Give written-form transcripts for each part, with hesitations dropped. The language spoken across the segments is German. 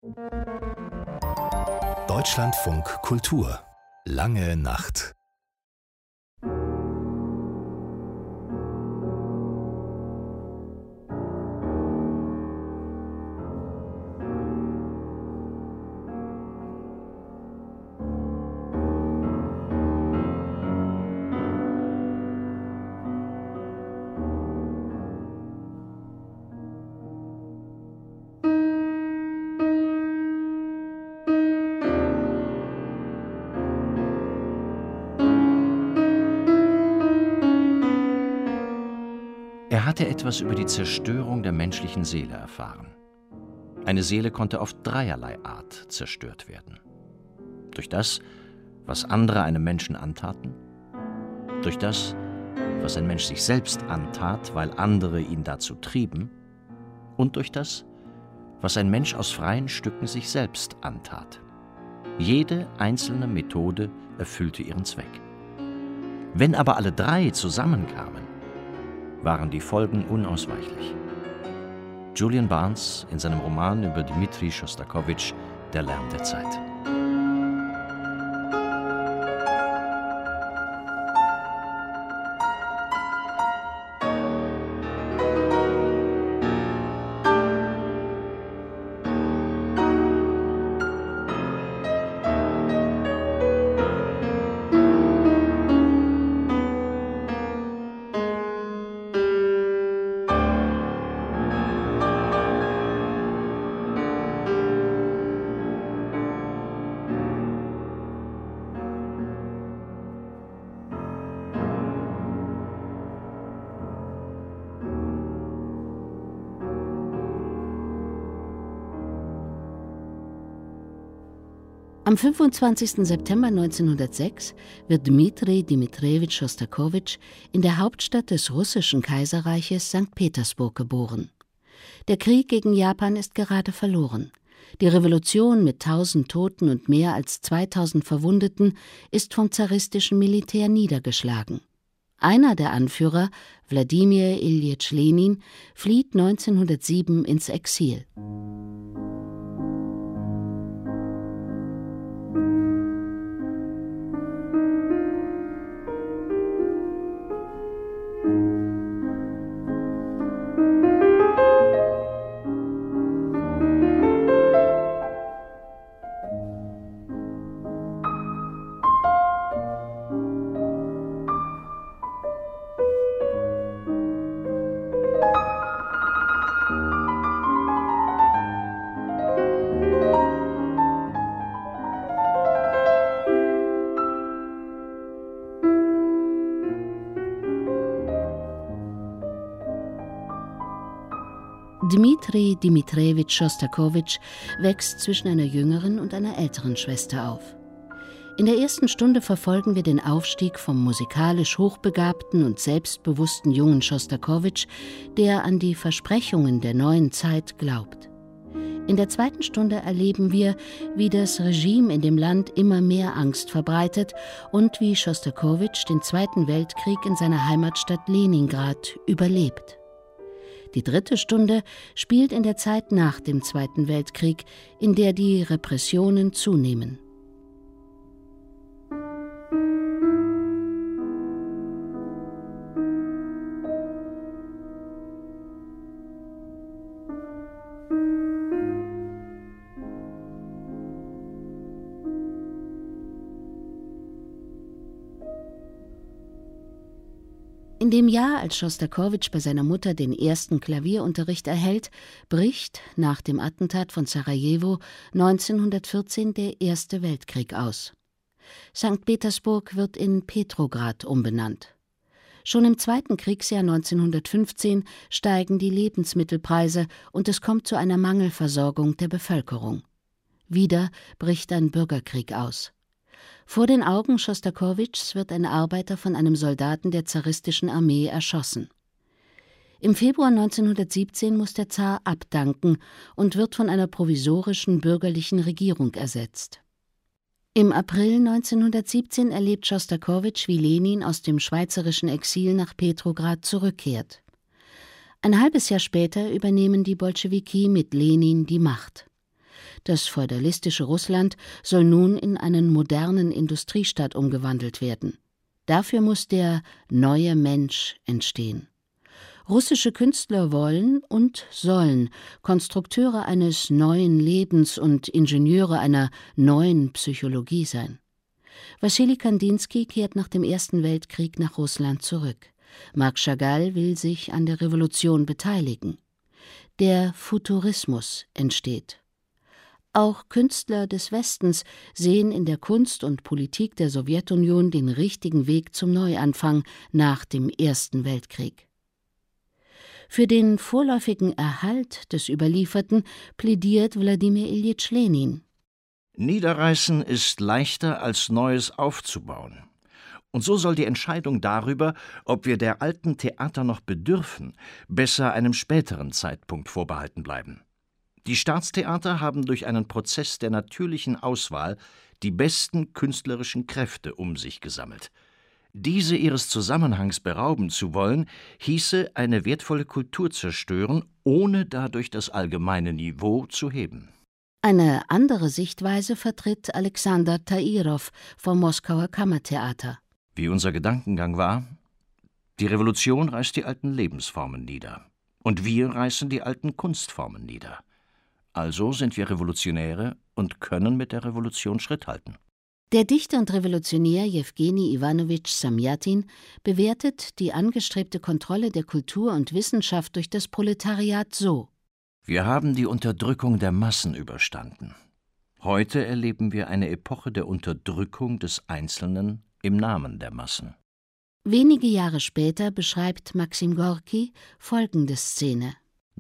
Deutschlandfunk Kultur. Lange Nacht. Er hatte etwas über die Zerstörung der menschlichen Seele erfahren. Eine Seele konnte auf dreierlei Art zerstört werden. Durch das, was andere einem Menschen antaten, durch das, was ein Mensch sich selbst antat, weil andere ihn dazu trieben, und durch das, was ein Mensch aus freien Stücken sich selbst antat. Jede einzelne Methode erfüllte ihren Zweck. Wenn aber alle drei zusammenkamen, waren die Folgen unausweichlich. Julian Barnes in seinem Roman über Dmitri Schostakowitsch »Der Lärm der Zeit«. Am 25. September 1906 wird Dmitri Dmitrewitsch Schostakowitsch in der Hauptstadt des russischen Kaiserreiches St. Petersburg geboren. Der Krieg gegen Japan ist gerade verloren. Die Revolution mit 1000 Toten und mehr als 2000 Verwundeten ist vom zaristischen Militär niedergeschlagen. Einer der Anführer, Wladimir Iljitsch Lenin, flieht 1907 ins Exil. Dmitri Dmitrewitsch Schostakowitsch wächst zwischen einer jüngeren und einer älteren Schwester auf. In der ersten Stunde verfolgen wir den Aufstieg vom musikalisch hochbegabten und selbstbewussten jungen Schostakowitsch, der an die Versprechungen der neuen Zeit glaubt. In der zweiten Stunde erleben wir, wie das Regime in dem Land immer mehr Angst verbreitet und wie Schostakowitsch den Zweiten Weltkrieg in seiner Heimatstadt Leningrad überlebt. Die dritte Stunde spielt in der Zeit nach dem Zweiten Weltkrieg, in der die Repressionen zunehmen. In dem Jahr, als Schostakowitsch bei seiner Mutter den ersten Klavierunterricht erhält, bricht nach dem Attentat von Sarajevo 1914 der Erste Weltkrieg aus. St. Petersburg wird in Petrograd umbenannt. Schon im Zweiten Kriegsjahr 1915 steigen die Lebensmittelpreise und es kommt zu einer Mangelversorgung der Bevölkerung. Wieder bricht ein Bürgerkrieg aus. Vor den Augen Schostakowitschs wird ein Arbeiter von einem Soldaten der zaristischen Armee erschossen. Im Februar 1917 muss der Zar abdanken und wird von einer provisorischen bürgerlichen Regierung ersetzt. Im April 1917 erlebt Schostakowitsch, wie Lenin aus dem schweizerischen Exil nach Petrograd zurückkehrt. Ein halbes Jahr später übernehmen die Bolschewiki mit Lenin die Macht. Das feudalistische Russland soll nun in einen modernen Industriestaat umgewandelt werden. Dafür muss der neue Mensch entstehen. Russische Künstler wollen und sollen Konstrukteure eines neuen Lebens und Ingenieure einer neuen Psychologie sein. Wassili Kandinsky kehrt nach dem Ersten Weltkrieg nach Russland zurück. Marc Chagall will sich an der Revolution beteiligen. Der Futurismus entsteht. Auch Künstler des Westens sehen in der Kunst und Politik der Sowjetunion den richtigen Weg zum Neuanfang nach dem Ersten Weltkrieg. Für den vorläufigen Erhalt des Überlieferten plädiert Wladimir Iljitsch Lenin. Niederreißen ist leichter als Neues aufzubauen. Und so soll die Entscheidung darüber, ob wir der alten Theater noch bedürfen, besser einem späteren Zeitpunkt vorbehalten bleiben. Die Staatstheater haben durch einen Prozess der natürlichen Auswahl die besten künstlerischen Kräfte um sich gesammelt. Diese ihres Zusammenhangs berauben zu wollen, hieße eine wertvolle Kultur zerstören, ohne dadurch das allgemeine Niveau zu heben. Eine andere Sichtweise vertritt Alexander Tairov vom Moskauer Kammertheater. Wie unser Gedankengang war: Die Revolution reißt die alten Lebensformen nieder. Und wir reißen die alten Kunstformen nieder. Also sind wir Revolutionäre und können mit der Revolution Schritt halten. Der Dichter und Revolutionär Jewgeni Iwanowitsch Samjatin bewertet die angestrebte Kontrolle der Kultur und Wissenschaft durch das Proletariat so: Wir haben die Unterdrückung der Massen überstanden. Heute erleben wir eine Epoche der Unterdrückung des Einzelnen im Namen der Massen. Wenige Jahre später beschreibt Maxim Gorki folgende Szene.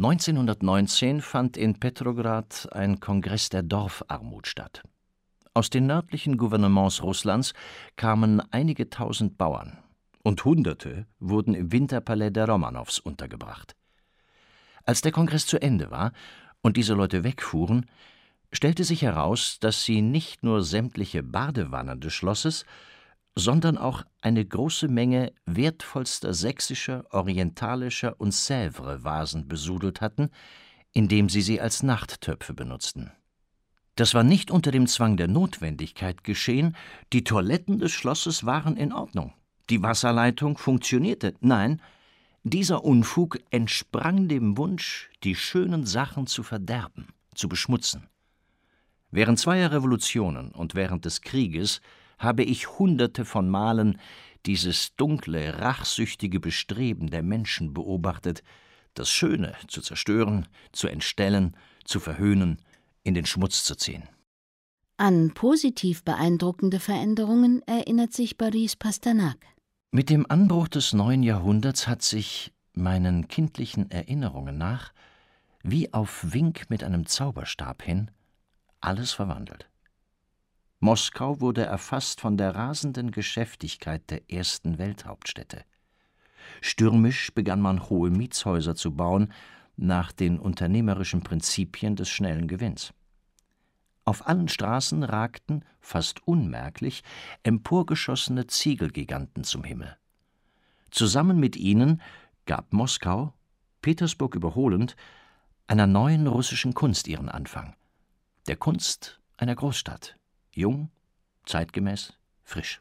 1919 fand in Petrograd ein Kongress der Dorfarmut statt. Aus den nördlichen Gouvernements Russlands kamen einige tausend Bauern und Hunderte wurden im Winterpalais der Romanows untergebracht. Als der Kongress zu Ende war und diese Leute wegfuhren, stellte sich heraus, dass sie nicht nur sämtliche Badewannen des Schlosses, sondern auch eine große Menge wertvollster sächsischer, orientalischer und Sèvres-Vasen besudelt hatten, indem sie als Nachttöpfe benutzten. Das war nicht unter dem Zwang der Notwendigkeit geschehen, die Toiletten des Schlosses waren in Ordnung, die Wasserleitung funktionierte, nein, dieser Unfug entsprang dem Wunsch, die schönen Sachen zu verderben, zu beschmutzen. Während zweier Revolutionen und während des Krieges habe ich Hunderte von Malen dieses dunkle, rachsüchtige Bestreben der Menschen beobachtet, das Schöne zu zerstören, zu entstellen, zu verhöhnen, in den Schmutz zu ziehen. An positiv beeindruckende Veränderungen erinnert sich Boris Pasternak. Mit dem Anbruch des neuen Jahrhunderts hat sich, meinen kindlichen Erinnerungen nach, wie auf Wink mit einem Zauberstab hin, alles verwandelt. Moskau wurde erfasst von der rasenden Geschäftigkeit der ersten Welthauptstädte. Stürmisch begann man hohe Mietshäuser zu bauen, nach den unternehmerischen Prinzipien des schnellen Gewinns. Auf allen Straßen ragten, fast unmerklich, emporgeschossene Ziegelgiganten zum Himmel. Zusammen mit ihnen gab Moskau, Petersburg überholend, einer neuen russischen Kunst ihren Anfang. Der Kunst einer Großstadt. Jung, zeitgemäß, frisch.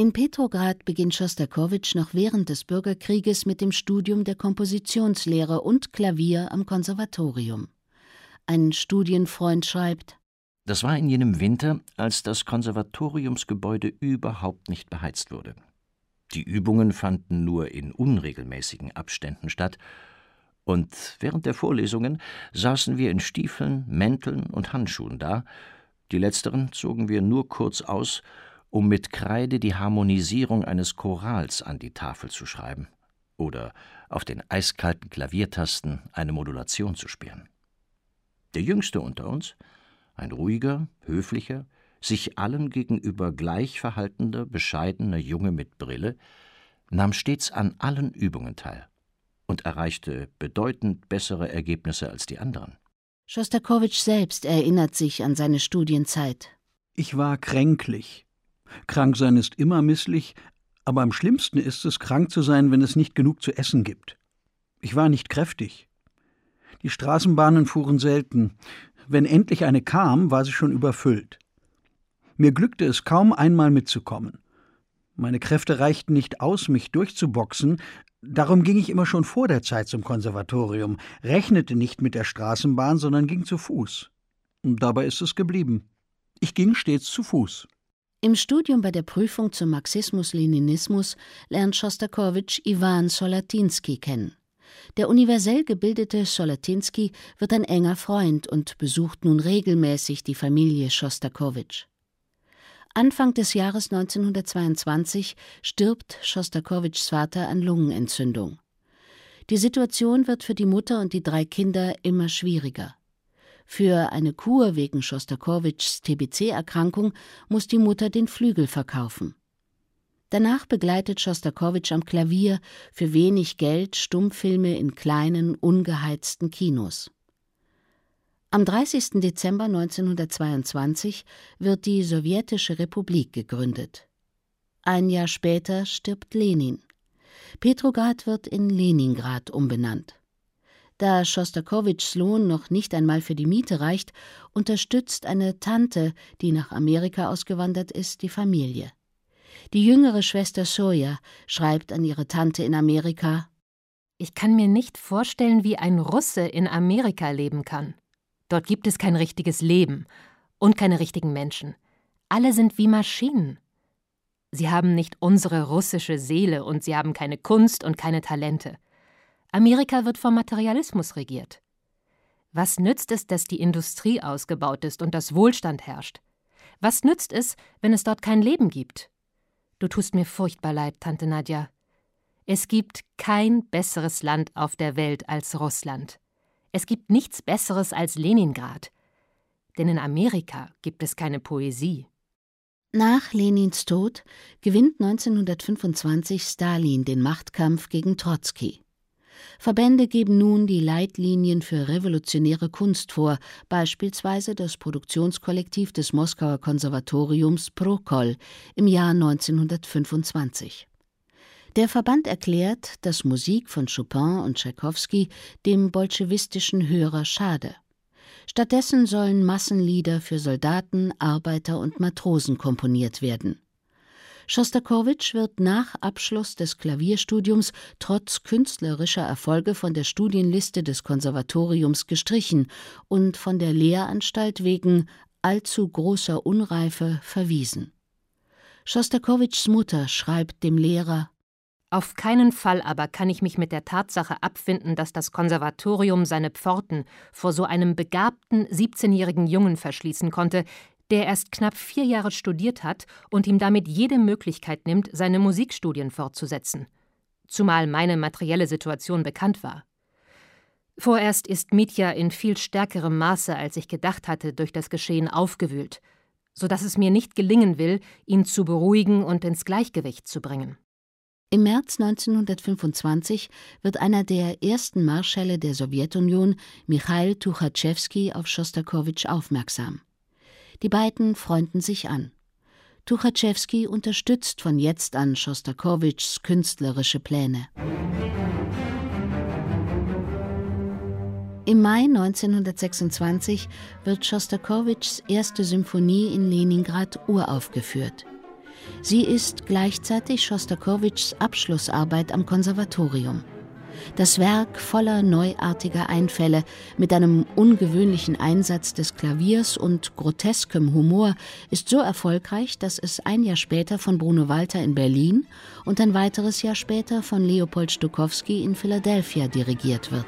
In Petrograd beginnt Schostakowitsch noch während des Bürgerkrieges mit dem Studium der Kompositionslehre und Klavier am Konservatorium. Ein Studienfreund schreibt: Das war in jenem Winter, als das Konservatoriumsgebäude überhaupt nicht beheizt wurde. Die Übungen fanden nur in unregelmäßigen Abständen statt, und während der Vorlesungen saßen wir in Stiefeln, Mänteln und Handschuhen da. Die letzteren zogen wir nur kurz aus, um mit Kreide die Harmonisierung eines Chorals an die Tafel zu schreiben oder auf den eiskalten Klaviertasten eine Modulation zu spielen. Der Jüngste unter uns, ein ruhiger, höflicher, sich allen gegenüber gleich verhaltender, bescheidener Junge mit Brille, nahm stets an allen Übungen teil und erreichte bedeutend bessere Ergebnisse als die anderen. Schostakowitsch selbst erinnert sich an seine Studienzeit. Ich war kränklich. Krank sein ist immer misslich, aber am schlimmsten ist es, krank zu sein, wenn es nicht genug zu essen gibt. Ich war nicht kräftig. Die Straßenbahnen fuhren selten. Wenn endlich eine kam, war sie schon überfüllt. Mir glückte es kaum, einmal mitzukommen. Meine Kräfte reichten nicht aus, mich durchzuboxen, darum ging ich immer schon vor der Zeit zum Konservatorium, rechnete nicht mit der Straßenbahn, sondern ging zu Fuß. Und dabei ist es geblieben. Ich ging stets zu Fuß. Im Studium bei der Prüfung zum Marxismus-Leninismus lernt Schostakowitsch Iwan Solatinsky kennen. Der universell gebildete Solatinsky wird ein enger Freund und besucht nun regelmäßig die Familie Schostakowitsch. Anfang des Jahres 1922 stirbt Schostakowitschs Vater an Lungenentzündung. Die Situation wird für die Mutter und die 3 Kinder immer schwieriger. Für eine Kur wegen Schostakowitschs TBC-Erkrankung muss die Mutter den Flügel verkaufen. Danach begleitet Schostakowitsch am Klavier für wenig Geld Stummfilme in kleinen, ungeheizten Kinos. Am 30. Dezember 1922 wird die Sowjetische Republik gegründet. Ein Jahr später stirbt Lenin. Petrograd wird in Leningrad umbenannt. Da Schostakowitschs Lohn noch nicht einmal für die Miete reicht, unterstützt eine Tante, die nach Amerika ausgewandert ist, die Familie. Die jüngere Schwester Soja schreibt an ihre Tante in Amerika: Ich kann mir nicht vorstellen, wie ein Russe in Amerika leben kann. Dort gibt es kein richtiges Leben und keine richtigen Menschen. Alle sind wie Maschinen. Sie haben nicht unsere russische Seele und sie haben keine Kunst und keine Talente. Amerika wird vom Materialismus regiert. Was nützt es, dass die Industrie ausgebaut ist und das Wohlstand herrscht? Was nützt es, wenn es dort kein Leben gibt? Du tust mir furchtbar leid, Tante Nadja. Es gibt kein besseres Land auf der Welt als Russland. Es gibt nichts Besseres als Leningrad. Denn in Amerika gibt es keine Poesie. Nach Lenins Tod gewinnt 1925 Stalin den Machtkampf gegen Trotzki. Verbände geben nun die Leitlinien für revolutionäre Kunst vor, beispielsweise das Produktionskollektiv des Moskauer Konservatoriums Prokol im Jahr 1925. Der Verband erklärt, dass Musik von Chopin und Tschaikowski dem bolschewistischen Hörer schade. Stattdessen sollen Massenlieder für Soldaten, Arbeiter und Matrosen komponiert werden. Schostakowitsch wird nach Abschluss des Klavierstudiums trotz künstlerischer Erfolge von der Studienliste des Konservatoriums gestrichen und von der Lehranstalt wegen allzu großer Unreife verwiesen. Schostakowitschs Mutter schreibt dem Lehrer: Auf keinen Fall aber kann ich mich mit der Tatsache abfinden, dass das Konservatorium seine Pforten vor so einem begabten 17-jährigen Jungen verschließen konnte, der erst knapp 4 Jahre studiert hat und ihm damit jede Möglichkeit nimmt, seine Musikstudien fortzusetzen. Zumal meine materielle Situation bekannt war. Vorerst ist Mitja in viel stärkerem Maße, als ich gedacht hatte, durch das Geschehen aufgewühlt, sodass es mir nicht gelingen will, ihn zu beruhigen und ins Gleichgewicht zu bringen. Im März 1925 wird einer der ersten Marschälle der Sowjetunion, Michail Tuchatschewski, auf Schostakowitsch aufmerksam. Die beiden freunden sich an. Tuchatschewski unterstützt von jetzt an Schostakowitschs künstlerische Pläne. Im Mai 1926 wird Schostakowitschs erste Symphonie in Leningrad uraufgeführt. Sie ist gleichzeitig Schostakowitschs Abschlussarbeit am Konservatorium. Das Werk voller neuartiger Einfälle mit einem ungewöhnlichen Einsatz des Klaviers und groteskem Humor ist so erfolgreich, dass es ein Jahr später von Bruno Walter in Berlin und ein weiteres Jahr später von Leopold Stokowski in Philadelphia dirigiert wird.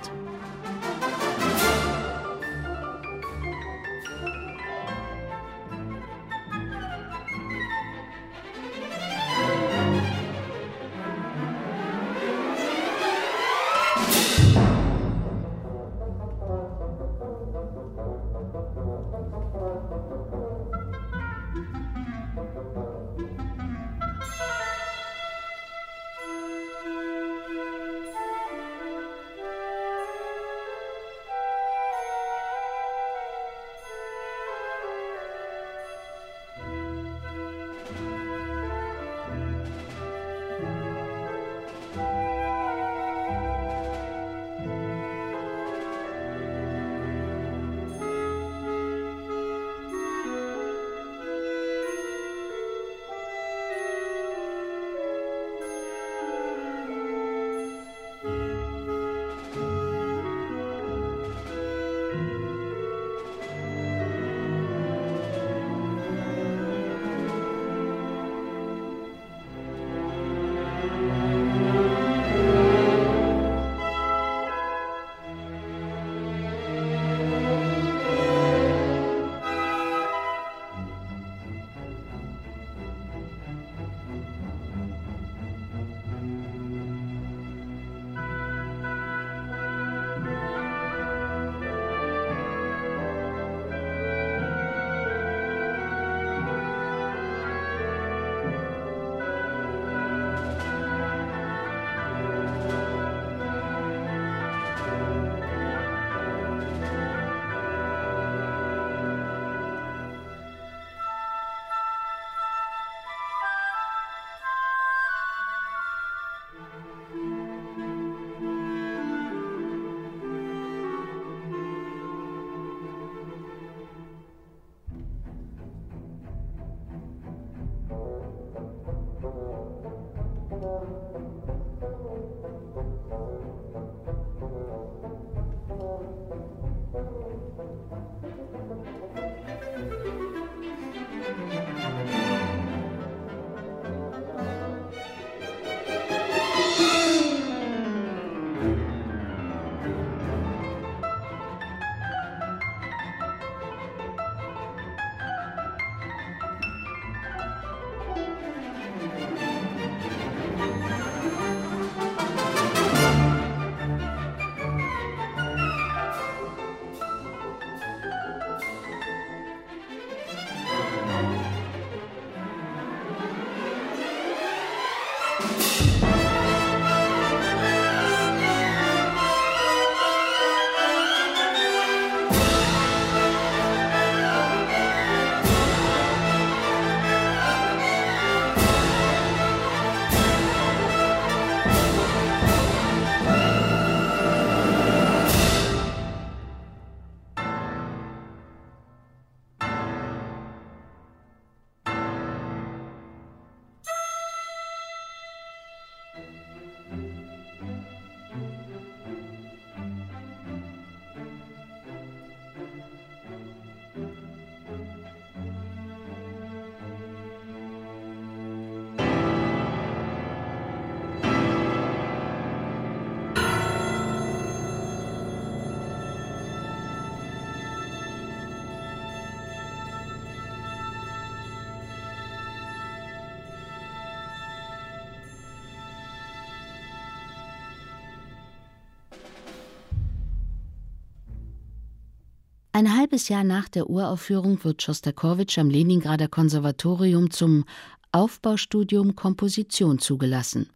Ein halbes Jahr nach der Uraufführung wird Schostakowitsch am Leningrader Konservatorium zum Aufbaustudium Komposition zugelassen.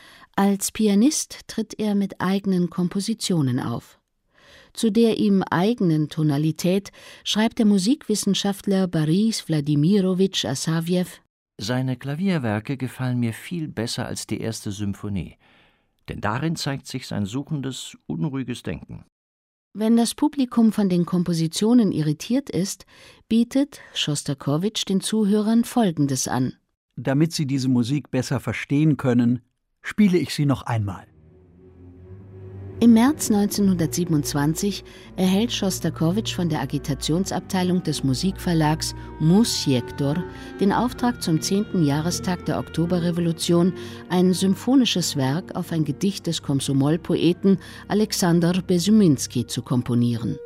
Als Pianist tritt er mit eigenen Kompositionen auf. Zu der ihm eigenen Tonalität schreibt der Musikwissenschaftler Boris Wladimirowitsch Assawjew: Seine Klavierwerke gefallen mir viel besser als die erste Symphonie, denn darin zeigt sich sein suchendes, unruhiges Denken. Wenn das Publikum von den Kompositionen irritiert ist, bietet Schostakowitsch den Zuhörern Folgendes an: Damit Sie diese Musik besser verstehen können, spiele ich sie noch einmal. Im März 1927 erhält Schostakowitsch von der Agitationsabteilung des Musikverlags Mussektor den Auftrag, zum 10. Jahrestag der Oktoberrevolution ein symphonisches Werk auf ein Gedicht des Komsomol-Poeten Alexander Bezyminski zu komponieren.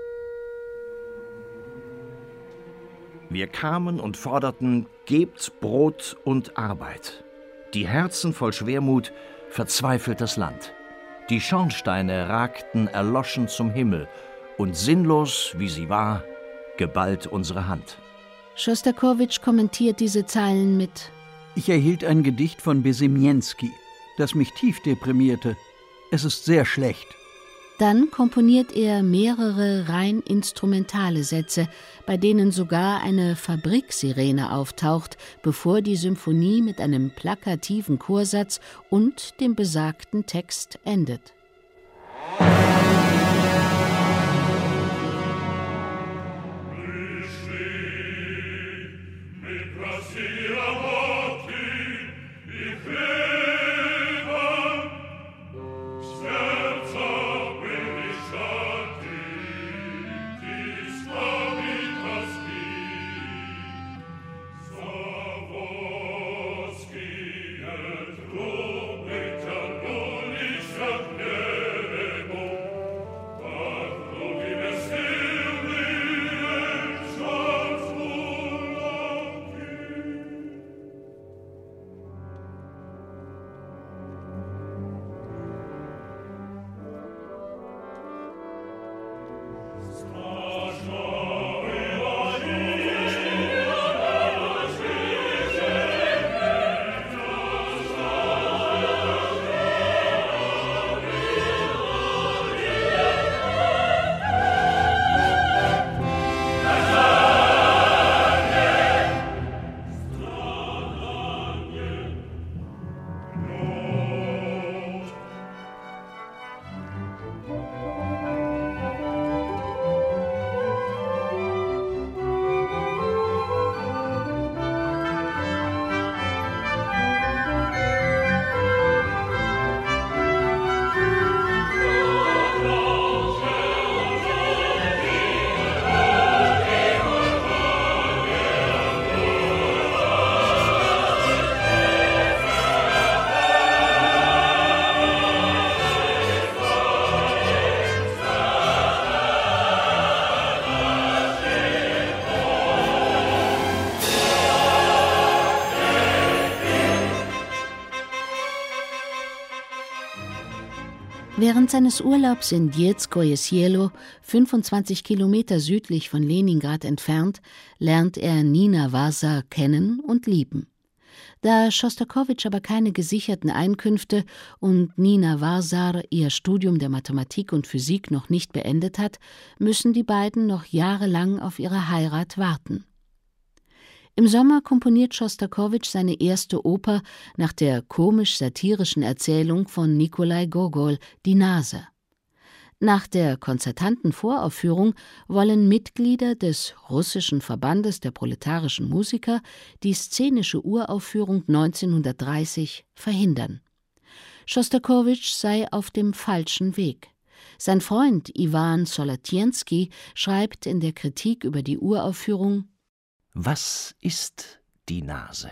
Wir kamen und forderten: Gebt Brot und Arbeit. Die Herzen voll Schwermut verzweifelt das Land. Die Schornsteine ragten erloschen zum Himmel, und sinnlos, wie sie war, geballt unsere Hand. Schostakowitsch kommentiert diese Zeilen mit: Ich erhielt ein Gedicht von Bezyminski, das mich tief deprimierte. Es ist sehr schlecht. Dann komponiert er mehrere rein instrumentale Sätze, bei denen sogar eine Fabriksirene auftaucht, bevor die Symphonie mit einem plakativen Chorsatz und dem besagten Text endet. Während seines Urlaubs in Dietskoje Sielo, 25 Kilometer südlich von Leningrad entfernt, lernt er Nina Wasa kennen und lieben. Da Schostakowitsch aber keine gesicherten Einkünfte und Nina Wasa ihr Studium der Mathematik und Physik noch nicht beendet hat, müssen die beiden noch jahrelang auf ihre Heirat warten. Im Sommer komponiert Schostakowitsch seine erste Oper nach der komisch-satirischen Erzählung von Nikolai Gogol, Die Nase. Nach der konzertanten Voraufführung wollen Mitglieder des Russischen Verbandes der proletarischen Musiker die szenische Uraufführung 1930 verhindern. Schostakowitsch sei auf dem falschen Weg. Sein Freund Iwan Solotjenski schreibt in der Kritik über die Uraufführung: Was ist die Nase?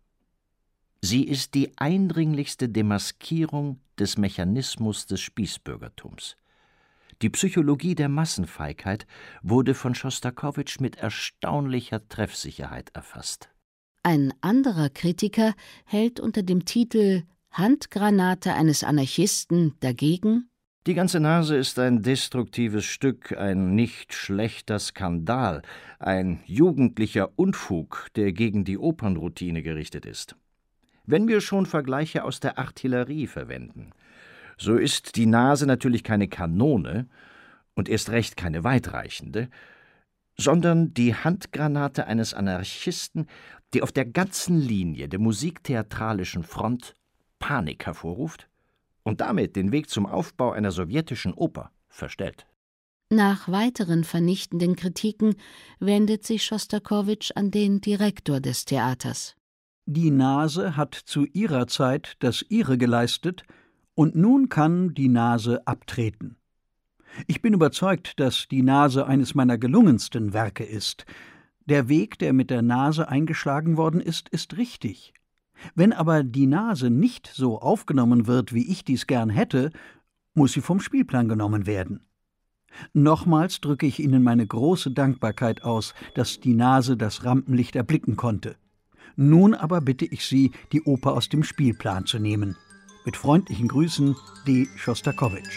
Sie ist die eindringlichste Demaskierung des Mechanismus des Spießbürgertums. Die Psychologie der Massenfeigheit wurde von Schostakowitsch mit erstaunlicher Treffsicherheit erfasst. Ein anderer Kritiker hält unter dem Titel »Handgranate eines Anarchisten« dagegen: Die ganze Nase ist ein destruktives Stück, ein nicht schlechter Skandal, ein jugendlicher Unfug, der gegen die Opernroutine gerichtet ist. Wenn wir schon Vergleiche aus der Artillerie verwenden, so ist die Nase natürlich keine Kanone und erst recht keine weitreichende, sondern die Handgranate eines Anarchisten, die auf der ganzen Linie der musiktheatralischen Front Panik hervorruft und damit den Weg zum Aufbau einer sowjetischen Oper verstellt. Nach weiteren vernichtenden Kritiken wendet sich Schostakowitsch an den Direktor des Theaters. Die Nase hat zu ihrer Zeit das ihre geleistet, und nun kann die Nase abtreten. Ich bin überzeugt, dass die Nase eines meiner gelungensten Werke ist. Der Weg, der mit der Nase eingeschlagen worden ist, ist richtig. Wenn aber die Nase nicht so aufgenommen wird, wie ich dies gern hätte, muss sie vom Spielplan genommen werden. Nochmals drücke ich Ihnen meine große Dankbarkeit aus, dass die Nase das Rampenlicht erblicken konnte. Nun aber bitte ich Sie, die Oper aus dem Spielplan zu nehmen. Mit freundlichen Grüßen, D. Schostakowitsch.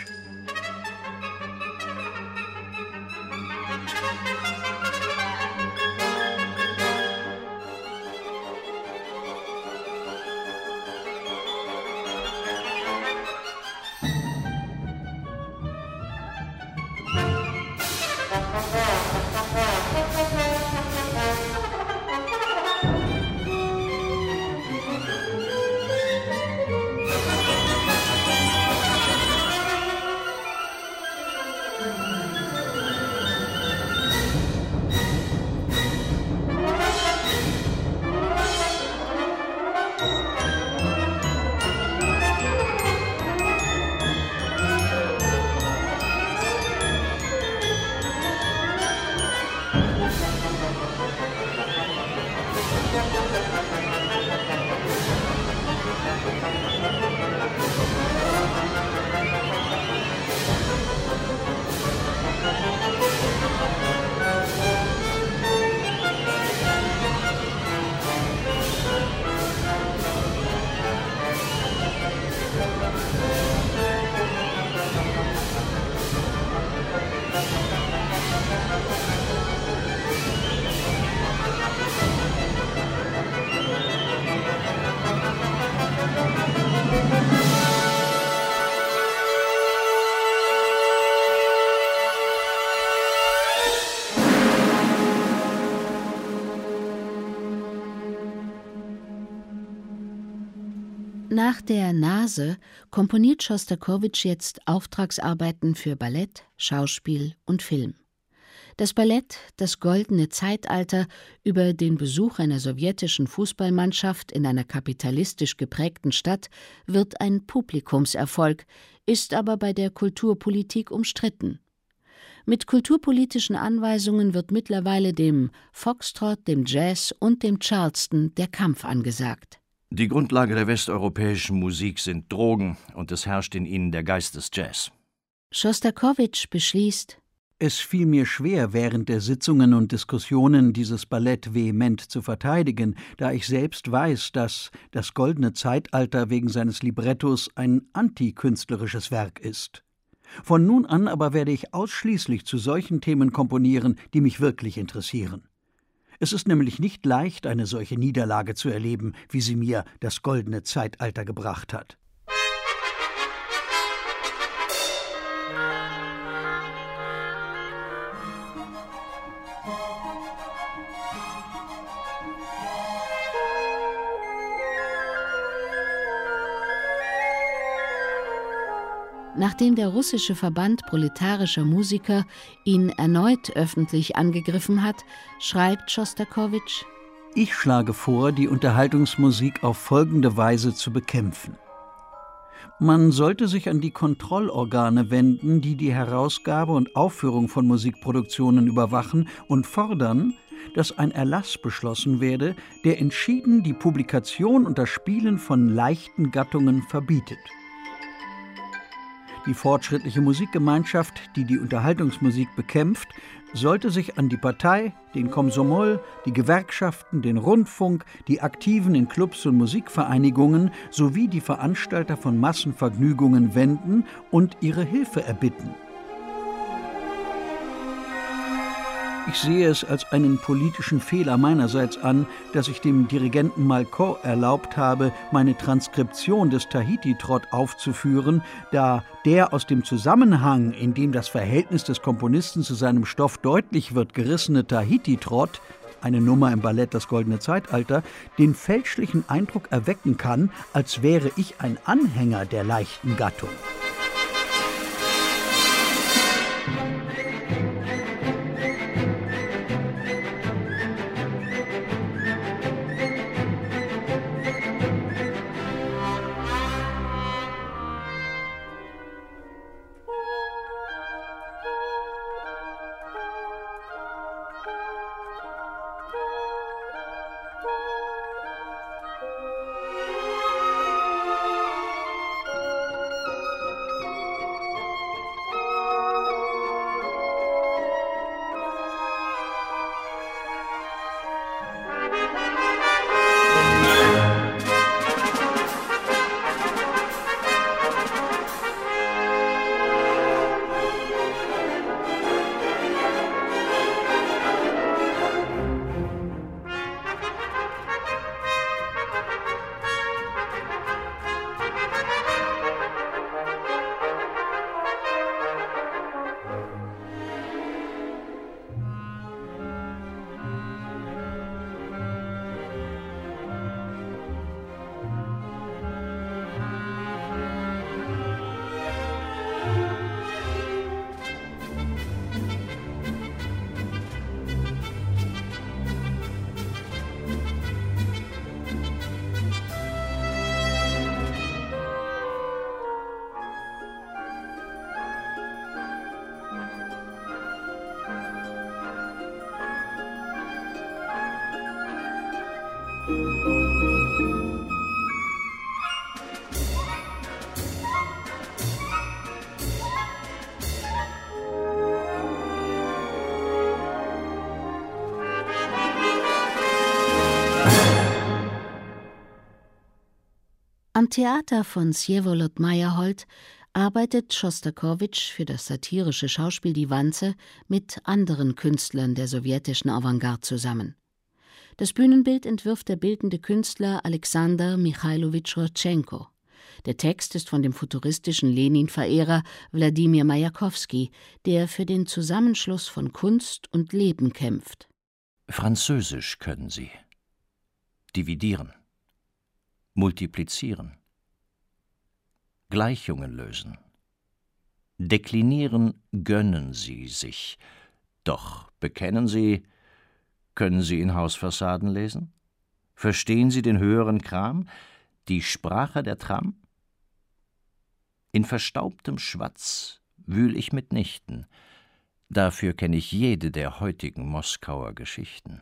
Nach der Nase komponiert Schostakowitsch jetzt Auftragsarbeiten für Ballett, Schauspiel und Film. Das Ballett »Das goldene Zeitalter« über den Besuch einer sowjetischen Fußballmannschaft in einer kapitalistisch geprägten Stadt wird ein Publikumserfolg, ist aber bei der Kulturpolitik umstritten. Mit kulturpolitischen Anweisungen wird mittlerweile dem Foxtrot, dem Jazz und dem Charleston der Kampf angesagt. Die Grundlage der westeuropäischen Musik sind Drogen, und es herrscht in ihnen der Geist des Jazz. Schostakowitsch beschließt: Es fiel mir schwer, während der Sitzungen und Diskussionen dieses Ballett vehement zu verteidigen, da ich selbst weiß, dass das goldene Zeitalter wegen seines Librettos ein antikünstlerisches Werk ist. Von nun an aber werde ich ausschließlich zu solchen Themen komponieren, die mich wirklich interessieren. Es ist nämlich nicht leicht, eine solche Niederlage zu erleben, wie sie mir das goldene Zeitalter gebracht hat. Nachdem der russische Verband proletarischer Musiker ihn erneut öffentlich angegriffen hat, schreibt Schostakowitsch: Ich schlage vor, die Unterhaltungsmusik auf folgende Weise zu bekämpfen. Man sollte sich an die Kontrollorgane wenden, die die Herausgabe und Aufführung von Musikproduktionen überwachen, und fordern, dass ein Erlass beschlossen werde, der entschieden die Publikation und das Spielen von leichten Gattungen verbietet. Die fortschrittliche Musikgemeinschaft, die die Unterhaltungsmusik bekämpft, sollte sich an die Partei, den Komsomol, die Gewerkschaften, den Rundfunk, die Aktiven in Clubs und Musikvereinigungen sowie die Veranstalter von Massenvergnügungen wenden und ihre Hilfe erbitten. Ich sehe es als einen politischen Fehler meinerseits an, dass ich dem Dirigenten Malko erlaubt habe, meine Transkription des Tahiti-Trott aufzuführen, da der aus dem Zusammenhang, in dem das Verhältnis des Komponisten zu seinem Stoff deutlich wird, gerissene Tahiti-Trott, eine Nummer im Ballett Das goldene Zeitalter, den fälschlichen Eindruck erwecken kann, als wäre ich ein Anhänger der leichten Gattung. Theater von Wsewolod Meyerhold arbeitet Schostakowitsch für das satirische Schauspiel Die Wanze mit anderen Künstlern der sowjetischen Avantgarde zusammen. Das Bühnenbild entwirft der bildende Künstler Alexander Michailowitsch Rodtschenko. Der Text ist von dem futuristischen Lenin-Verehrer Wladimir Majakowski, der für den Zusammenschluss von Kunst und Leben kämpft. Französisch können Sie. Dividieren. Multiplizieren. Gleichungen lösen. Deklinieren gönnen Sie sich. Doch bekennen Sie, können Sie in Hausfassaden lesen? Verstehen Sie den höheren Kram, die Sprache der Tram? In verstaubtem Schwatz wühl ich mitnichten, dafür kenne ich jede der heutigen Moskauer Geschichten.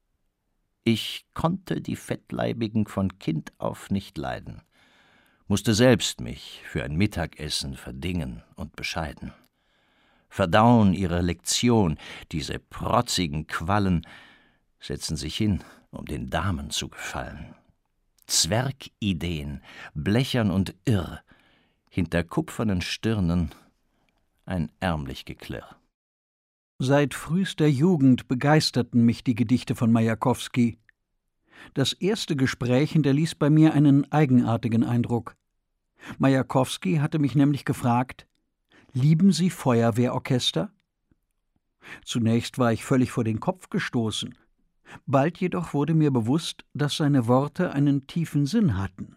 Ich konnte die Fettleibigen von Kind auf nicht leiden, musste selbst mich für ein Mittagessen verdingen und bescheiden. Verdauen ihre Lektion, diese protzigen Quallen, setzen sich hin, um den Damen zu gefallen. Zwergideen, blechern und irr, hinter kupfernen Stirnen ein ärmlich Geklirr. Seit frühester Jugend begeisterten mich die Gedichte von Majakowski. Das erste Gespräch hinterließ bei mir einen eigenartigen Eindruck. Majakowski hatte mich nämlich gefragt: »Lieben Sie Feuerwehrorchester?« Zunächst war ich völlig vor den Kopf gestoßen. Bald jedoch wurde mir bewusst, dass seine Worte einen tiefen Sinn hatten.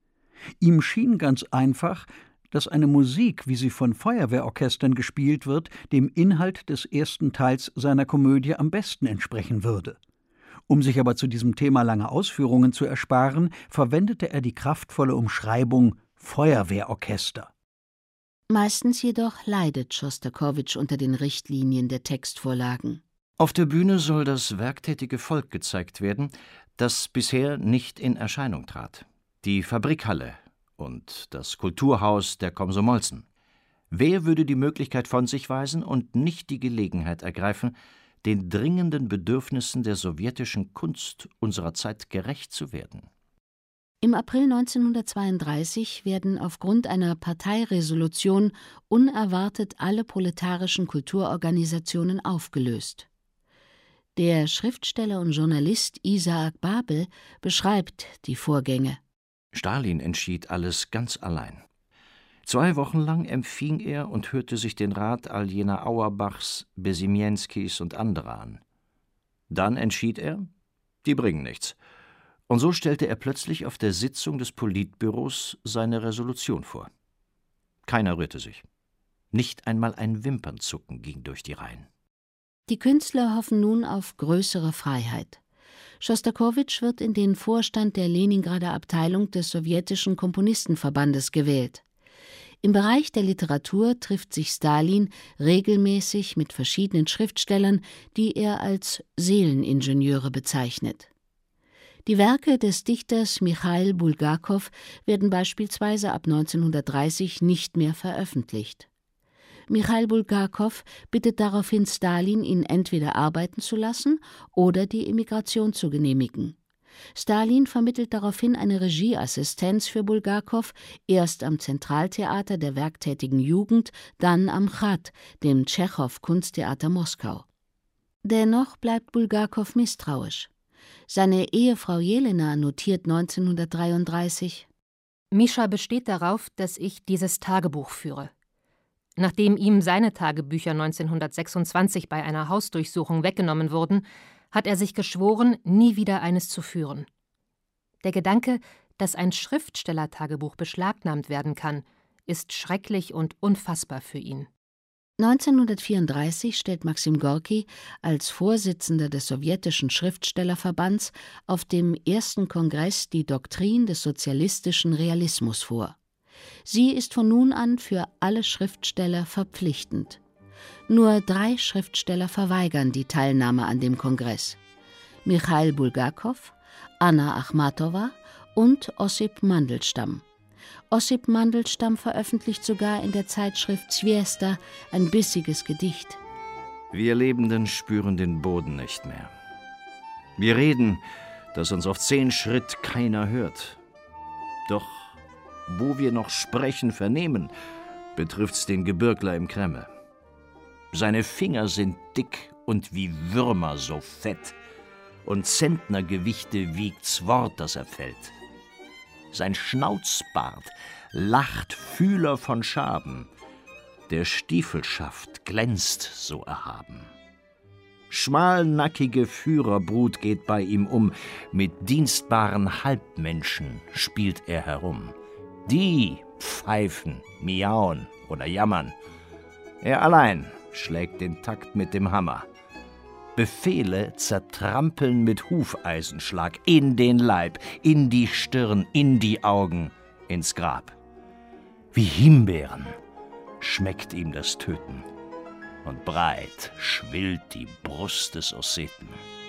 Ihm schien ganz einfach, dass eine Musik, wie sie von Feuerwehrorchestern gespielt wird, dem Inhalt des ersten Teils seiner Komödie am besten entsprechen würde. Um sich aber zu diesem Thema lange Ausführungen zu ersparen, verwendete er die kraftvolle Umschreibung Feuerwehrorchester. Meistens jedoch leidet Schostakowitsch unter den Richtlinien der Textvorlagen. Auf der Bühne soll das werktätige Volk gezeigt werden, das bisher nicht in Erscheinung trat. Die Fabrikhalle und das Kulturhaus der Komsomolzen. Wer würde die Möglichkeit von sich weisen und nicht die Gelegenheit ergreifen, den dringenden Bedürfnissen der sowjetischen Kunst unserer Zeit gerecht zu werden? Im April 1932 werden aufgrund einer Parteiresolution unerwartet alle proletarischen Kulturorganisationen aufgelöst. Der Schriftsteller und Journalist Isaak Babel beschreibt die Vorgänge. Stalin entschied alles ganz allein. 2 Wochen lang empfing er und hörte sich den Rat all jener Auerbachs, Besimienskis und anderer an. Dann entschied er, die bringen nichts. Und so stellte er plötzlich auf der Sitzung des Politbüros seine Resolution vor. Keiner rührte sich. Nicht einmal ein Wimpernzucken ging durch die Reihen. Die Künstler hoffen nun auf größere Freiheit. Schostakowitsch wird in den Vorstand der Leningrader Abteilung des sowjetischen Komponistenverbandes gewählt. Im Bereich der Literatur trifft sich Stalin regelmäßig mit verschiedenen Schriftstellern, die er als Seeleningenieure bezeichnet. Die Werke des Dichters Michail Bulgakow werden beispielsweise ab 1930 nicht mehr veröffentlicht. Michail Bulgakow bittet daraufhin Stalin, ihn entweder arbeiten zu lassen oder die Emigration zu genehmigen. Stalin vermittelt daraufhin eine Regieassistenz für Bulgakow, erst am Zentraltheater der werktätigen Jugend, dann am Chat, dem Tschechow-Kunsttheater Moskau. Dennoch bleibt Bulgakow misstrauisch. Seine Ehefrau Jelena notiert 1933: Mischa besteht darauf, dass ich dieses Tagebuch führe. Nachdem ihm seine Tagebücher 1926 bei einer Hausdurchsuchung weggenommen wurden, hat er sich geschworen, nie wieder eines zu führen. Der Gedanke, dass ein Schriftstellertagebuch beschlagnahmt werden kann, ist schrecklich und unfassbar für ihn. 1934 stellt Maxim Gorki als Vorsitzender des sowjetischen Schriftstellerverbands auf dem ersten Kongress die Doktrin des sozialistischen Realismus vor. Sie ist von nun an für alle Schriftsteller verpflichtend. Nur 3 Schriftsteller verweigern die Teilnahme an dem Kongress: Michail Bulgakow, Anna Achmatowa und Ossip Mandelstam. Ossip Mandelstam veröffentlicht sogar in der Zeitschrift Zwiesta ein bissiges Gedicht. Wir Lebenden spüren den Boden nicht mehr. Wir reden, dass uns auf 10 Schritt keiner hört. Doch wo wir noch Sprechen vernehmen, betrifft's den Gebirgler im Kremme. Seine Finger sind dick und wie Würmer so fett, und Zentnergewichte wiegt's Wort, das er fällt. Sein Schnauzbart lacht Fühler von Schaben, der Stiefelschaft glänzt so erhaben. Schmalnackige Führerbrut geht bei ihm um, mit dienstbaren Halbmenschen spielt er herum. Die pfeifen, miauen oder jammern. Er allein schlägt den Takt mit dem Hammer. Befehle zertrampeln mit Hufeisenschlag in den Leib, in die Stirn, in die Augen, ins Grab. Wie Himbeeren schmeckt ihm das Töten, und breit schwillt die Brust des Osseten.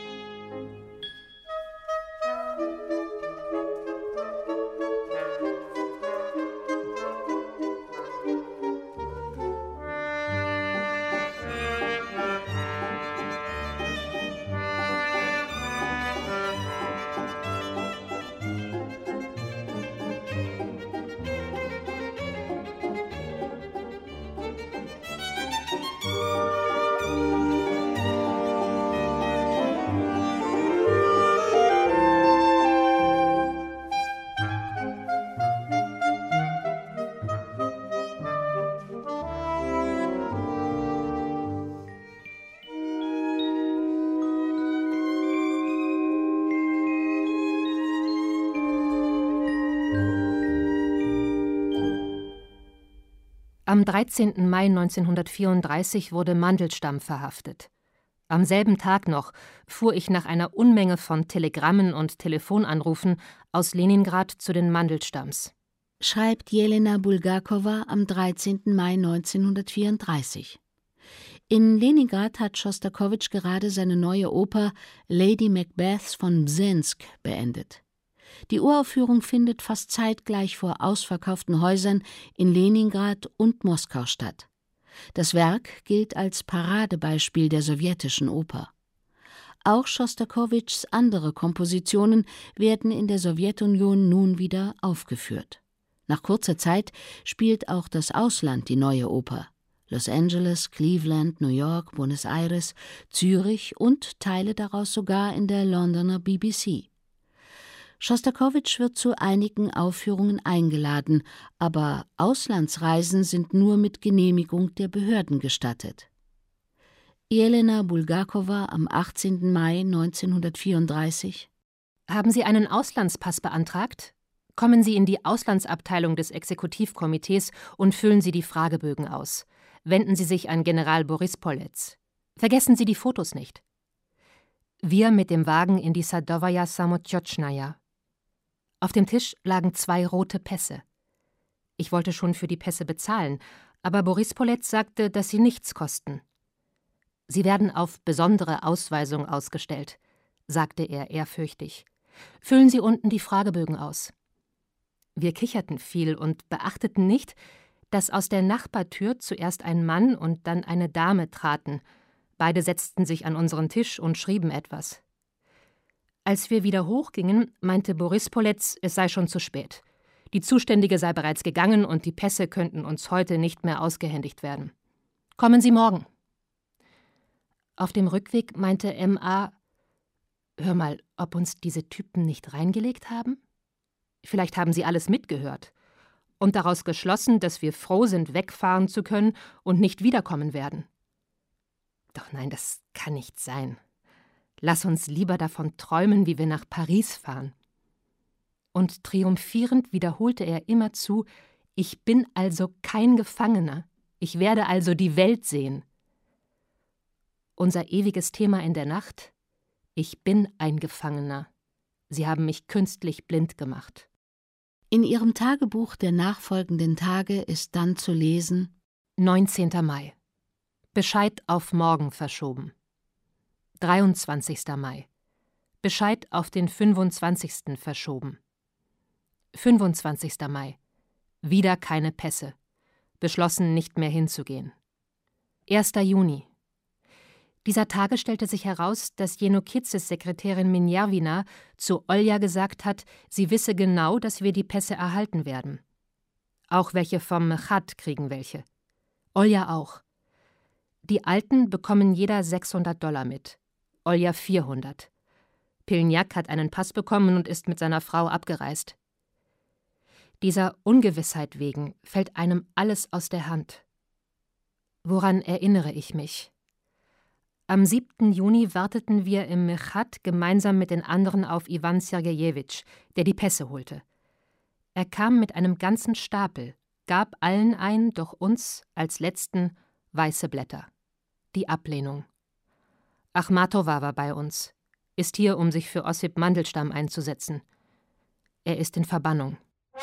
Am 13. Mai 1934 wurde Mandelstam verhaftet. Am selben Tag noch fuhr ich nach einer Unmenge von Telegrammen und Telefonanrufen aus Leningrad zu den Mandelstams. Schreibt Jelena Bulgakowa am 13. Mai 1934. In Leningrad hat Schostakowitsch gerade seine neue Oper Lady Macbeth von Mzensk beendet. Die Uraufführung findet fast zeitgleich vor ausverkauften Häusern in Leningrad und Moskau statt. Das Werk gilt als Paradebeispiel der sowjetischen Oper. Auch Schostakowitschs andere Kompositionen werden in der Sowjetunion nun wieder aufgeführt. Nach kurzer Zeit spielt auch das Ausland die neue Oper. Los Angeles, Cleveland, New York, Buenos Aires, Zürich und Teile daraus sogar in der Londoner BBC. Schostakowitsch wird zu einigen Aufführungen eingeladen, aber Auslandsreisen sind nur mit Genehmigung der Behörden gestattet. Jelena Bulgakowa am 18. Mai 1934. Haben Sie einen Auslandspass beantragt? Kommen Sie in die Auslandsabteilung des Exekutivkomitees und füllen Sie die Fragebögen aus. Wenden Sie sich an General Borispoliz. Vergessen Sie die Fotos nicht. Wir mit dem Wagen in die Sadowaya Samotjotschnaja. Auf dem Tisch lagen 2 rote Pässe. Ich wollte schon für die Pässe bezahlen, aber Borispoliz sagte, dass sie nichts kosten. Sie werden auf besondere Ausweisung ausgestellt, sagte er ehrfürchtig. Füllen Sie unten die Fragebögen aus. Wir kicherten viel und beachteten nicht, dass aus der Nachbartür zuerst ein Mann und dann eine Dame traten. Beide setzten sich an unseren Tisch und schrieben etwas. Als wir wieder hochgingen, meinte Borispoliz, es sei schon zu spät. Die Zuständige sei bereits gegangen und die Pässe könnten uns heute nicht mehr ausgehändigt werden. Kommen Sie morgen. Auf dem Rückweg meinte M.A., hör mal, ob uns diese Typen nicht reingelegt haben? Vielleicht haben sie alles mitgehört und daraus geschlossen, dass wir froh sind, wegfahren zu können und nicht wiederkommen werden. Doch nein, das kann nicht sein. Lass uns lieber davon träumen, wie wir nach Paris fahren. Und triumphierend wiederholte er immerzu, ich bin also kein Gefangener, ich werde also die Welt sehen. Unser ewiges Thema in der Nacht, ich bin ein Gefangener. Sie haben mich künstlich blind gemacht. In ihrem Tagebuch der nachfolgenden Tage ist dann zu lesen: 19. Mai. Bescheid auf morgen verschoben. 23. Mai. Bescheid auf den 25. verschoben. 25. Mai. Wieder keine Pässe. Beschlossen, nicht mehr hinzugehen. 1. Juni. Dieser Tage stellte sich heraus, dass Jenukizes Sekretärin Minjerwina zu Olja gesagt hat, sie wisse genau, dass wir die Pässe erhalten werden. Auch welche vom Mechat kriegen welche. Olja auch. Die Alten bekommen jeder $600 mit. Olja 400. Pilniak hat einen Pass bekommen und ist mit seiner Frau abgereist. Dieser Ungewissheit wegen fällt einem alles aus der Hand. Woran erinnere ich mich? Am 7. Juni warteten wir im Mechat gemeinsam mit den anderen auf Iwan Sergejewitsch, der die Pässe holte. Er kam mit einem ganzen Stapel, gab allen ein, doch uns als Letzten weiße Blätter. Die Ablehnung. Achmatowa war bei uns, ist hier, um sich für Ossip Mandelstam einzusetzen. Er ist in Verbannung.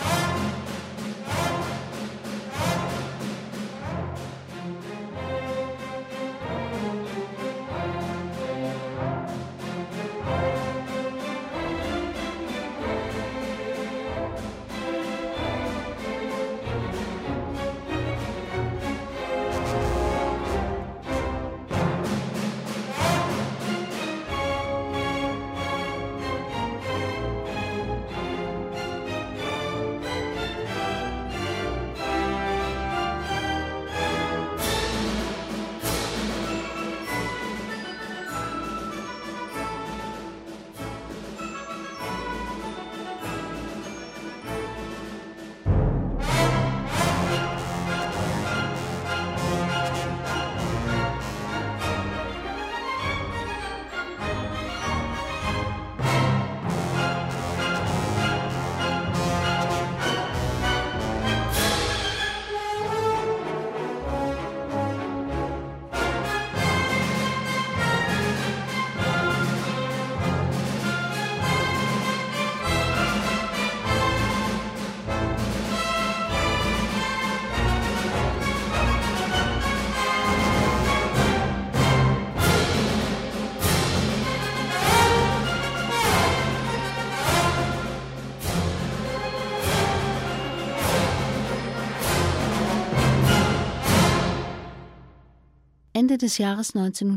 Ende des Jahres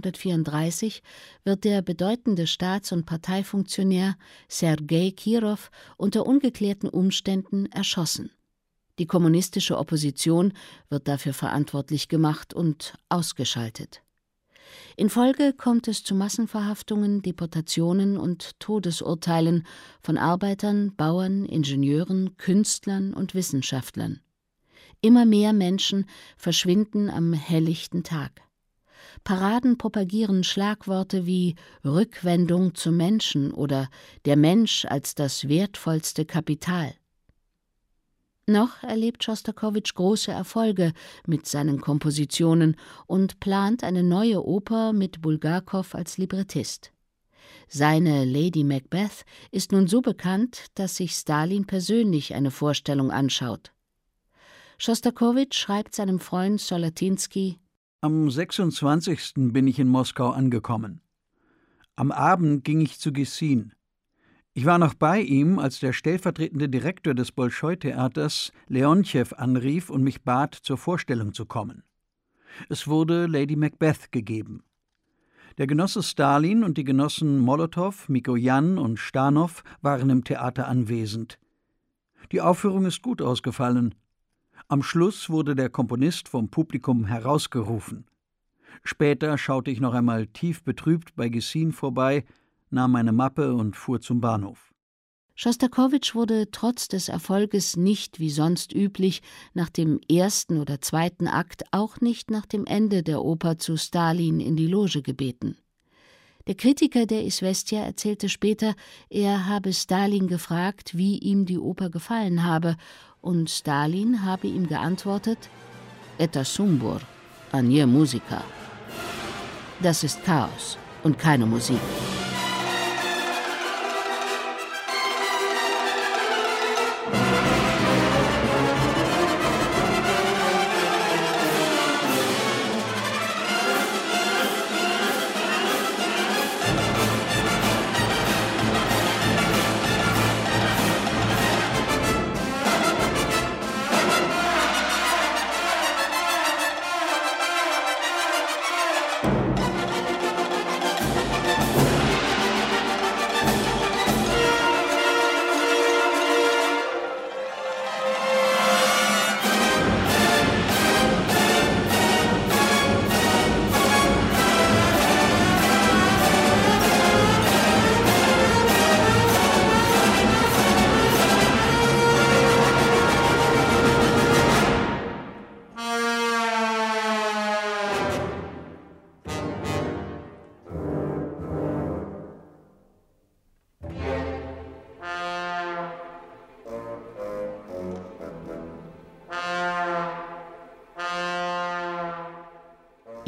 1934 wird der bedeutende Staats- und Parteifunktionär Sergei Kirov unter ungeklärten Umständen erschossen. Die kommunistische Opposition wird dafür verantwortlich gemacht und ausgeschaltet. In Folge kommt es zu Massenverhaftungen, Deportationen und Todesurteilen von Arbeitern, Bauern, Ingenieuren, Künstlern und Wissenschaftlern. Immer mehr Menschen verschwinden am helllichten Tag. Paraden propagieren Schlagworte wie Rückwendung zum Menschen oder der Mensch als das wertvollste Kapital. Noch erlebt Schostakowitsch große Erfolge mit seinen Kompositionen und plant eine neue Oper mit Bulgakow als Librettist. Seine Lady Macbeth ist nun so bekannt, dass sich Stalin persönlich eine Vorstellung anschaut. Schostakowitsch schreibt seinem Freund Solatinsky: Am 26. bin ich in Moskau angekommen. Am Abend ging ich zu Gessin. Ich war noch bei ihm, als der stellvertretende Direktor des Bolschoi-Theaters Leontjew anrief und mich bat, zur Vorstellung zu kommen. Es wurde Lady Macbeth gegeben. Der Genosse Stalin und die Genossen Molotow, Mikojan und Stanow waren im Theater anwesend. Die Aufführung ist gut ausgefallen. Am Schluss wurde der Komponist vom Publikum herausgerufen. Später schaute ich noch einmal tief betrübt bei Gessin vorbei, nahm meine Mappe und fuhr zum Bahnhof. Schostakowitsch wurde trotz des Erfolges nicht, wie sonst üblich, nach dem ersten oder zweiten Akt, auch nicht nach dem Ende der Oper zu Stalin in die Loge gebeten. Der Kritiker der Izvestija erzählte später, er habe Stalin gefragt, wie ihm die Oper gefallen habe, und Stalin habe ihm geantwortet: „Eta sumbur, a nie muzika." Das ist Chaos und keine Musik.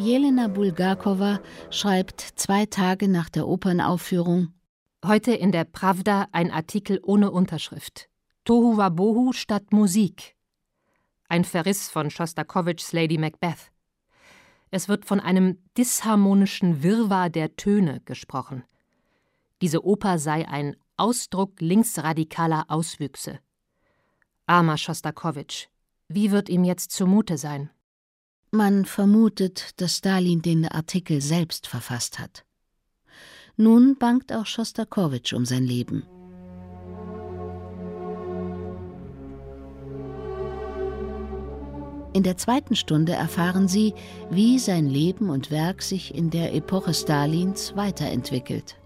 Jelena Bulgakova schreibt 2 Tage nach der Opernaufführung: Heute in der Pravda ein Artikel ohne Unterschrift. Tohu Wabohu statt Musik. Ein Verriss von Schostakowitschs Lady Macbeth. Es wird von einem disharmonischen Wirrwarr der Töne gesprochen. Diese Oper sei ein Ausdruck linksradikaler Auswüchse. Armer Schostakowitsch, wie wird ihm jetzt zumute sein? Man vermutet, dass Stalin den Artikel selbst verfasst hat. Nun bangt auch Schostakowitsch um sein Leben. In der 2. Stunde erfahren Sie, wie sein Leben und Werk sich in der Epoche Stalins weiterentwickelt.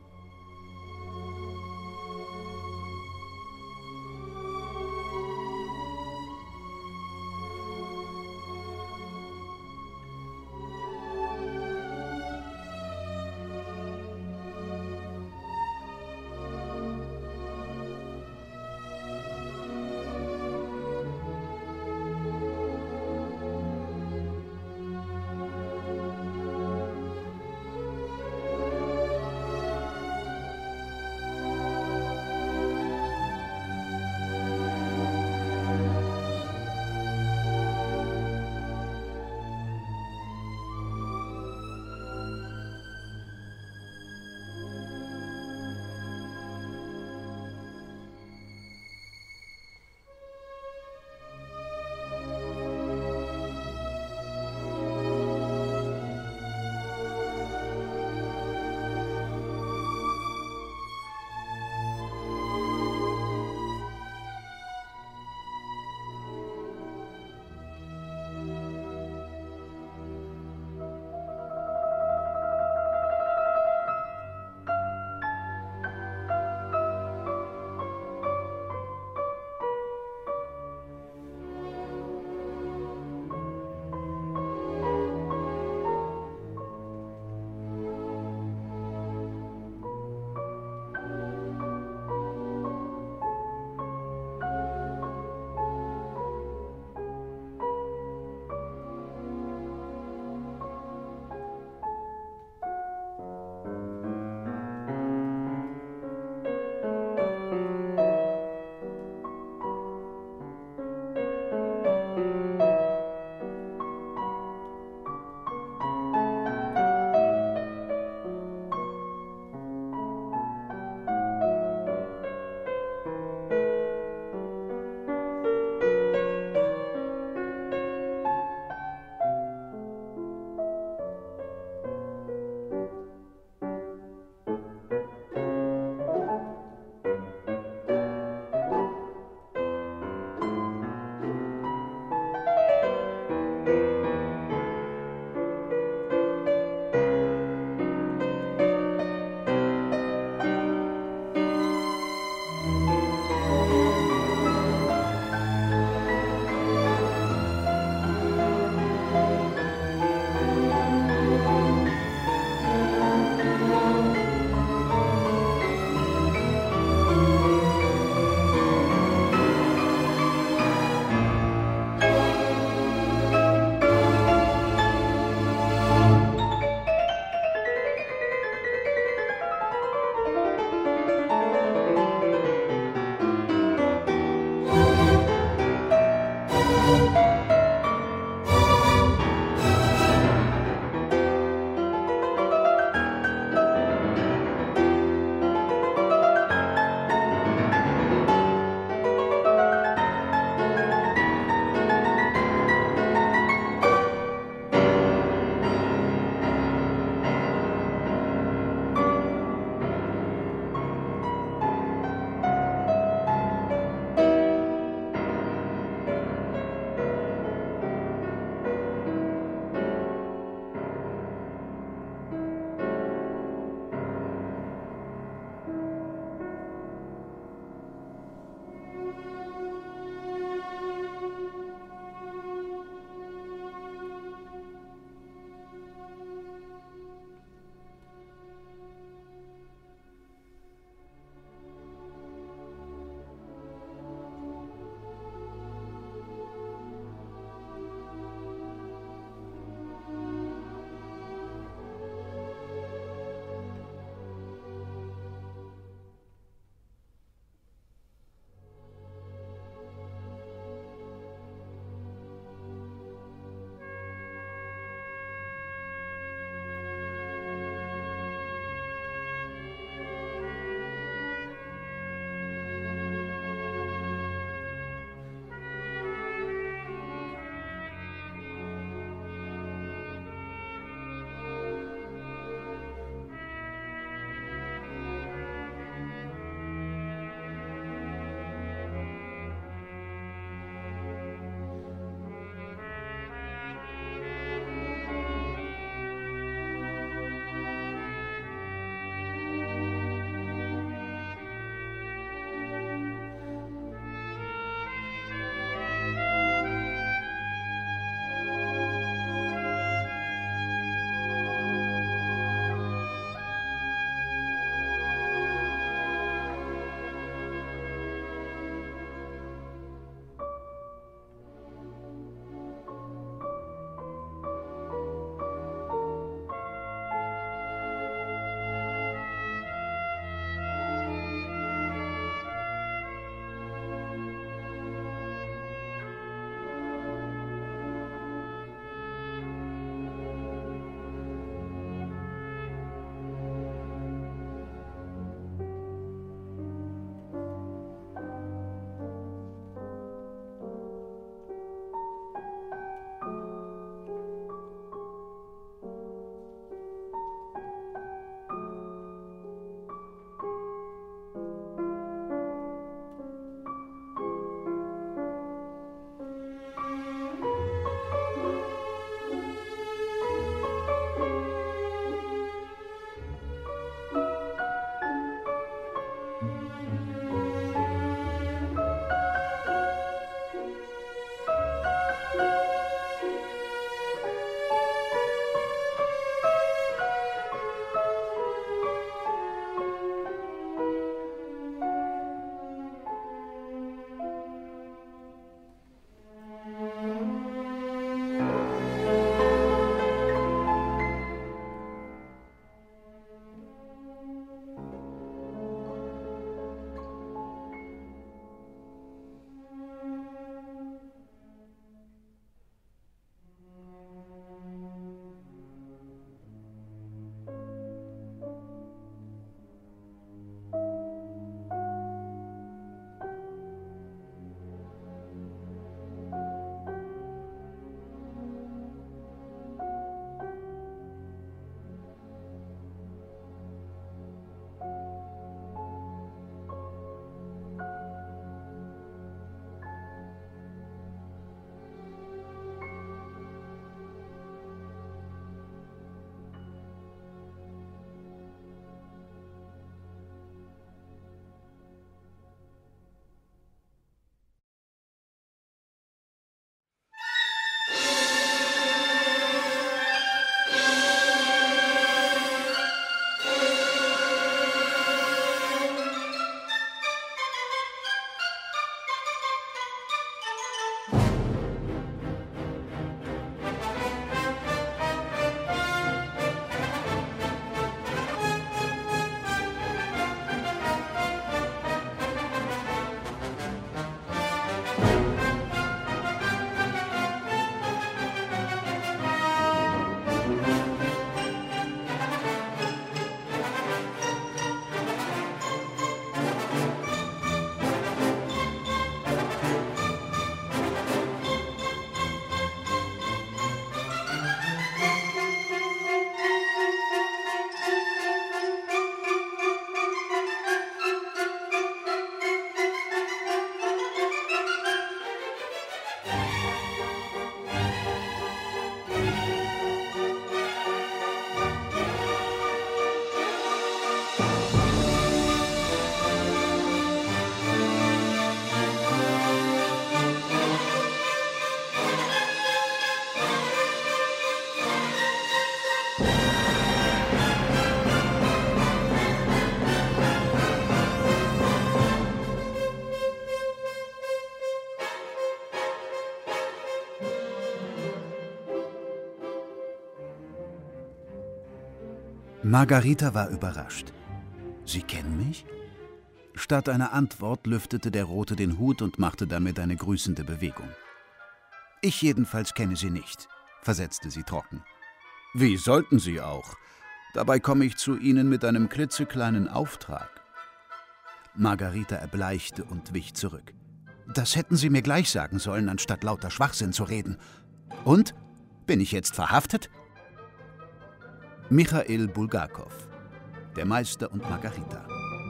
Margarita war überrascht. »Sie kennen mich?« Statt einer Antwort lüftete der Rote den Hut und machte damit eine grüßende Bewegung. »Ich jedenfalls kenne Sie nicht«, versetzte sie trocken. »Wie sollten Sie auch? Dabei komme ich zu Ihnen mit einem klitzekleinen Auftrag.« Margarita erbleichte und wich zurück. »Das hätten Sie mir gleich sagen sollen, anstatt lauter Schwachsinn zu reden. Und? Bin ich jetzt verhaftet?« Michail Bulgakow, der Meister und Margarita.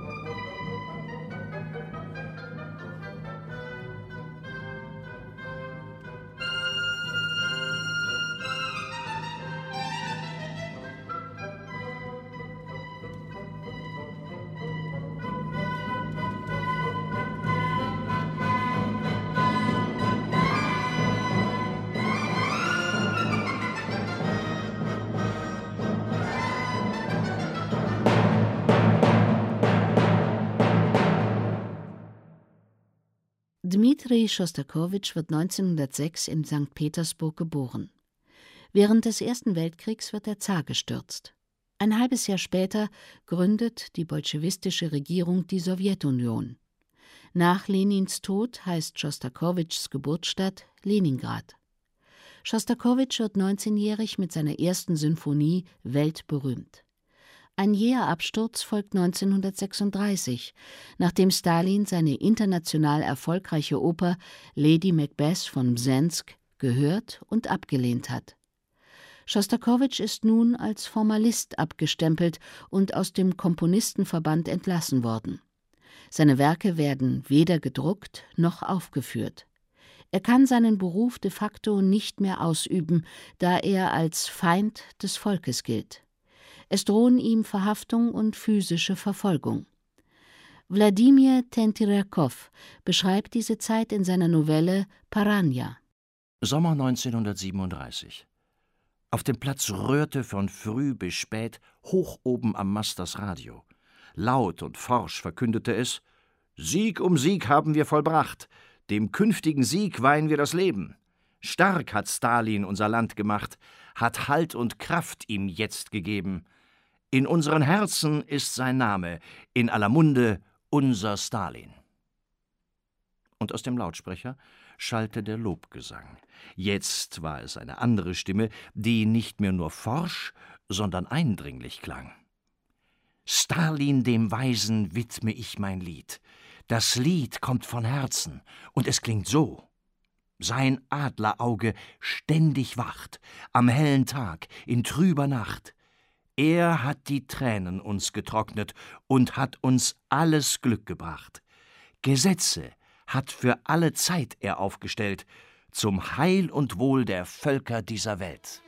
Dmitri Schostakowitsch wird 1906 in St. Petersburg geboren. Während des Ersten Weltkriegs wird der Zar gestürzt. Ein halbes Jahr später gründet die bolschewistische Regierung die Sowjetunion. Nach Lenins Tod heißt Schostakowitschs Geburtsstadt Leningrad. Schostakowitsch wird 19-jährig mit seiner ersten Sinfonie weltberühmt. Ein jäher Absturz folgt 1936, nachdem Stalin seine international erfolgreiche Oper Lady Macbeth von Msensk gehört und abgelehnt hat. Schostakowitsch ist nun als Formalist abgestempelt und aus dem Komponistenverband entlassen worden. Seine Werke werden weder gedruckt noch aufgeführt. Er kann seinen Beruf de facto nicht mehr ausüben, da er als Feind des Volkes gilt. Es drohen ihm Verhaftung und physische Verfolgung. Wladimir Tentyrakow beschreibt diese Zeit in seiner Novelle Paranja. Sommer 1937. Auf dem Platz rührte von früh bis spät hoch oben am Mast das Radio. Laut und forsch verkündete es: »Sieg um Sieg haben wir vollbracht. Dem künftigen Sieg weihen wir das Leben. Stark hat Stalin unser Land gemacht, hat Halt und Kraft ihm jetzt gegeben. In unseren Herzen ist sein Name, in aller Munde unser Stalin.« Und aus dem Lautsprecher schallte der Lobgesang. Jetzt war es eine andere Stimme, die nicht mehr nur forsch, sondern eindringlich klang. »Stalin dem Weisen widme ich mein Lied. Das Lied kommt von Herzen, und es klingt so. Sein Adlerauge ständig wacht, am hellen Tag, in trüber Nacht. Er hat die Tränen uns getrocknet und hat uns alles Glück gebracht. Gesetze hat für alle Zeit er aufgestellt, zum Heil und Wohl der Völker dieser Welt.«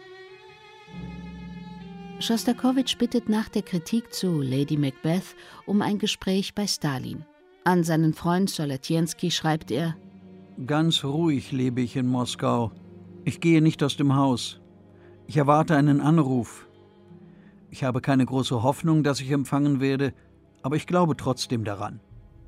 Schostakowitsch bittet nach der Kritik zu Lady Macbeth um ein Gespräch bei Stalin. An seinen Freund Solotjenskij schreibt er: »Ganz ruhig lebe ich in Moskau. Ich gehe nicht aus dem Haus. Ich erwarte einen Anruf. Ich habe keine große Hoffnung, dass ich empfangen werde, aber ich glaube trotzdem daran.«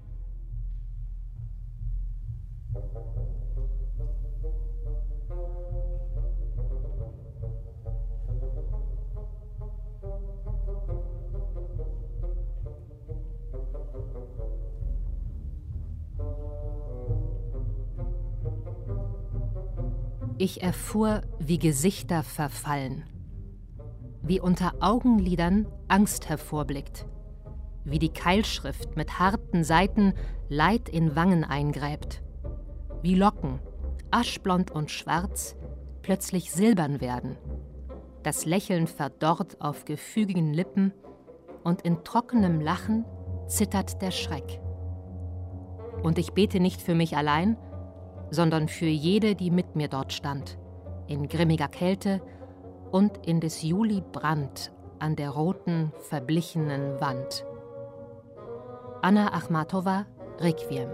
Ich erfuhr, wie Gesichter verfallen, wie unter Augenlidern Angst hervorblickt, wie die Keilschrift mit harten Seiten Leid in Wangen eingräbt, wie Locken, aschblond und schwarz, plötzlich silbern werden, das Lächeln verdorrt auf gefügigen Lippen und in trockenem Lachen zittert der Schreck. Und ich bete nicht für mich allein, sondern für jede, die mit mir dort stand, in grimmiger Kälte und in des Juli Brand an der roten, verblichenen Wand. Anna Achmatowa, Requiem.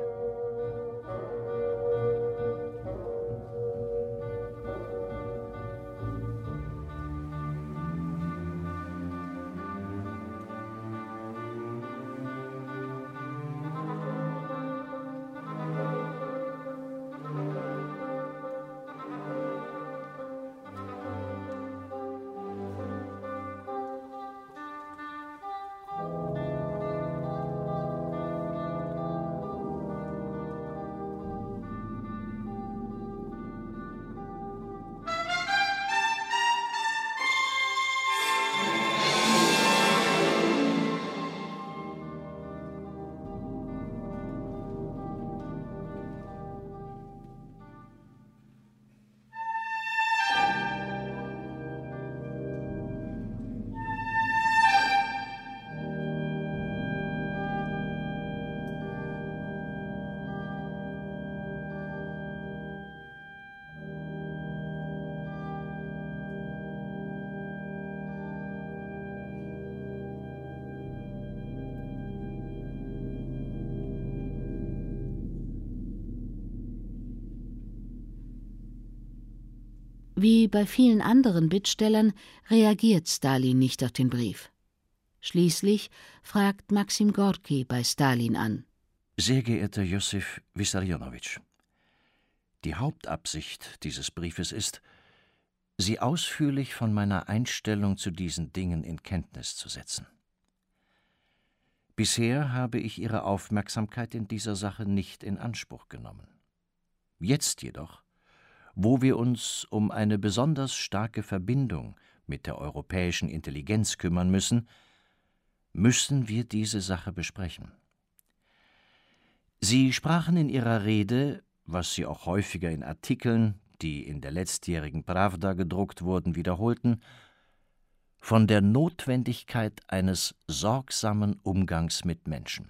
Wie bei vielen anderen Bittstellern reagiert Stalin nicht auf den Brief. Schließlich fragt Maxim Gorki bei Stalin an. Sehr geehrter Josif Wissarionowitsch, die Hauptabsicht dieses Briefes ist, Sie ausführlich von meiner Einstellung zu diesen Dingen in Kenntnis zu setzen. Bisher habe ich Ihre Aufmerksamkeit in dieser Sache nicht in Anspruch genommen. Jetzt jedoch, wo wir uns um eine besonders starke Verbindung mit der europäischen Intelligenz kümmern müssen wir diese Sache besprechen. Sie sprachen in Ihrer Rede, was Sie auch häufiger in Artikeln, die in der letztjährigen Prawda gedruckt wurden, wiederholten, von der Notwendigkeit eines sorgsamen Umgangs mit Menschen.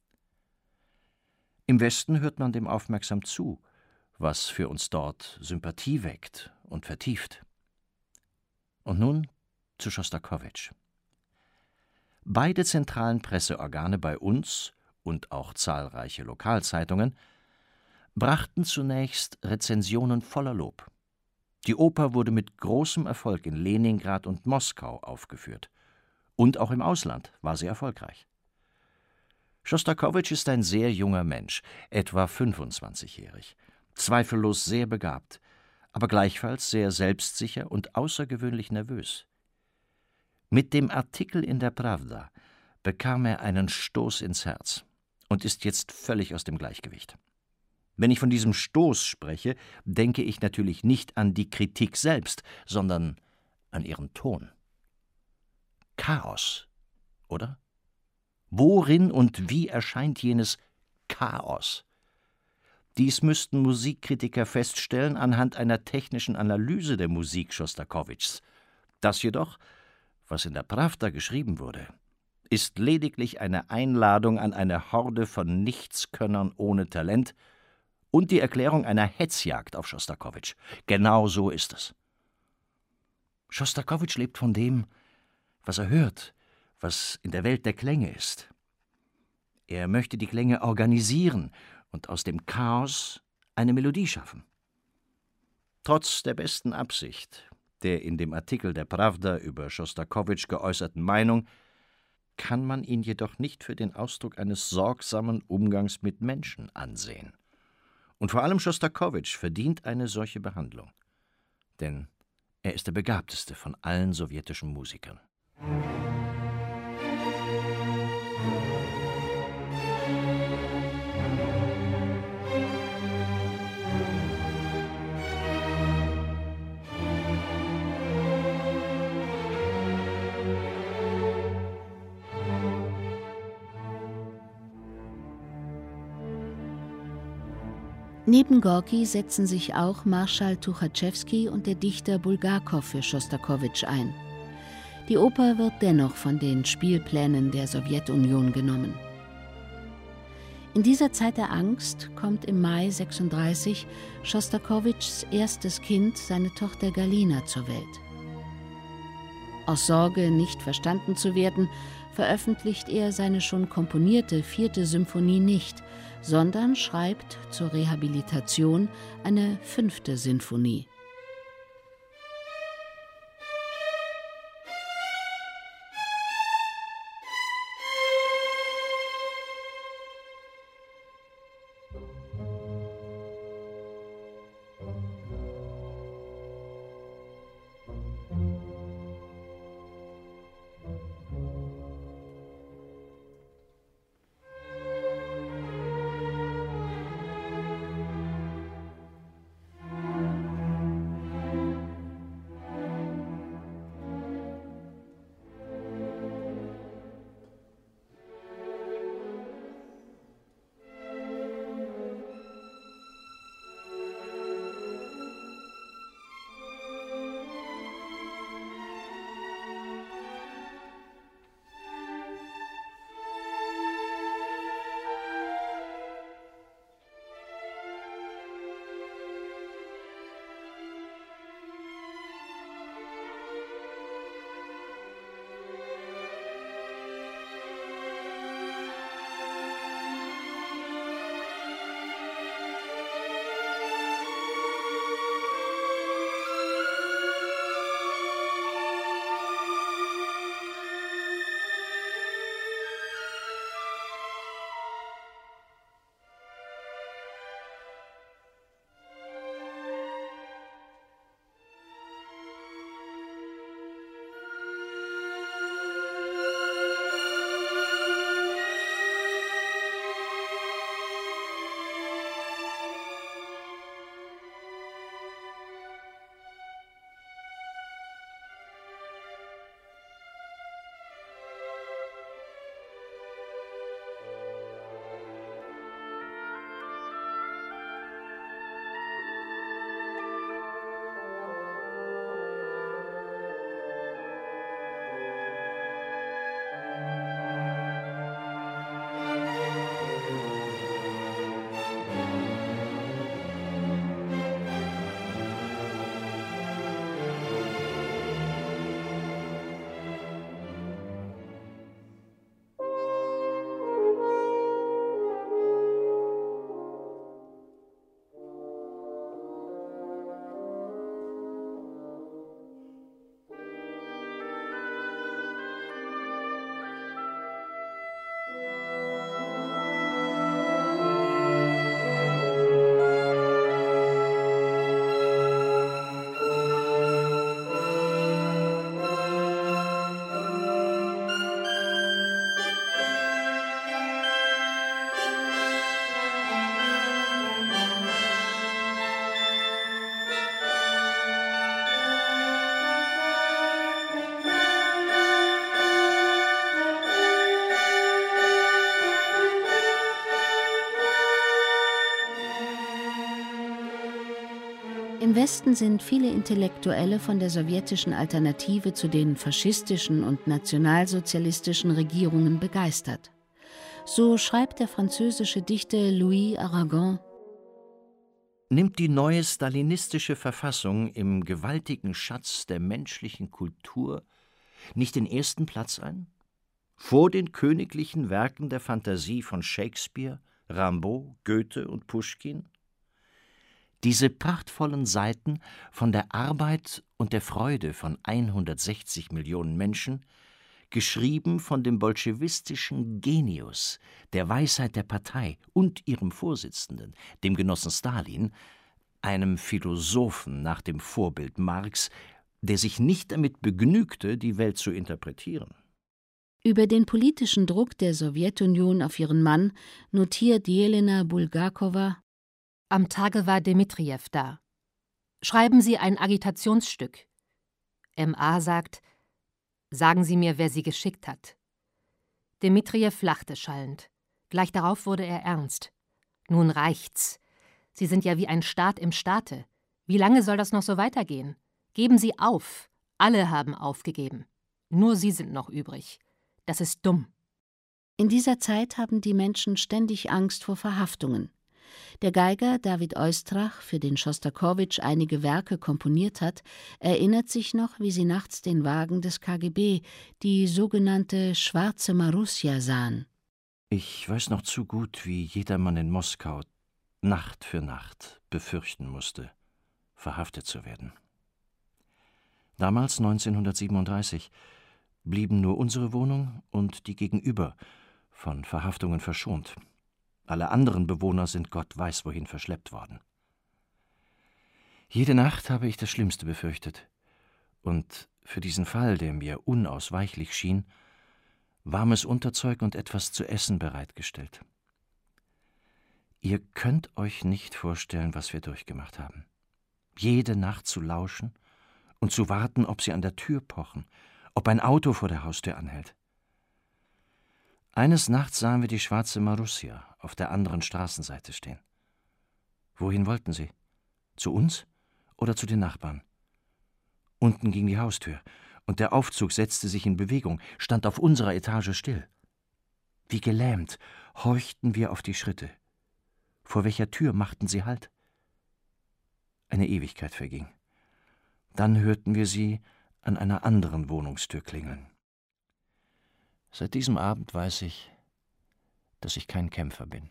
Im Westen hört man dem aufmerksam zu, was für uns dort Sympathie weckt und vertieft. Und nun zu Schostakowitsch. Beide zentralen Presseorgane bei uns und auch zahlreiche Lokalzeitungen brachten zunächst Rezensionen voller Lob. Die Oper wurde mit großem Erfolg in Leningrad und Moskau aufgeführt. Und auch im Ausland war sie erfolgreich. Schostakowitsch ist ein sehr junger Mensch, etwa 25-jährig, zweifellos sehr begabt, aber gleichfalls sehr selbstsicher und außergewöhnlich nervös. Mit dem Artikel in der Prawda bekam er einen Stoß ins Herz und ist jetzt völlig aus dem Gleichgewicht. Wenn ich von diesem Stoß spreche, denke ich natürlich nicht an die Kritik selbst, sondern an ihren Ton. Chaos, oder? Worin und wie erscheint jenes Chaos? Dies müssten Musikkritiker feststellen anhand einer technischen Analyse der Musik Schostakowitschs. Das jedoch, was in der Prawda geschrieben wurde, ist lediglich eine Einladung an eine Horde von Nichtskönnern ohne Talent und die Erklärung einer Hetzjagd auf Schostakowitsch. Genau so ist es. Schostakowitsch lebt von dem, was er hört, was in der Welt der Klänge ist. Er möchte die Klänge organisieren und aus dem Chaos eine Melodie schaffen. Trotz der besten Absicht, der in dem Artikel der Prawda über Schostakowitsch geäußerten Meinung, kann man ihn jedoch nicht für den Ausdruck eines sorgsamen Umgangs mit Menschen ansehen. Und vor allem Schostakowitsch verdient eine solche Behandlung. Denn er ist der begabteste von allen sowjetischen Musikern. Neben Gorki setzen sich auch Marschall Tuchatschewski und der Dichter Bulgakow für Schostakowitsch ein. Die Oper wird dennoch von den Spielplänen der Sowjetunion genommen. In dieser Zeit der Angst kommt im Mai 1936 Schostakowitschs erstes Kind, seine Tochter Galina, zur Welt. Aus Sorge, nicht verstanden zu werden, veröffentlicht er seine schon komponierte 4. Symphonie nicht, sondern schreibt zur Rehabilitation eine 5. Sinfonie. Westen sind viele Intellektuelle von der sowjetischen Alternative zu den faschistischen und nationalsozialistischen Regierungen begeistert. So schreibt der französische Dichter Louis Aragon: Nimmt die neue stalinistische Verfassung im gewaltigen Schatz der menschlichen Kultur nicht den ersten Platz ein? Vor den königlichen Werken der Fantasie von Shakespeare, Rimbaud, Goethe und Puschkin? Diese prachtvollen Seiten von der Arbeit und der Freude von 160 Millionen Menschen, geschrieben von dem bolschewistischen Genius, der Weisheit der Partei und ihrem Vorsitzenden, dem Genossen Stalin, einem Philosophen nach dem Vorbild Marx, der sich nicht damit begnügte, die Welt zu interpretieren. Über den politischen Druck der Sowjetunion auf ihren Mann notiert Jelena Bulgakowa: Am Tage war Dmitrijew da. Schreiben Sie ein Agitationsstück. M.A. sagt: Sagen Sie mir, wer Sie geschickt hat. Dmitrijew lachte schallend. Gleich darauf wurde er ernst. Nun reicht's. Sie sind ja wie ein Staat im Staate. Wie lange soll das noch so weitergehen? Geben Sie auf. Alle haben aufgegeben. Nur Sie sind noch übrig. Das ist dumm. In dieser Zeit haben die Menschen ständig Angst vor Verhaftungen. Der Geiger David Oistrach, für den Schostakowitsch einige Werke komponiert hat, erinnert sich noch, wie sie nachts den Wagen des KGB, die sogenannte Schwarze Marussia, sahen. Ich weiß noch zu gut, wie jedermann in Moskau Nacht für Nacht befürchten musste, verhaftet zu werden. Damals, 1937, blieben nur unsere Wohnung und die gegenüber von Verhaftungen verschont. Alle anderen Bewohner sind Gott weiß wohin verschleppt worden. Jede Nacht habe ich das Schlimmste befürchtet. Und für diesen Fall, der mir unausweichlich schien, warmes Unterzeug und etwas zu essen bereitgestellt. Ihr könnt euch nicht vorstellen, was wir durchgemacht haben. Jede Nacht zu lauschen und zu warten, ob sie an der Tür pochen, ob ein Auto vor der Haustür anhält. Eines Nachts sahen wir die Schwarze Marussia auf der anderen Straßenseite stehen. Wohin wollten sie? Zu uns oder zu den Nachbarn? Unten ging die Haustür, und der Aufzug setzte sich in Bewegung, stand auf unserer Etage still. Wie gelähmt horchten wir auf die Schritte. Vor welcher Tür machten sie Halt? Eine Ewigkeit verging. Dann hörten wir sie an einer anderen Wohnungstür klingeln. Seit diesem Abend weiß ich, dass ich kein Kämpfer bin.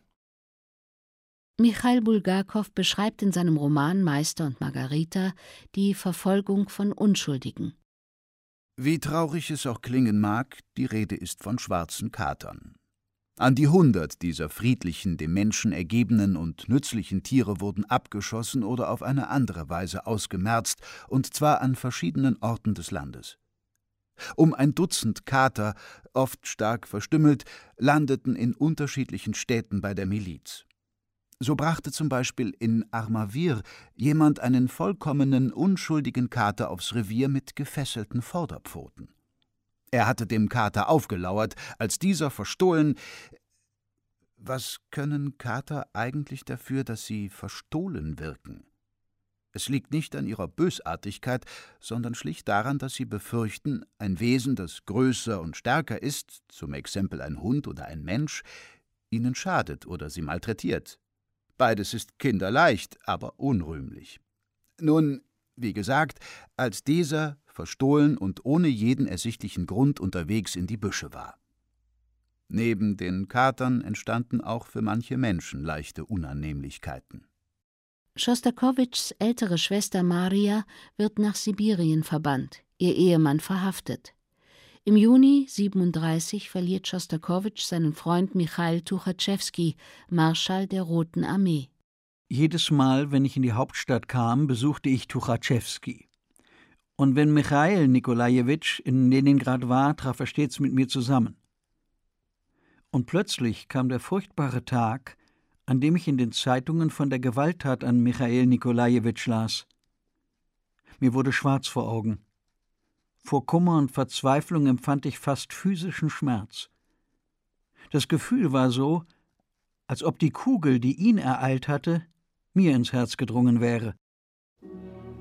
Michail Bulgakow beschreibt in seinem Roman Meister und Margarita die Verfolgung von Unschuldigen. Wie traurig es auch klingen mag, die Rede ist von schwarzen Katern. An die 100 dieser friedlichen, dem Menschen ergebenen und nützlichen Tiere wurden abgeschossen oder auf eine andere Weise ausgemerzt, und zwar an verschiedenen Orten des Landes. Um ein Dutzend Kater, oft stark verstümmelt, landeten in unterschiedlichen Städten bei der Miliz. So brachte zum Beispiel in Armavir jemand einen vollkommenen, unschuldigen Kater aufs Revier mit gefesselten Vorderpfoten. Er hatte dem Kater aufgelauert, als dieser verstohlen. Was können Kater eigentlich dafür, dass sie verstohlen wirken? Es liegt nicht an ihrer Bösartigkeit, sondern schlicht daran, dass sie befürchten, ein Wesen, das größer und stärker ist, zum Exempel ein Hund oder ein Mensch, ihnen schadet oder sie malträtiert. Beides ist kinderleicht, aber unrühmlich. Nun, wie gesagt, als dieser verstohlen und ohne jeden ersichtlichen Grund unterwegs in die Büsche war. Neben den Katern entstanden auch für manche Menschen leichte Unannehmlichkeiten. Schostakowitschs ältere Schwester Maria wird nach Sibirien verbannt, ihr Ehemann verhaftet. Im Juni 1937 verliert Schostakowitsch seinen Freund Michail Tuchatschewski, Marschall der Roten Armee. Jedes Mal, wenn ich in die Hauptstadt kam, besuchte ich Tuchatschewski. Und wenn Michail Nikolajewitsch in Leningrad war, traf er stets mit mir zusammen. Und plötzlich kam der furchtbare Tag, an dem ich in den Zeitungen von der Gewalttat an Michail Nikolajewitsch las. Mir wurde schwarz vor Augen. Vor Kummer und Verzweiflung empfand ich fast physischen Schmerz. Das Gefühl war so, als ob die Kugel, die ihn ereilt hatte, mir ins Herz gedrungen wäre.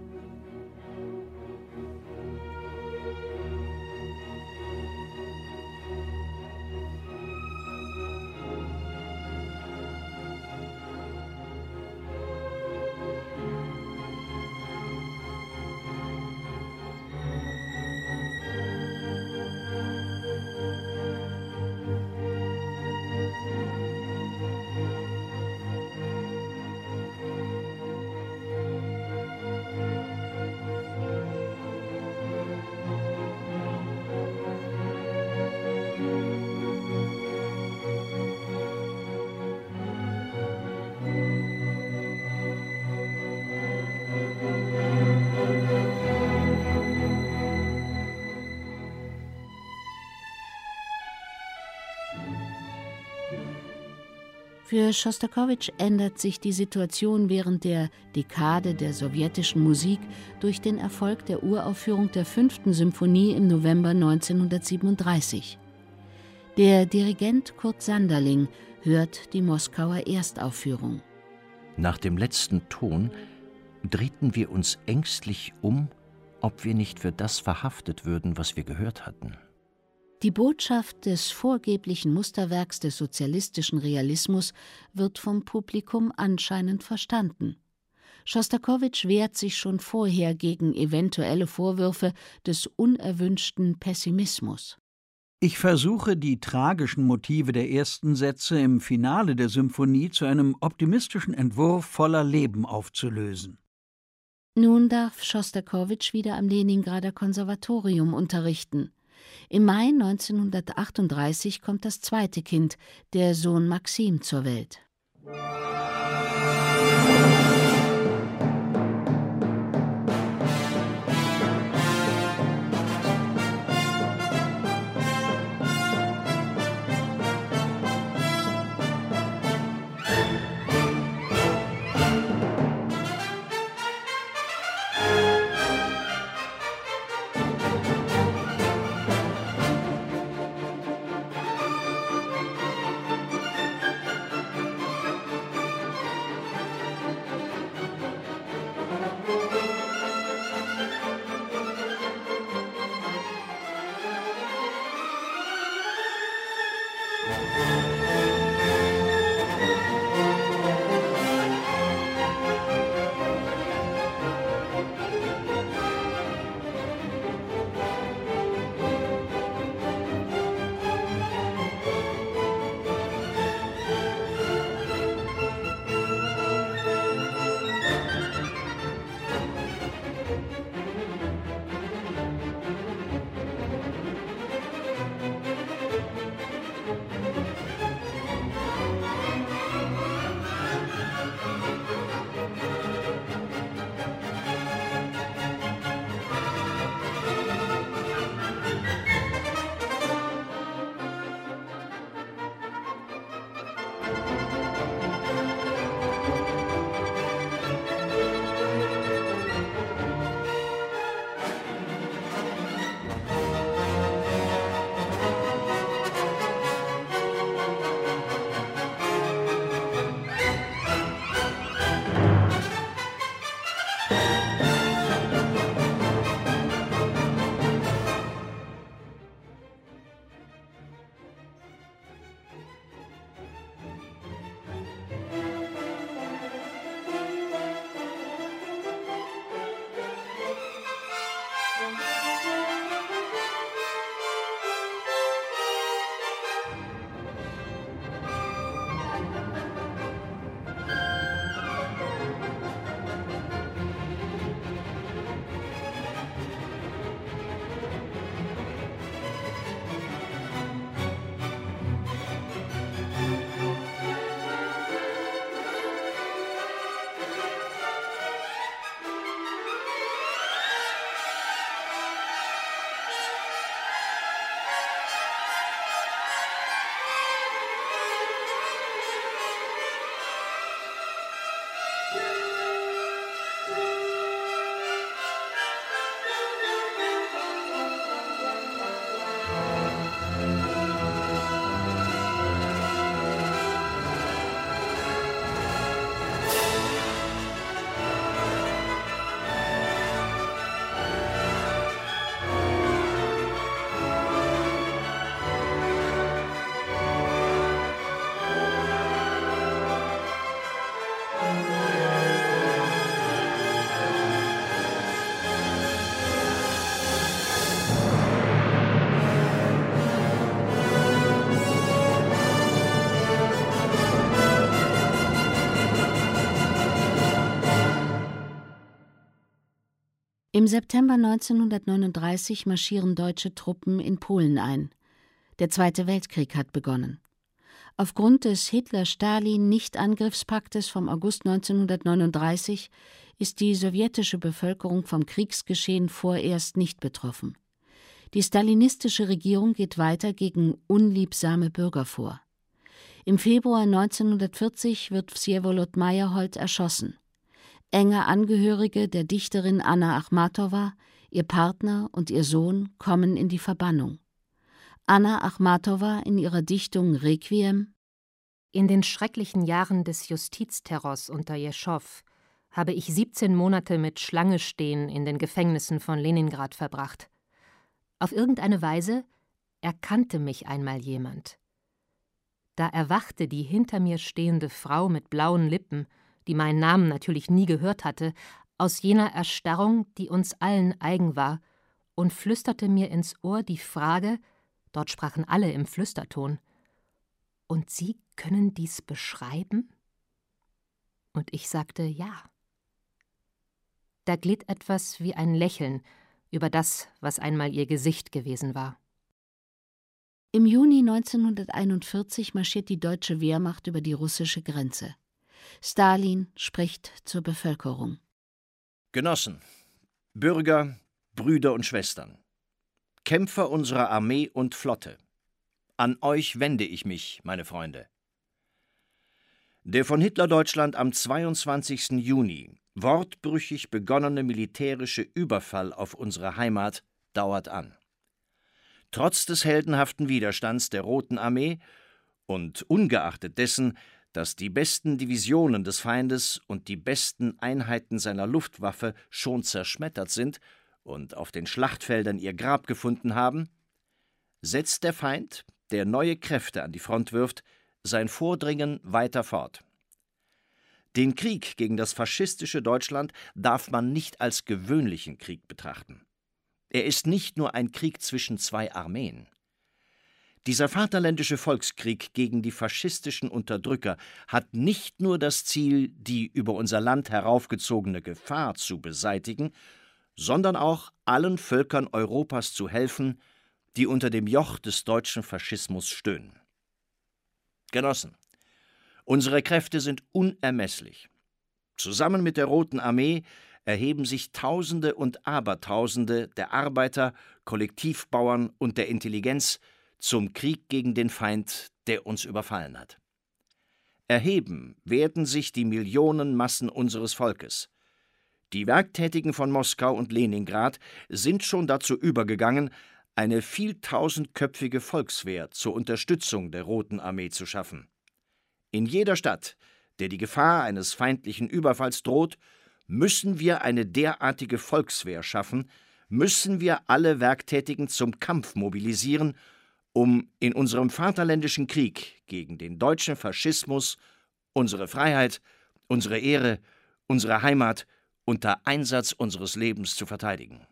Für Schostakowitsch ändert sich die Situation während der Dekade der sowjetischen Musik durch den Erfolg der Uraufführung der 5. Symphonie im November 1937. Der Dirigent Kurt Sanderling hört die Moskauer Erstaufführung. Nach dem letzten Ton drehten wir uns ängstlich um, ob wir nicht für das verhaftet würden, was wir gehört hatten. Die Botschaft des vorgeblichen Musterwerks des sozialistischen Realismus wird vom Publikum anscheinend verstanden. Schostakowitsch wehrt sich schon vorher gegen eventuelle Vorwürfe des unerwünschten Pessimismus. Ich versuche, die tragischen Motive der ersten Sätze im Finale der Symphonie zu einem optimistischen Entwurf voller Leben aufzulösen. Nun darf Schostakowitsch wieder am Leningrader Konservatorium unterrichten. Im Mai 1938 kommt das zweite Kind, der Sohn Maxim, zur Welt. Im September 1939 marschieren deutsche Truppen in Polen ein. Der Zweite Weltkrieg hat begonnen. Aufgrund des Hitler-Stalin-Nichtangriffspaktes vom August 1939 ist die sowjetische Bevölkerung vom Kriegsgeschehen vorerst nicht betroffen. Die stalinistische Regierung geht weiter gegen unliebsame Bürger vor. Im Februar 1940 wird Wsjewolod Meyerhold erschossen. Enge Angehörige der Dichterin Anna Achmatowa, ihr Partner und ihr Sohn kommen in die Verbannung. Anna Achmatowa in ihrer Dichtung Requiem: In den schrecklichen Jahren des Justizterrors unter Jeschow habe ich 17 Monate mit Schlangestehen in den Gefängnissen von Leningrad verbracht. Auf irgendeine Weise erkannte mich einmal jemand. Da erwachte die hinter mir stehende Frau mit blauen Lippen, die meinen Namen natürlich nie gehört hatte, aus jener Erstarrung, die uns allen eigen war, und flüsterte mir ins Ohr die Frage, dort sprachen alle im Flüsterton: Und Sie können dies beschreiben? Und ich sagte ja. Da glitt etwas wie ein Lächeln über das, was einmal ihr Gesicht gewesen war. Im Juni 1941 marschiert die deutsche Wehrmacht über die russische Grenze. Stalin spricht zur Bevölkerung. Genossen, Bürger, Brüder und Schwestern, Kämpfer unserer Armee und Flotte, an euch wende ich mich, meine Freunde. Der von Hitlerdeutschland am 22. Juni wortbrüchig begonnene militärische Überfall auf unsere Heimat dauert an. Trotz des heldenhaften Widerstands der Roten Armee und ungeachtet dessen, dass die besten Divisionen des Feindes und die besten Einheiten seiner Luftwaffe schon zerschmettert sind und auf den Schlachtfeldern ihr Grab gefunden haben, setzt der Feind, der neue Kräfte an die Front wirft, sein Vordringen weiter fort. Den Krieg gegen das faschistische Deutschland darf man nicht als gewöhnlichen Krieg betrachten. Er ist nicht nur ein Krieg zwischen zwei Armeen. Dieser vaterländische Volkskrieg gegen die faschistischen Unterdrücker hat nicht nur das Ziel, die über unser Land heraufgezogene Gefahr zu beseitigen, sondern auch allen Völkern Europas zu helfen, die unter dem Joch des deutschen Faschismus stöhnen. Genossen, unsere Kräfte sind unermesslich. Zusammen mit der Roten Armee erheben sich Tausende und Abertausende der Arbeiter, Kollektivbauern und der Intelligenz zum Krieg gegen den Feind, der uns überfallen hat. Erheben werden sich die Millionenmassen unseres Volkes. Die Werktätigen von Moskau und Leningrad sind schon dazu übergegangen, eine vieltausendköpfige Volkswehr zur Unterstützung der Roten Armee zu schaffen. In jeder Stadt, der die Gefahr eines feindlichen Überfalls droht, müssen wir eine derartige Volkswehr schaffen, müssen wir alle Werktätigen zum Kampf mobilisieren, um in unserem vaterländischen Krieg gegen den deutschen Faschismus unsere Freiheit, unsere Ehre, unsere Heimat unter Einsatz unseres Lebens zu verteidigen.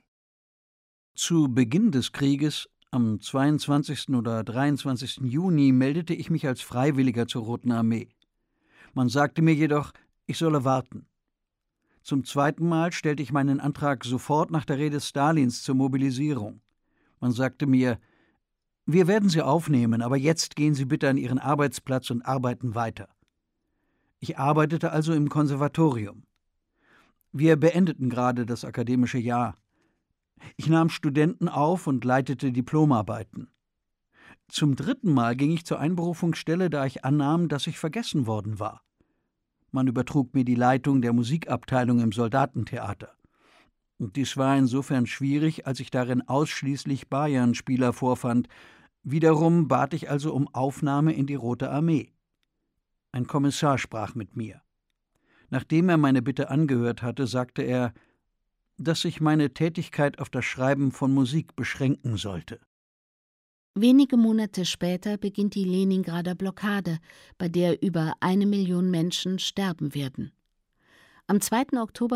Zu Beginn des Krieges, am 22. oder 23. Juni, meldete ich mich als Freiwilliger zur Roten Armee. Man sagte mir jedoch, ich solle warten. Zum zweiten Mal stellte ich meinen Antrag sofort nach der Rede Stalins zur Mobilisierung. Man sagte mir, wir werden Sie aufnehmen, aber jetzt gehen Sie bitte an Ihren Arbeitsplatz und arbeiten weiter. Ich arbeitete also im Konservatorium. Wir beendeten gerade das akademische Jahr. Ich nahm Studenten auf und leitete Diplomarbeiten. Zum dritten Mal ging ich zur Einberufungsstelle, da ich annahm, dass ich vergessen worden war. Man übertrug mir die Leitung der Musikabteilung im Soldatentheater. Und dies war insofern schwierig, als ich darin ausschließlich Bayernspieler vorfand. Wiederum bat ich also um Aufnahme in die Rote Armee. Ein Kommissar sprach mit mir. Nachdem er meine Bitte angehört hatte, sagte er, dass sich meine Tätigkeit auf das Schreiben von Musik beschränken sollte. Wenige Monate später beginnt die Leningrader Blockade, bei der über 1 Million Menschen sterben werden. Am 2. Oktober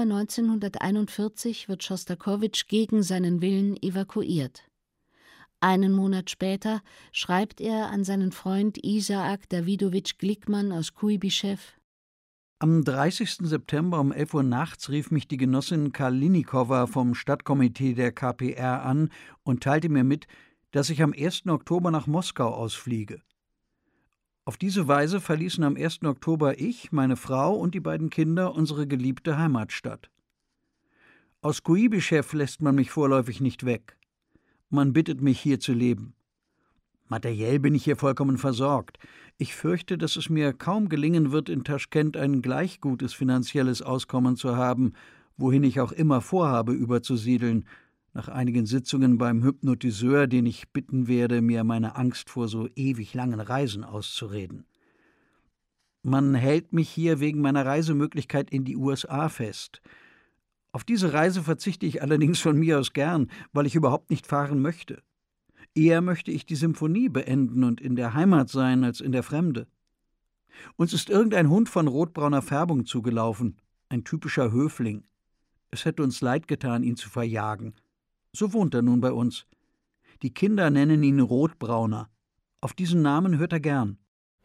1941 wird Schostakowitsch gegen seinen Willen evakuiert. Einen Monat später schreibt er an seinen Freund Isaak Davidowitsch Glickmann aus Kuibyschew: Am 30. September um 11 Uhr nachts rief mich die Genossin Kalinikowa vom Stadtkomitee der KPR an und teilte mir mit, dass ich am 1. Oktober nach Moskau ausfliege. Auf diese Weise verließen am 1. Oktober ich, meine Frau und die beiden Kinder unsere geliebte Heimatstadt. Aus Kuibyschew lässt man mich vorläufig nicht weg. Man bittet mich, hier zu leben. Materiell bin ich hier vollkommen versorgt. Ich fürchte, dass es mir kaum gelingen wird, in Taschkent ein gleich gutes finanzielles Auskommen zu haben, wohin ich auch immer vorhabe, überzusiedeln, nach einigen Sitzungen beim Hypnotiseur, den ich bitten werde, mir meine Angst vor so ewig langen Reisen auszureden. Man hält mich hier wegen meiner Reisemöglichkeit in die USA fest. Auf diese Reise verzichte ich allerdings von mir aus gern, weil ich überhaupt nicht fahren möchte. Eher möchte ich die Symphonie beenden und in der Heimat sein als in der Fremde. Uns ist irgendein Hund von rotbrauner Färbung zugelaufen, ein typischer Höfling. Es hätte uns leid getan, ihn zu verjagen. So wohnt er nun bei uns. Die Kinder nennen ihn Rotbrauner. Auf diesen Namen hört er gern.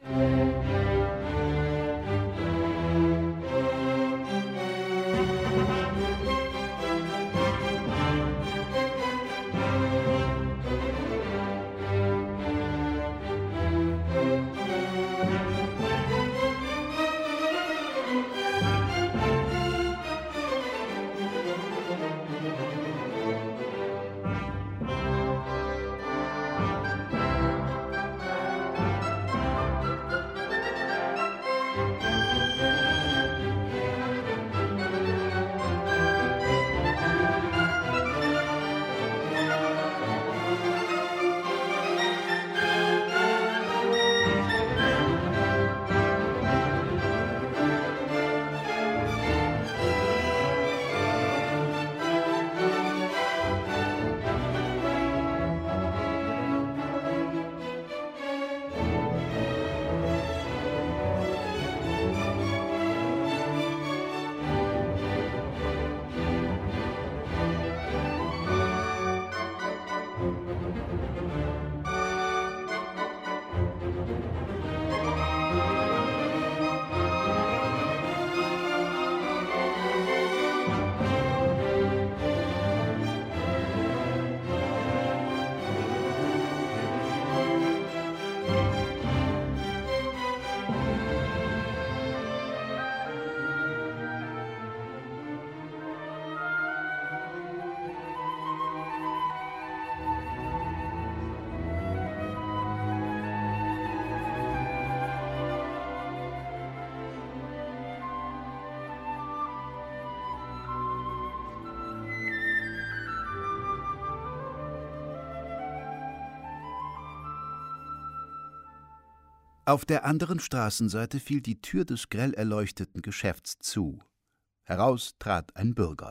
Auf der anderen Straßenseite fiel die Tür des grell erleuchteten Geschäfts zu. Heraus trat ein Bürger.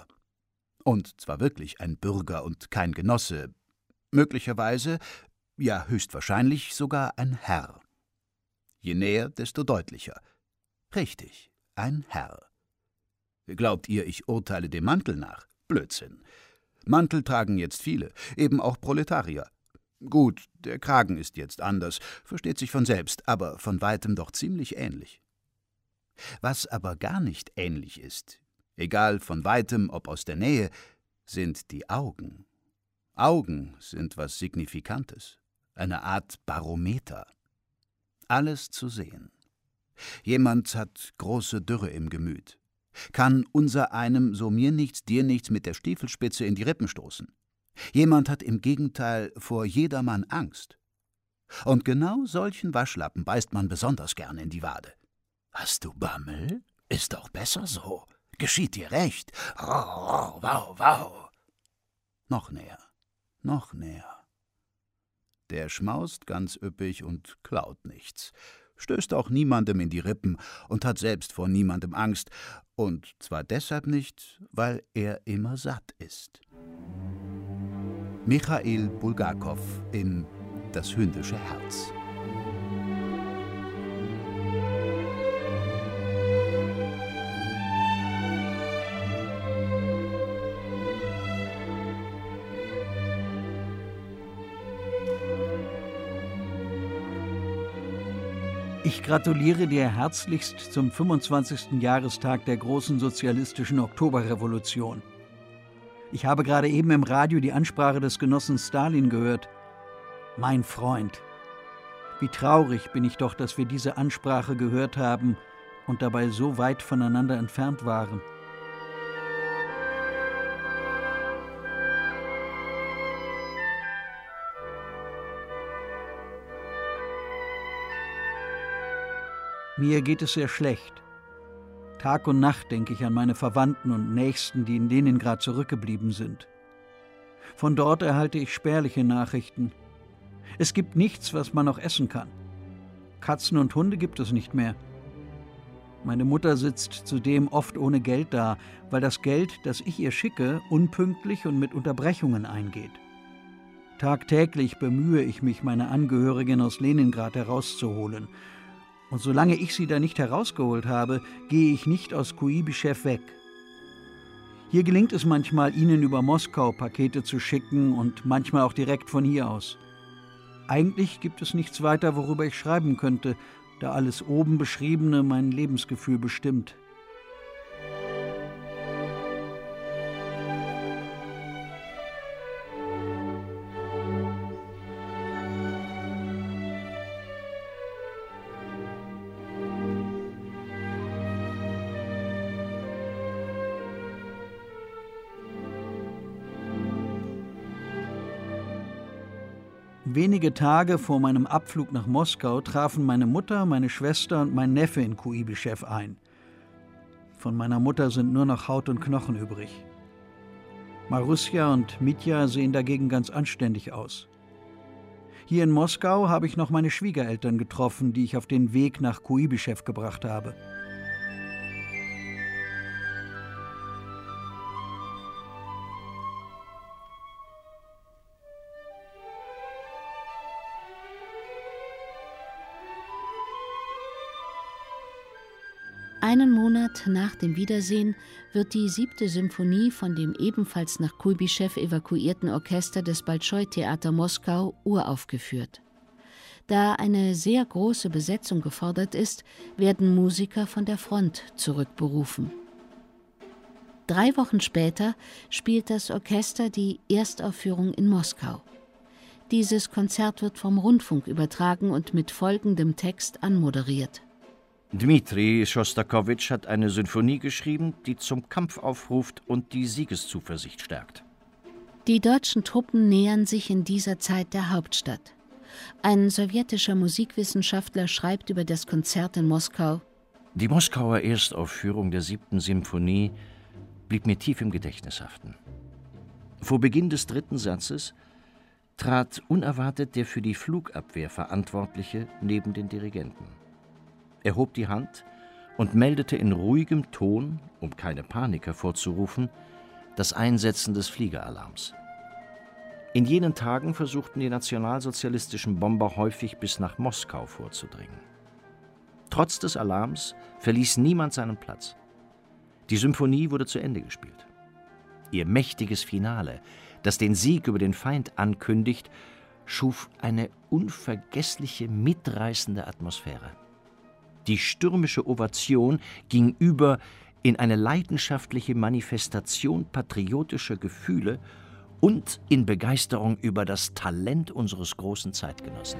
Und zwar wirklich ein Bürger und kein Genosse. Möglicherweise, ja höchstwahrscheinlich sogar ein Herr. Je näher, desto deutlicher. Richtig, ein Herr. Glaubt ihr, ich urteile dem Mantel nach? Blödsinn. Mantel tragen jetzt viele, eben auch Proletarier. Gut, der Kragen ist jetzt anders, versteht sich von selbst, aber von weitem doch ziemlich ähnlich. Was aber gar nicht ähnlich ist, egal von weitem, ob aus der Nähe, sind die Augen. Augen sind was Signifikantes, eine Art Barometer. Alles zu sehen. Jemand hat große Dürre im Gemüt, kann unser einem so mir nichts, dir nichts mit der Stiefelspitze in die Rippen stoßen. Jemand hat im Gegenteil vor jedermann Angst. Und genau solchen Waschlappen beißt man besonders gern in die Wade. Hast du Bammel? Ist doch besser so. Geschieht dir recht. Wow, wow, wow. Noch näher, noch näher. Der schmaust ganz üppig und klaut nichts, stößt auch niemandem in die Rippen und hat selbst vor niemandem Angst, und zwar deshalb nicht, weil er immer satt ist. Michail Bulgakow in Das hündische Herz. Ich gratuliere dir herzlichst zum 25. Jahrestag der großen sozialistischen Oktoberrevolution. Ich habe gerade eben im Radio die Ansprache des Genossen Stalin gehört. Mein Freund, wie traurig bin ich doch, dass wir diese Ansprache gehört haben und dabei so weit voneinander entfernt waren. Mir geht es sehr schlecht. Tag und Nacht denke ich an meine Verwandten und Nächsten, die in Leningrad zurückgeblieben sind. Von dort erhalte ich spärliche Nachrichten. Es gibt nichts, was man noch essen kann. Katzen und Hunde gibt es nicht mehr. Meine Mutter sitzt zudem oft ohne Geld da, weil das Geld, das ich ihr schicke, unpünktlich und mit Unterbrechungen eingeht. Tagtäglich bemühe ich mich, meine Angehörigen aus Leningrad herauszuholen. Und solange ich sie da nicht herausgeholt habe, gehe ich nicht aus Kuibyschew weg. Hier gelingt es manchmal, ihnen über Moskau Pakete zu schicken und manchmal auch direkt von hier aus. Eigentlich gibt es nichts weiter, worüber ich schreiben könnte, da alles oben Beschriebene mein Lebensgefühl bestimmt. Wenige Tage vor meinem Abflug nach Moskau trafen meine Mutter, meine Schwester und mein Neffe in Kuibyschew ein. Von meiner Mutter sind nur noch Haut und Knochen übrig. Marusja und Mitja sehen dagegen ganz anständig aus. Hier in Moskau habe ich noch meine Schwiegereltern getroffen, die ich auf den Weg nach Kuibyschew gebracht habe. Einen Monat nach dem Wiedersehen wird die 7. Symphonie von dem ebenfalls nach Kuibyschew evakuierten Orchester des Bolschoi-Theater Moskau uraufgeführt. Da eine sehr große Besetzung gefordert ist, werden Musiker von der Front zurückberufen. 3 Wochen später spielt das Orchester die Erstaufführung in Moskau. Dieses Konzert wird vom Rundfunk übertragen und mit folgendem Text anmoderiert. Dmitri Schostakowitsch hat eine Sinfonie geschrieben, die zum Kampf aufruft und die Siegeszuversicht stärkt. Die deutschen Truppen nähern sich in dieser Zeit der Hauptstadt. Ein sowjetischer Musikwissenschaftler schreibt über das Konzert in Moskau: Die Moskauer Erstaufführung der 7. Symphonie blieb mir tief im Gedächtnis haften. Vor Beginn des 3. Satzes trat unerwartet der für die Flugabwehr Verantwortliche neben den Dirigenten. Er hob die Hand und meldete in ruhigem Ton, um keine Panik hervorzurufen, das Einsetzen des Fliegeralarms. In jenen Tagen versuchten die nationalsozialistischen Bomber häufig bis nach Moskau vorzudringen. Trotz des Alarms verließ niemand seinen Platz. Die Symphonie wurde zu Ende gespielt. Ihr mächtiges Finale, das den Sieg über den Feind ankündigt, schuf eine unvergessliche, mitreißende Atmosphäre. Die stürmische Ovation ging über in eine leidenschaftliche Manifestation patriotischer Gefühle und in Begeisterung über das Talent unseres großen Zeitgenossen.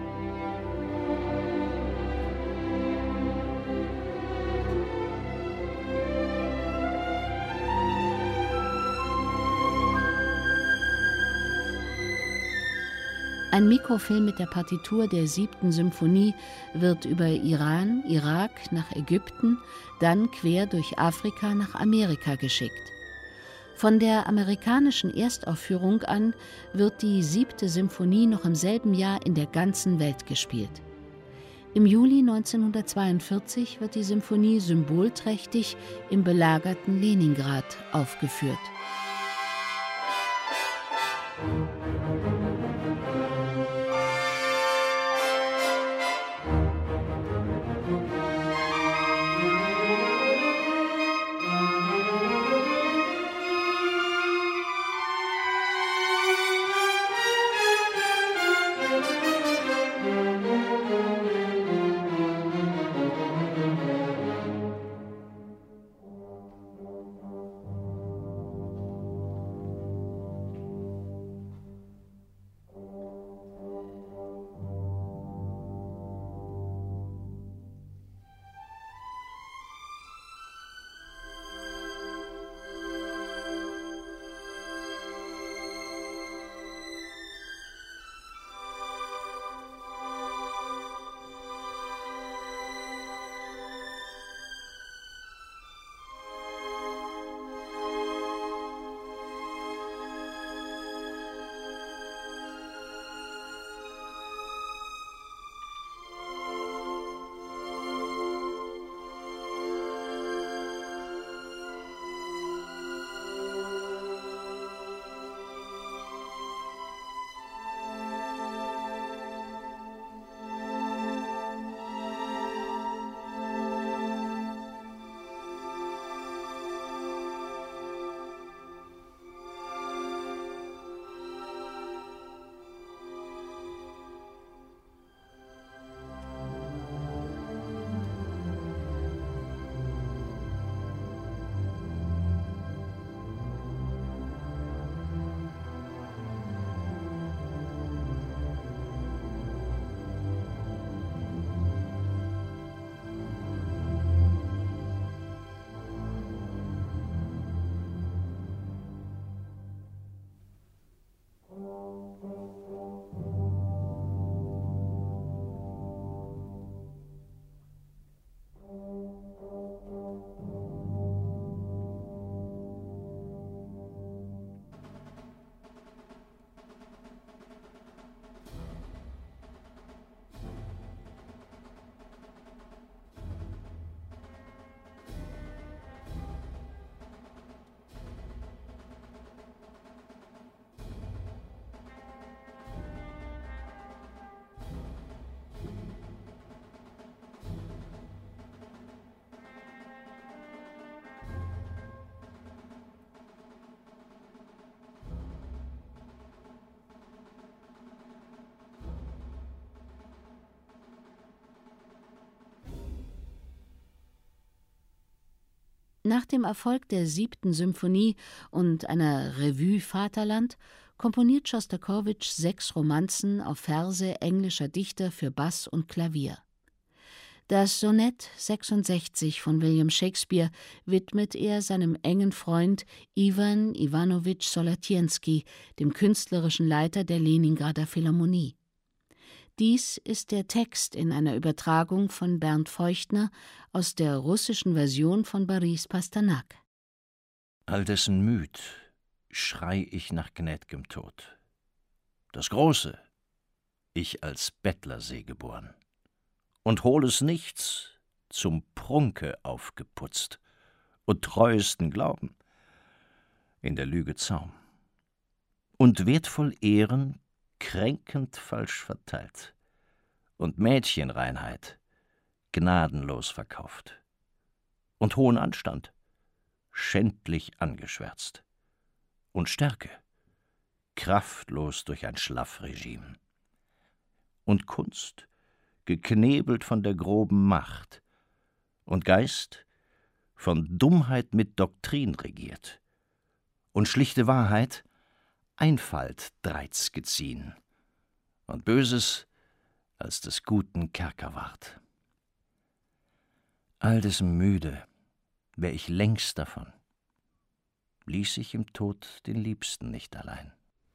Ein Mikrofilm mit der Partitur der 7. Symphonie wird über Iran, Irak nach Ägypten, dann quer durch Afrika nach Amerika geschickt. Von der amerikanischen Erstaufführung an wird die 7. Symphonie noch im selben Jahr in der ganzen Welt gespielt. Im Juli 1942 wird die Symphonie symbolträchtig im belagerten Leningrad aufgeführt. Nach dem Erfolg der 7. Symphonie und einer Revue Vaterland komponiert Schostakowitsch 6 Romanzen auf Verse englischer Dichter für Bass und Klavier. Das Sonett 66 von William Shakespeare widmet er seinem engen Freund Iwan Iwanowitsch Solotjenskij, dem künstlerischen Leiter der Leningrader Philharmonie. Dies ist der Text in einer Übertragung von Bernd Feuchtner aus der russischen Version von Boris Pasternak. All dessen müd schrei ich nach gnäd'gem Tod. Das Große, ich als Bettler seh geboren, und hohles Nichts zum Prunke aufgeputzt und treuesten Glauben in der Lüge Zaum und wertvoll Ehren kränkend falsch verteilt und Mädchenreinheit gnadenlos verkauft und hohen Anstand schändlich angeschwärzt und Stärke kraftlos durch ein Schlaffregime und Kunst geknebelt von der groben Macht und Geist von Dummheit mit Doktrin regiert und schlichte Wahrheit Einfalt dreiz geziehen und Böses als des guten Kerker ward. All dessen müde wär ich längst davon, ließ ich im Tod den Liebsten nicht allein.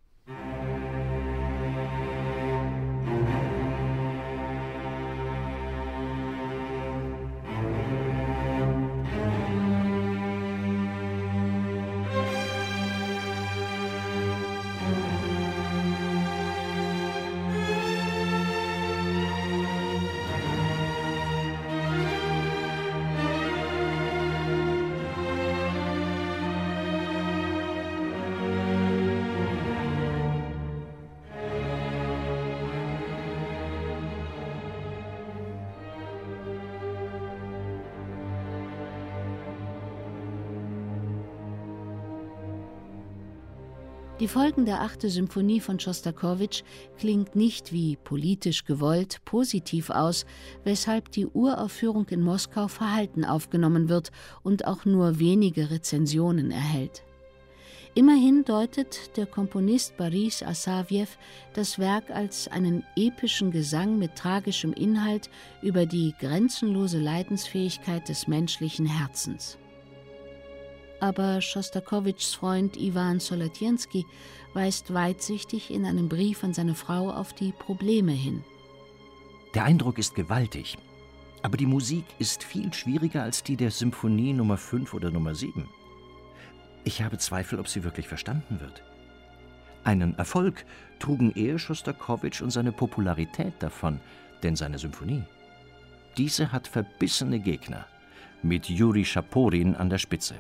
Die folgende 8. Symphonie von Schostakowitsch klingt nicht wie politisch gewollt positiv aus, weshalb die Uraufführung in Moskau verhalten aufgenommen wird und auch nur wenige Rezensionen erhält. Immerhin deutet der Komponist Boris Assawjew das Werk als einen epischen Gesang mit tragischem Inhalt über die grenzenlose Leidensfähigkeit des menschlichen Herzens. Aber Schostakowitschs Freund Iwan Solotjenskij weist weitsichtig in einem Brief an seine Frau auf die Probleme hin. Der Eindruck ist gewaltig, aber die Musik ist viel schwieriger als die der Symphonie Nummer 5 oder Nummer 7. Ich habe Zweifel, ob sie wirklich verstanden wird. Einen Erfolg trugen eher Schostakowitsch und seine Popularität davon, denn seine Symphonie. Diese hat verbissene Gegner, mit Juri Schaporin an der Spitze.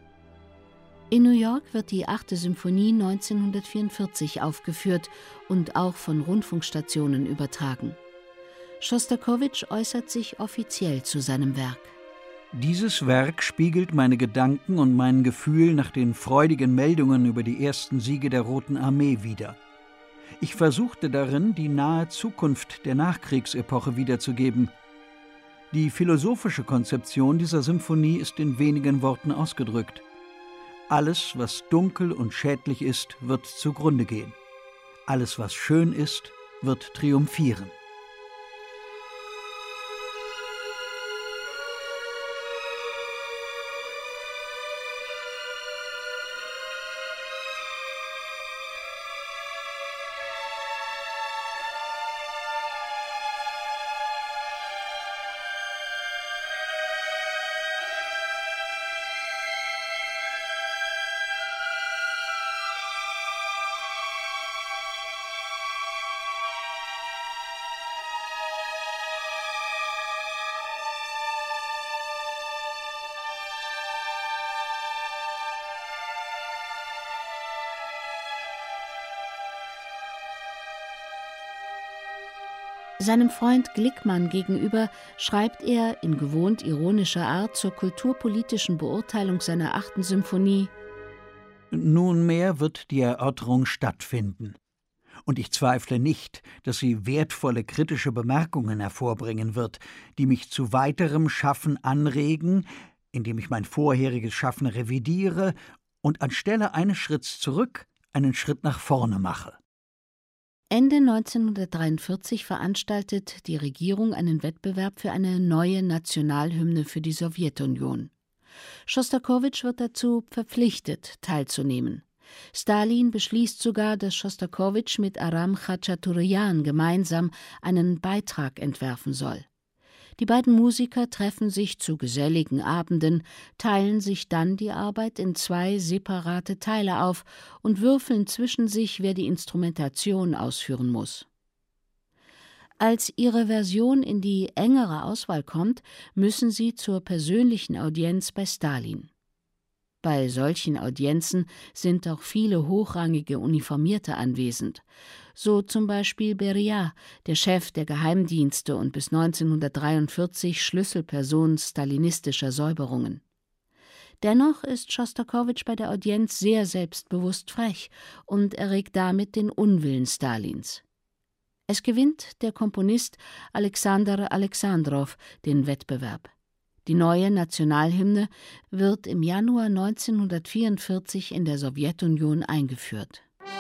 In New York wird die 8. Symphonie 1944 aufgeführt und auch von Rundfunkstationen übertragen. Schostakowitsch äußert sich offiziell zu seinem Werk. Dieses Werk spiegelt meine Gedanken und mein Gefühl nach den freudigen Meldungen über die ersten Siege der Roten Armee wider. Ich versuchte darin, die nahe Zukunft der Nachkriegsepoche wiederzugeben. Die philosophische Konzeption dieser Symphonie ist in wenigen Worten ausgedrückt. Alles, was dunkel und schädlich ist, wird zugrunde gehen. Alles, was schön ist, wird triumphieren. Seinem Freund Glickmann gegenüber schreibt er in gewohnt ironischer Art zur kulturpolitischen Beurteilung seiner 8. Symphonie: Nunmehr wird die Erörterung stattfinden. Und ich zweifle nicht, dass sie wertvolle kritische Bemerkungen hervorbringen wird, die mich zu weiterem Schaffen anregen, indem ich mein vorheriges Schaffen revidiere und anstelle eines Schritts zurück einen Schritt nach vorne mache. Ende 1943 veranstaltet die Regierung einen Wettbewerb für eine neue Nationalhymne für die Sowjetunion. Schostakowitsch wird dazu verpflichtet, teilzunehmen. Stalin beschließt sogar, dass Schostakowitsch mit Aram Khachaturian gemeinsam einen Beitrag entwerfen soll. Die beiden Musiker treffen sich zu geselligen Abenden, teilen sich dann die Arbeit in 2 separate Teile auf und würfeln zwischen sich, wer die Instrumentation ausführen muss. Als ihre Version in die engere Auswahl kommt, müssen sie zur persönlichen Audienz bei Stalin. Bei solchen Audienzen sind auch viele hochrangige Uniformierte anwesend. So zum Beispiel Beria, der Chef der Geheimdienste und bis 1943 Schlüsselperson stalinistischer Säuberungen. Dennoch ist Schostakowitsch bei der Audienz sehr selbstbewusst frech und erregt damit den Unwillen Stalins. Es gewinnt der Komponist Alexander Alexandrow den Wettbewerb. Die neue Nationalhymne wird im Januar 1944 in der Sowjetunion eingeführt.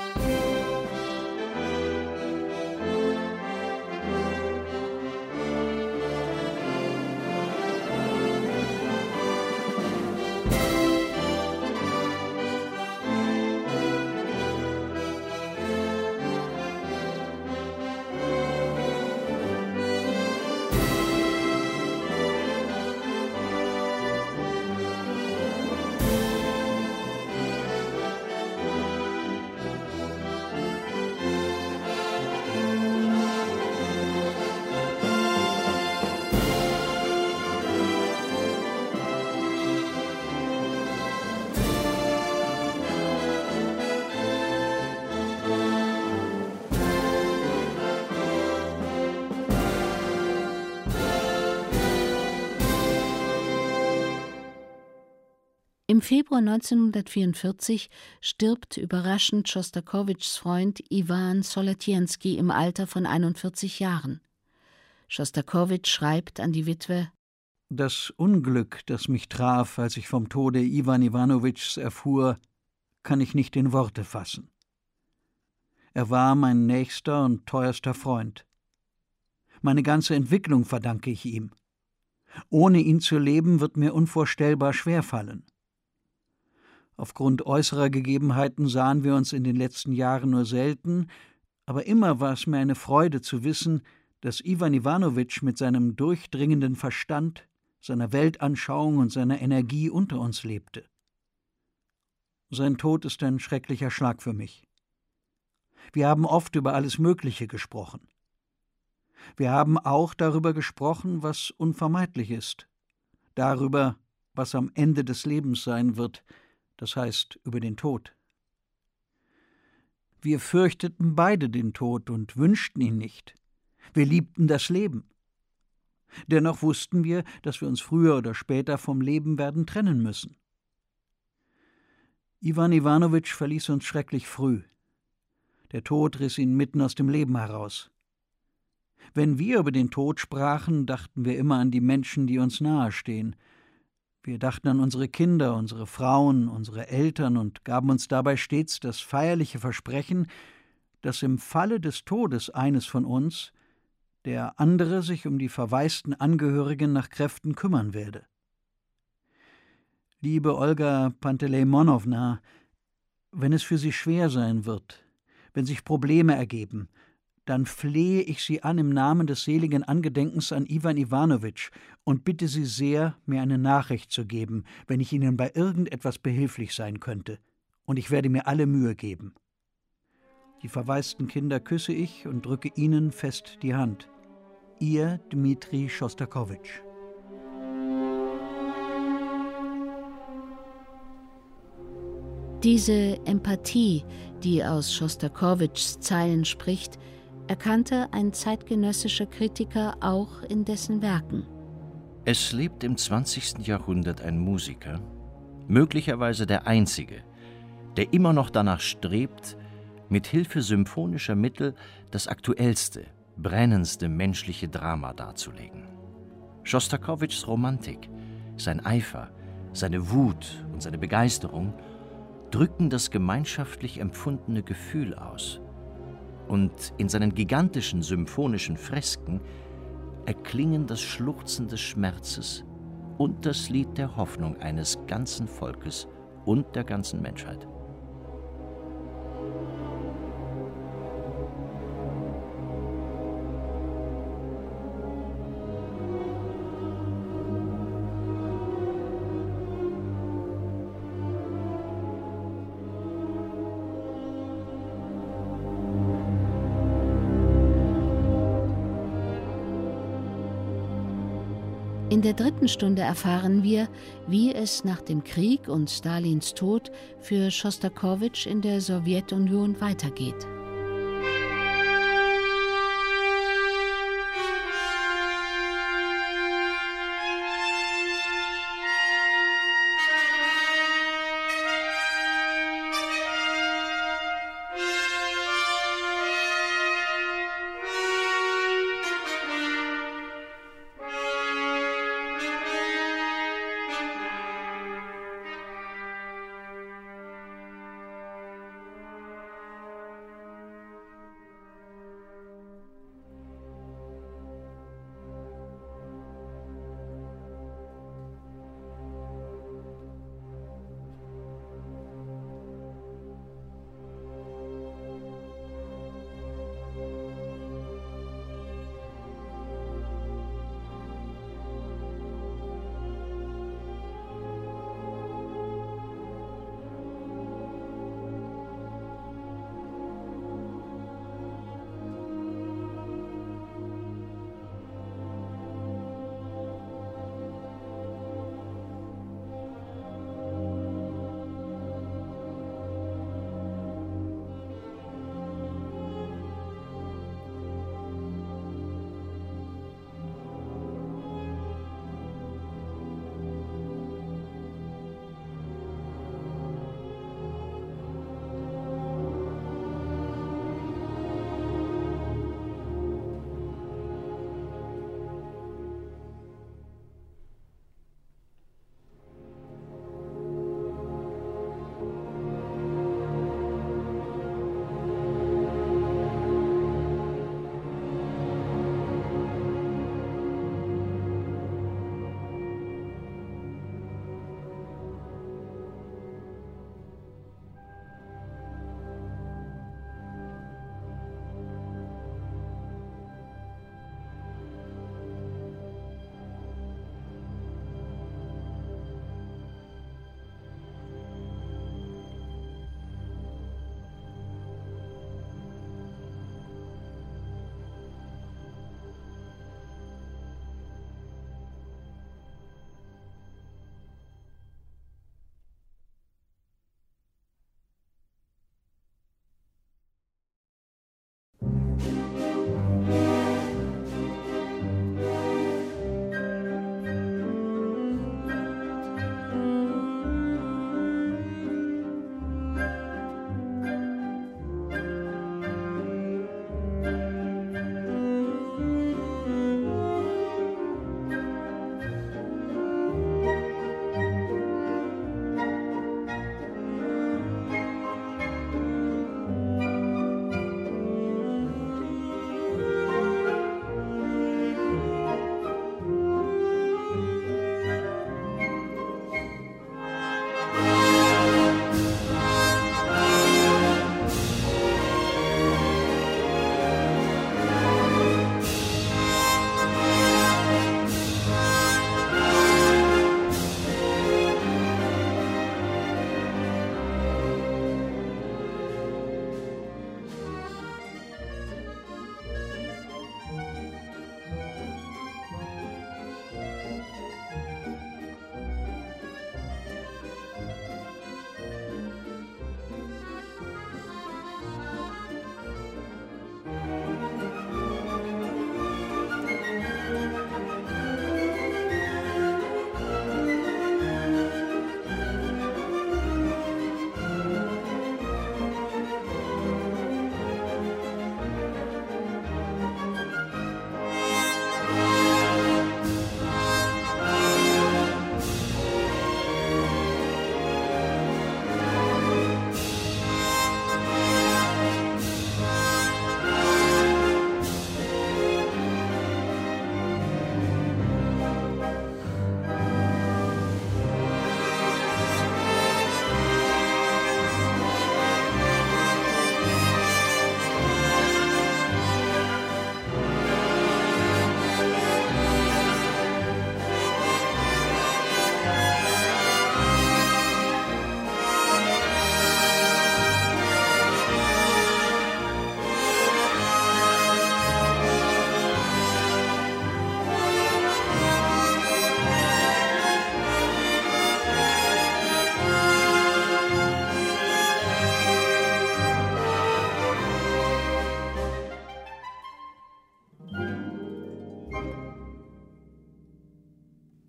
Im Februar 1944 stirbt überraschend Schostakowitschs Freund Iwan Solotjenskij im Alter von 41 Jahren. Schostakowitsch schreibt an die Witwe: Das Unglück, das mich traf, als ich vom Tode Iwan Iwanowitschs erfuhr, kann ich nicht in Worte fassen. Er war mein nächster und teuerster Freund. Meine ganze Entwicklung verdanke ich ihm. Ohne ihn zu leben, wird mir unvorstellbar schwerfallen. Aufgrund äußerer Gegebenheiten sahen wir uns in den letzten Jahren nur selten, aber immer war es mir eine Freude zu wissen, dass Iwan Iwanowitsch mit seinem durchdringenden Verstand, seiner Weltanschauung und seiner Energie unter uns lebte. Sein Tod ist ein schrecklicher Schlag für mich. Wir haben oft über alles Mögliche gesprochen. Wir haben auch darüber gesprochen, was unvermeidlich ist, darüber, was am Ende des Lebens sein wird, das heißt über den Tod. Wir fürchteten beide den Tod und wünschten ihn nicht. Wir liebten das Leben. Dennoch wussten wir, dass wir uns früher oder später vom Leben werden trennen müssen. Iwan Iwanowitsch verließ uns schrecklich früh. Der Tod riss ihn mitten aus dem Leben heraus. Wenn wir über den Tod sprachen, dachten wir immer an die Menschen, die uns nahestehen. Wir dachten an unsere Kinder, unsere Frauen, unsere Eltern und gaben uns dabei stets das feierliche Versprechen, dass im Falle des Todes eines von uns der andere sich um die verwaisten Angehörigen nach Kräften kümmern werde. Liebe Olga Pantelemonowna, wenn es für Sie schwer sein wird, wenn sich Probleme ergeben, dann flehe ich Sie an im Namen des seligen Angedenkens an Iwan Iwanowitsch und bitte Sie sehr, mir eine Nachricht zu geben, wenn ich Ihnen bei irgendetwas behilflich sein könnte, und ich werde mir alle Mühe geben. Die verwaisten Kinder küsse ich und drücke ihnen fest die Hand. Ihr Dmitri Schostakowitsch. Diese Empathie, die aus Schostakowitschs Zeilen spricht, erkannte ein zeitgenössischer Kritiker auch in dessen Werken. Es lebt im 20. Jahrhundert ein Musiker, möglicherweise der einzige, der immer noch danach strebt, mit Hilfe symphonischer Mittel das aktuellste, brennendste menschliche Drama darzulegen. Schostakowitschs Romantik, sein Eifer, seine Wut und seine Begeisterung drücken das gemeinschaftlich empfundene Gefühl aus. Und in seinen gigantischen symphonischen Fresken erklingen das Schluchzen des Schmerzes und das Lied der Hoffnung eines ganzen Volkes und der ganzen Menschheit. In der 3. Stunde erfahren wir, wie es nach dem Krieg und Stalins Tod für Schostakowitsch in der Sowjetunion weitergeht.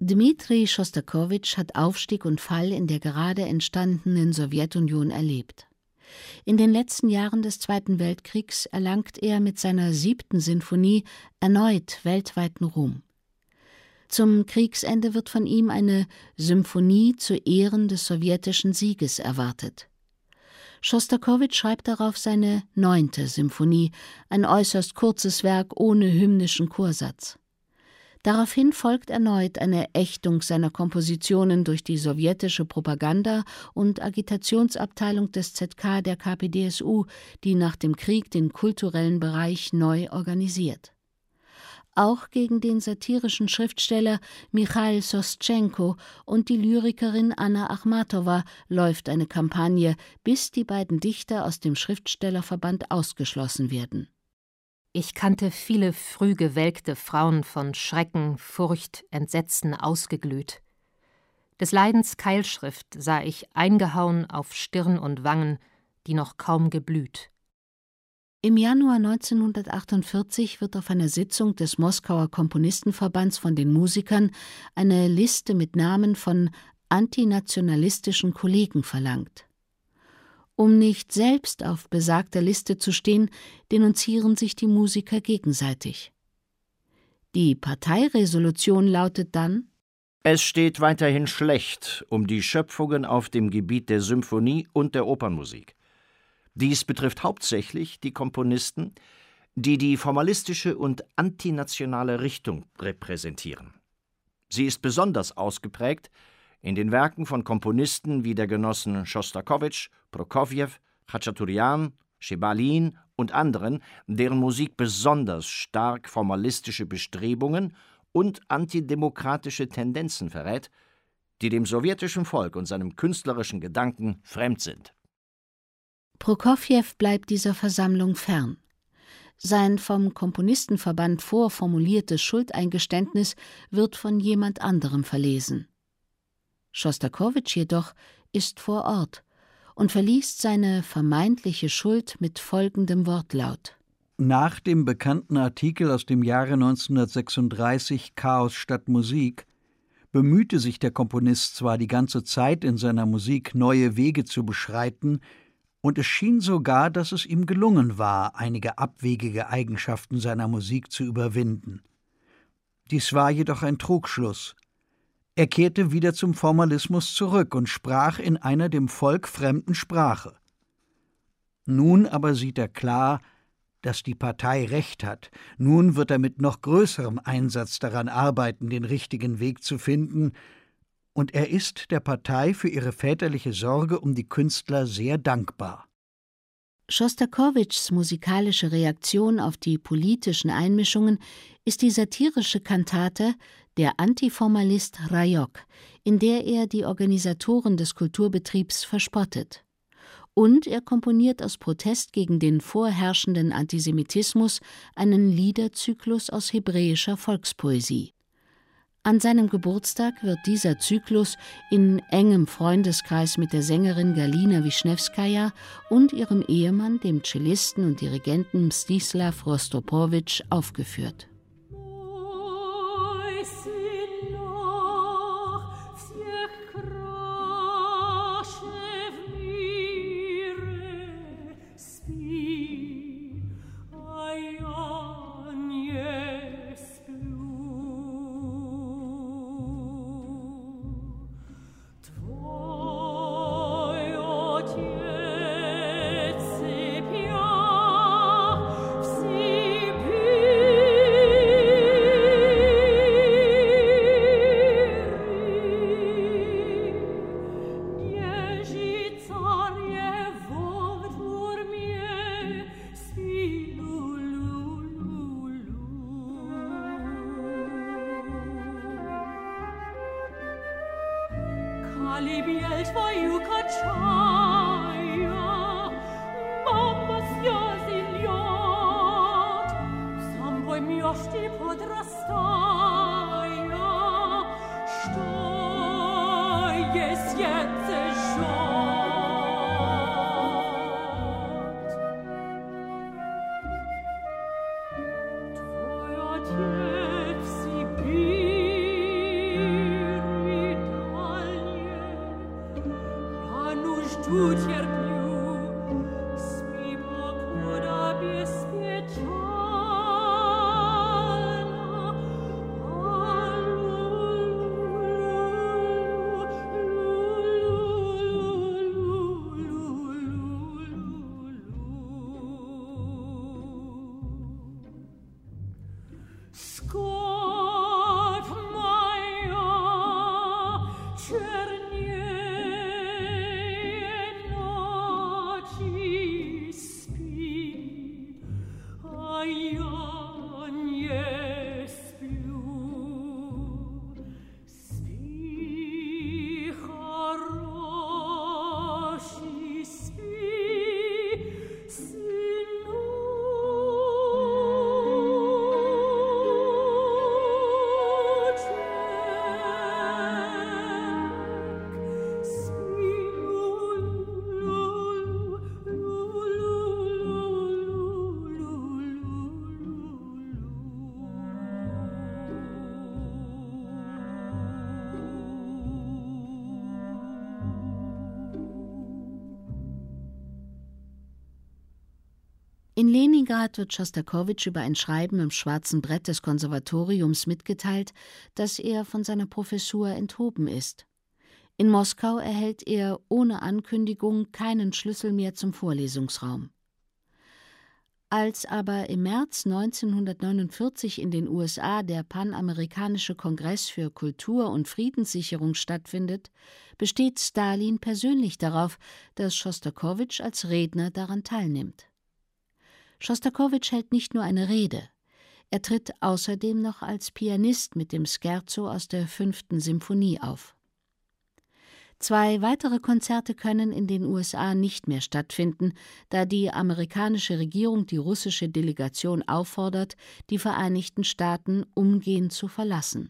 Dmitri Schostakowitsch hat Aufstieg und Fall in der gerade entstandenen Sowjetunion erlebt. In den letzten Jahren des Zweiten Weltkriegs erlangt er mit seiner 7. Sinfonie erneut weltweiten Ruhm. Zum Kriegsende wird von ihm eine Symphonie zu Ehren des sowjetischen Sieges erwartet. Schostakowitsch schreibt darauf seine 9. Symphonie, ein äußerst kurzes Werk ohne hymnischen Chorsatz. Daraufhin folgt erneut eine Ächtung seiner Kompositionen durch die sowjetische Propaganda- und Agitationsabteilung des ZK der KPdSU, die nach dem Krieg den kulturellen Bereich neu organisiert. Auch gegen den satirischen Schriftsteller Michail Sostschenko und die Lyrikerin Anna Achmatowa läuft eine Kampagne, bis die beiden Dichter aus dem Schriftstellerverband ausgeschlossen werden. Ich kannte viele früh gewelkte Frauen von Schrecken, Furcht, Entsetzen ausgeglüht. Des Leidens Keilschrift sah ich eingehauen auf Stirn und Wangen, die noch kaum geblüht. Im Januar 1948 wird auf einer Sitzung des Moskauer Komponistenverbands von den Musikern eine Liste mit Namen von antinationalistischen Kollegen verlangt. Um nicht selbst auf besagter Liste zu stehen, denunzieren sich die Musiker gegenseitig. Die Parteiresolution lautet dann: Es steht weiterhin schlecht um die Schöpfungen auf dem Gebiet der Symphonie und der Opernmusik. Dies betrifft hauptsächlich die Komponisten, die die formalistische und antinationale Richtung repräsentieren. Sie ist besonders ausgeprägt in den Werken von Komponisten wie der Genossen Schostakowitsch, Prokofjew, Chachaturian, Schebalin und anderen, deren Musik besonders stark formalistische Bestrebungen und antidemokratische Tendenzen verrät, die dem sowjetischen Volk und seinem künstlerischen Gedanken fremd sind. Prokofjew bleibt dieser Versammlung fern. Sein vom Komponistenverband vorformuliertes Schuldeingeständnis wird von jemand anderem verlesen. Schostakowitsch jedoch ist vor Ort und verliest seine vermeintliche Schuld mit folgendem Wortlaut: Nach dem bekannten Artikel aus dem Jahre 1936 »Chaos statt Musik« bemühte sich der Komponist zwar die ganze Zeit in seiner Musik neue Wege zu beschreiten, und es schien sogar, dass es ihm gelungen war, einige abwegige Eigenschaften seiner Musik zu überwinden. Dies war jedoch ein Trugschluss. Er kehrte wieder zum Formalismus zurück und sprach in einer dem Volk fremden Sprache. Nun aber sieht er klar, dass die Partei recht hat. Nun wird er mit noch größerem Einsatz daran arbeiten, den richtigen Weg zu finden, und er ist der Partei für ihre väterliche Sorge um die Künstler sehr dankbar. Schostakowitschs musikalische Reaktion auf die politischen Einmischungen ist die satirische Kantate »Der Antiformalist Rajok«, in der er die Organisatoren des Kulturbetriebs verspottet. Und er komponiert aus Protest gegen den vorherrschenden Antisemitismus einen Liederzyklus aus hebräischer Volkspoesie. An seinem Geburtstag wird dieser Zyklus in engem Freundeskreis mit der Sängerin Galina Wischnewskaja und ihrem Ehemann, dem Cellisten und Dirigenten Mstislav Rostropowitsch, aufgeführt. In Leningrad wird Schostakowitsch über ein Schreiben im schwarzen Brett des Konservatoriums mitgeteilt, dass er von seiner Professur enthoben ist. In Moskau erhält er ohne Ankündigung keinen Schlüssel mehr zum Vorlesungsraum. Als aber im März 1949 in den USA der Panamerikanische Kongress für Kultur- und Friedenssicherung stattfindet, besteht Stalin persönlich darauf, dass Schostakowitsch als Redner daran teilnimmt. Schostakowitsch hält nicht nur eine Rede, er tritt außerdem noch als Pianist mit dem Scherzo aus der 5. Symphonie auf. 2 weitere Konzerte können in den USA nicht mehr stattfinden, da die amerikanische Regierung die russische Delegation auffordert, die Vereinigten Staaten umgehend zu verlassen.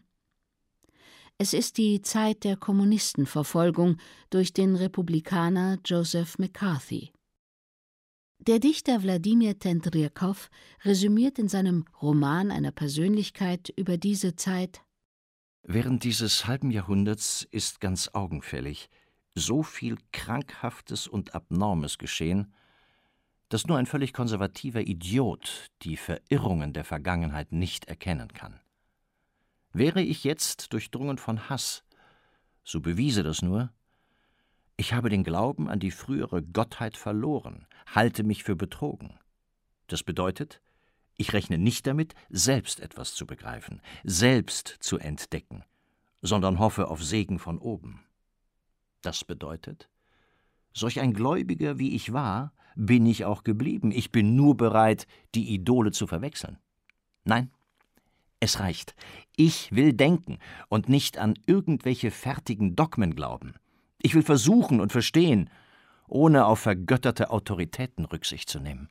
Es ist die Zeit der Kommunistenverfolgung durch den Republikaner Joseph McCarthy. Der Dichter Wladimir Tendrjakow resümiert in seinem Roman einer Persönlichkeit über diese Zeit: Während dieses halben Jahrhunderts ist ganz augenfällig so viel Krankhaftes und Abnormes geschehen, dass nur ein völlig konservativer Idiot die Verirrungen der Vergangenheit nicht erkennen kann. Wäre ich jetzt durchdrungen von Hass, so bewiese das nur: Ich habe den Glauben an die frühere Gottheit verloren, halte mich für betrogen. Das bedeutet, ich rechne nicht damit, selbst etwas zu begreifen, selbst zu entdecken, sondern hoffe auf Segen von oben. Das bedeutet, solch ein Gläubiger wie ich war, bin ich auch geblieben. Ich bin nur bereit, die Idole zu verwechseln. Nein, es reicht. Ich will denken und nicht an irgendwelche fertigen Dogmen glauben. Ich will versuchen und verstehen, ohne auf vergötterte Autoritäten Rücksicht zu nehmen.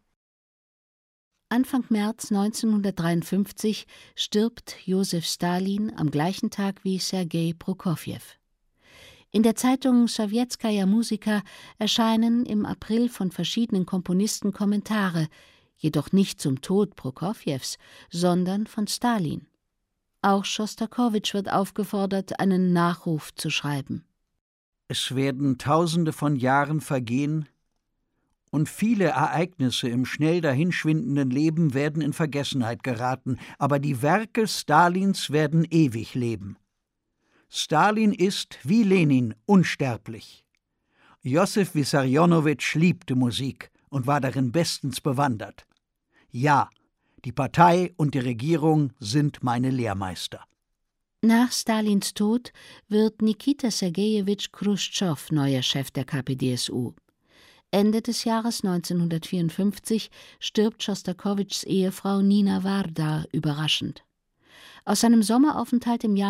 Anfang März 1953 stirbt Josef Stalin am gleichen Tag wie Sergei Prokofjew. In der Zeitung Sowjetskaja Musika erscheinen im April von verschiedenen Komponisten Kommentare, jedoch nicht zum Tod Prokofjews, sondern von Stalin. Auch Schostakowitsch wird aufgefordert, einen Nachruf zu schreiben. Es werden Tausende von Jahren vergehen, und viele Ereignisse im schnell dahinschwindenden Leben werden in Vergessenheit geraten, aber die Werke Stalins werden ewig leben. Stalin ist, wie Lenin, unsterblich. Josef Wissarionowitsch liebte Musik und war darin bestens bewandert. Ja, die Partei und die Regierung sind meine Lehrmeister. Nach Stalins Tod wird Nikita Sergejewitsch Chruschtschow neuer Chef der KPdSU. Ende des Jahres 1954 stirbt Schostakowitschs Ehefrau Nina Warda überraschend. Aus seinem Sommeraufenthalt im Jahr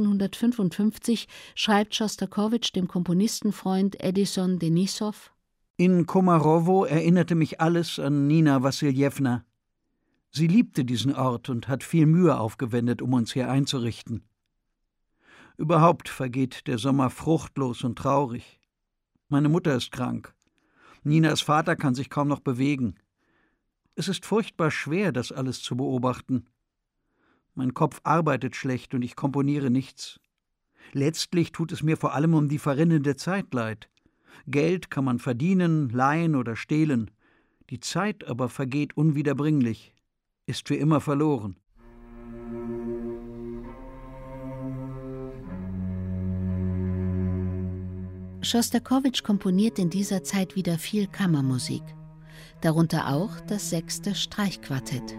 1955 schreibt Schostakowitsch dem Komponistenfreund Edison Denisov: In Komarowo erinnerte mich alles an Nina Wassiljewna. Sie liebte diesen Ort und hat viel Mühe aufgewendet, um uns hier einzurichten. Überhaupt vergeht der Sommer fruchtlos und traurig. Meine Mutter ist krank. Ninas Vater kann sich kaum noch bewegen. Es ist furchtbar schwer, das alles zu beobachten. Mein Kopf arbeitet schlecht und ich komponiere nichts. Letztlich tut es mir vor allem um die verrinnende Zeit leid. Geld kann man verdienen, leihen oder stehlen. Die Zeit aber vergeht unwiederbringlich, ist für immer verloren. Schostakowitsch komponiert in dieser Zeit wieder viel Kammermusik, darunter auch das 6. Streichquartett.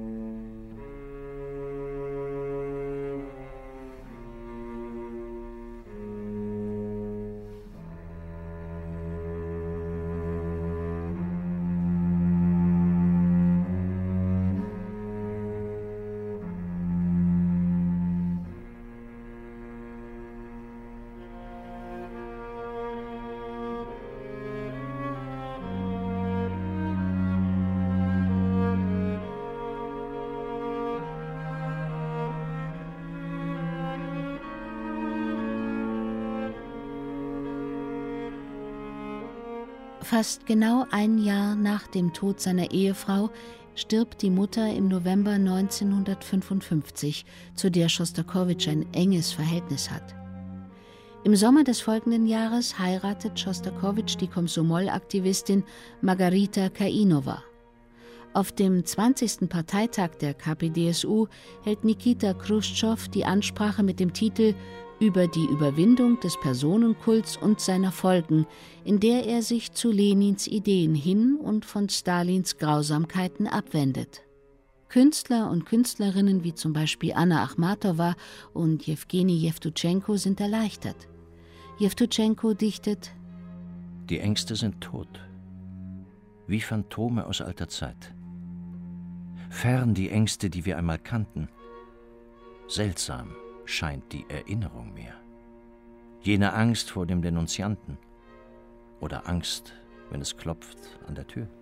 Fast genau ein Jahr nach dem Tod seiner Ehefrau stirbt die Mutter im November 1955, zu der Schostakowitsch ein enges Verhältnis hat. Im Sommer des folgenden Jahres heiratet Schostakowitsch die Komsomol-Aktivistin Margarita Kainova. Auf dem 20. Parteitag der KPDSU hält Nikita Chruschtschow die Ansprache mit dem Titel »Über die Überwindung des Personenkults und seiner Folgen«, in der er sich zu Lenins Ideen hin und von Stalins Grausamkeiten abwendet. Künstler und Künstlerinnen wie zum Beispiel Anna Achmatowa und Jewgeni Jewtuschenko sind erleichtert. Jewtuschenko dichtet: Die Ängste sind tot, wie Phantome aus alter Zeit. Fern die Ängste, die wir einmal kannten. Seltsam scheint die Erinnerung mir. Jene Angst vor dem Denunzianten oder Angst, wenn es klopft an der Tür.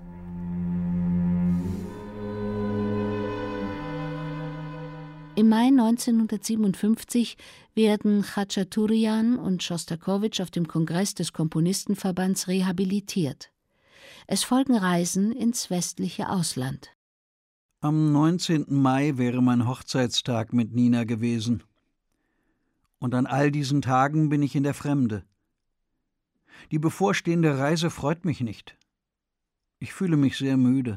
Im Mai 1957 werden Khachaturian und Schostakowitsch auf dem Kongress des Komponistenverbands rehabilitiert. Es folgen Reisen ins westliche Ausland. Am 19. Mai wäre mein Hochzeitstag mit Nina gewesen. Und an all diesen Tagen bin ich in der Fremde. Die bevorstehende Reise freut mich nicht. Ich fühle mich sehr müde.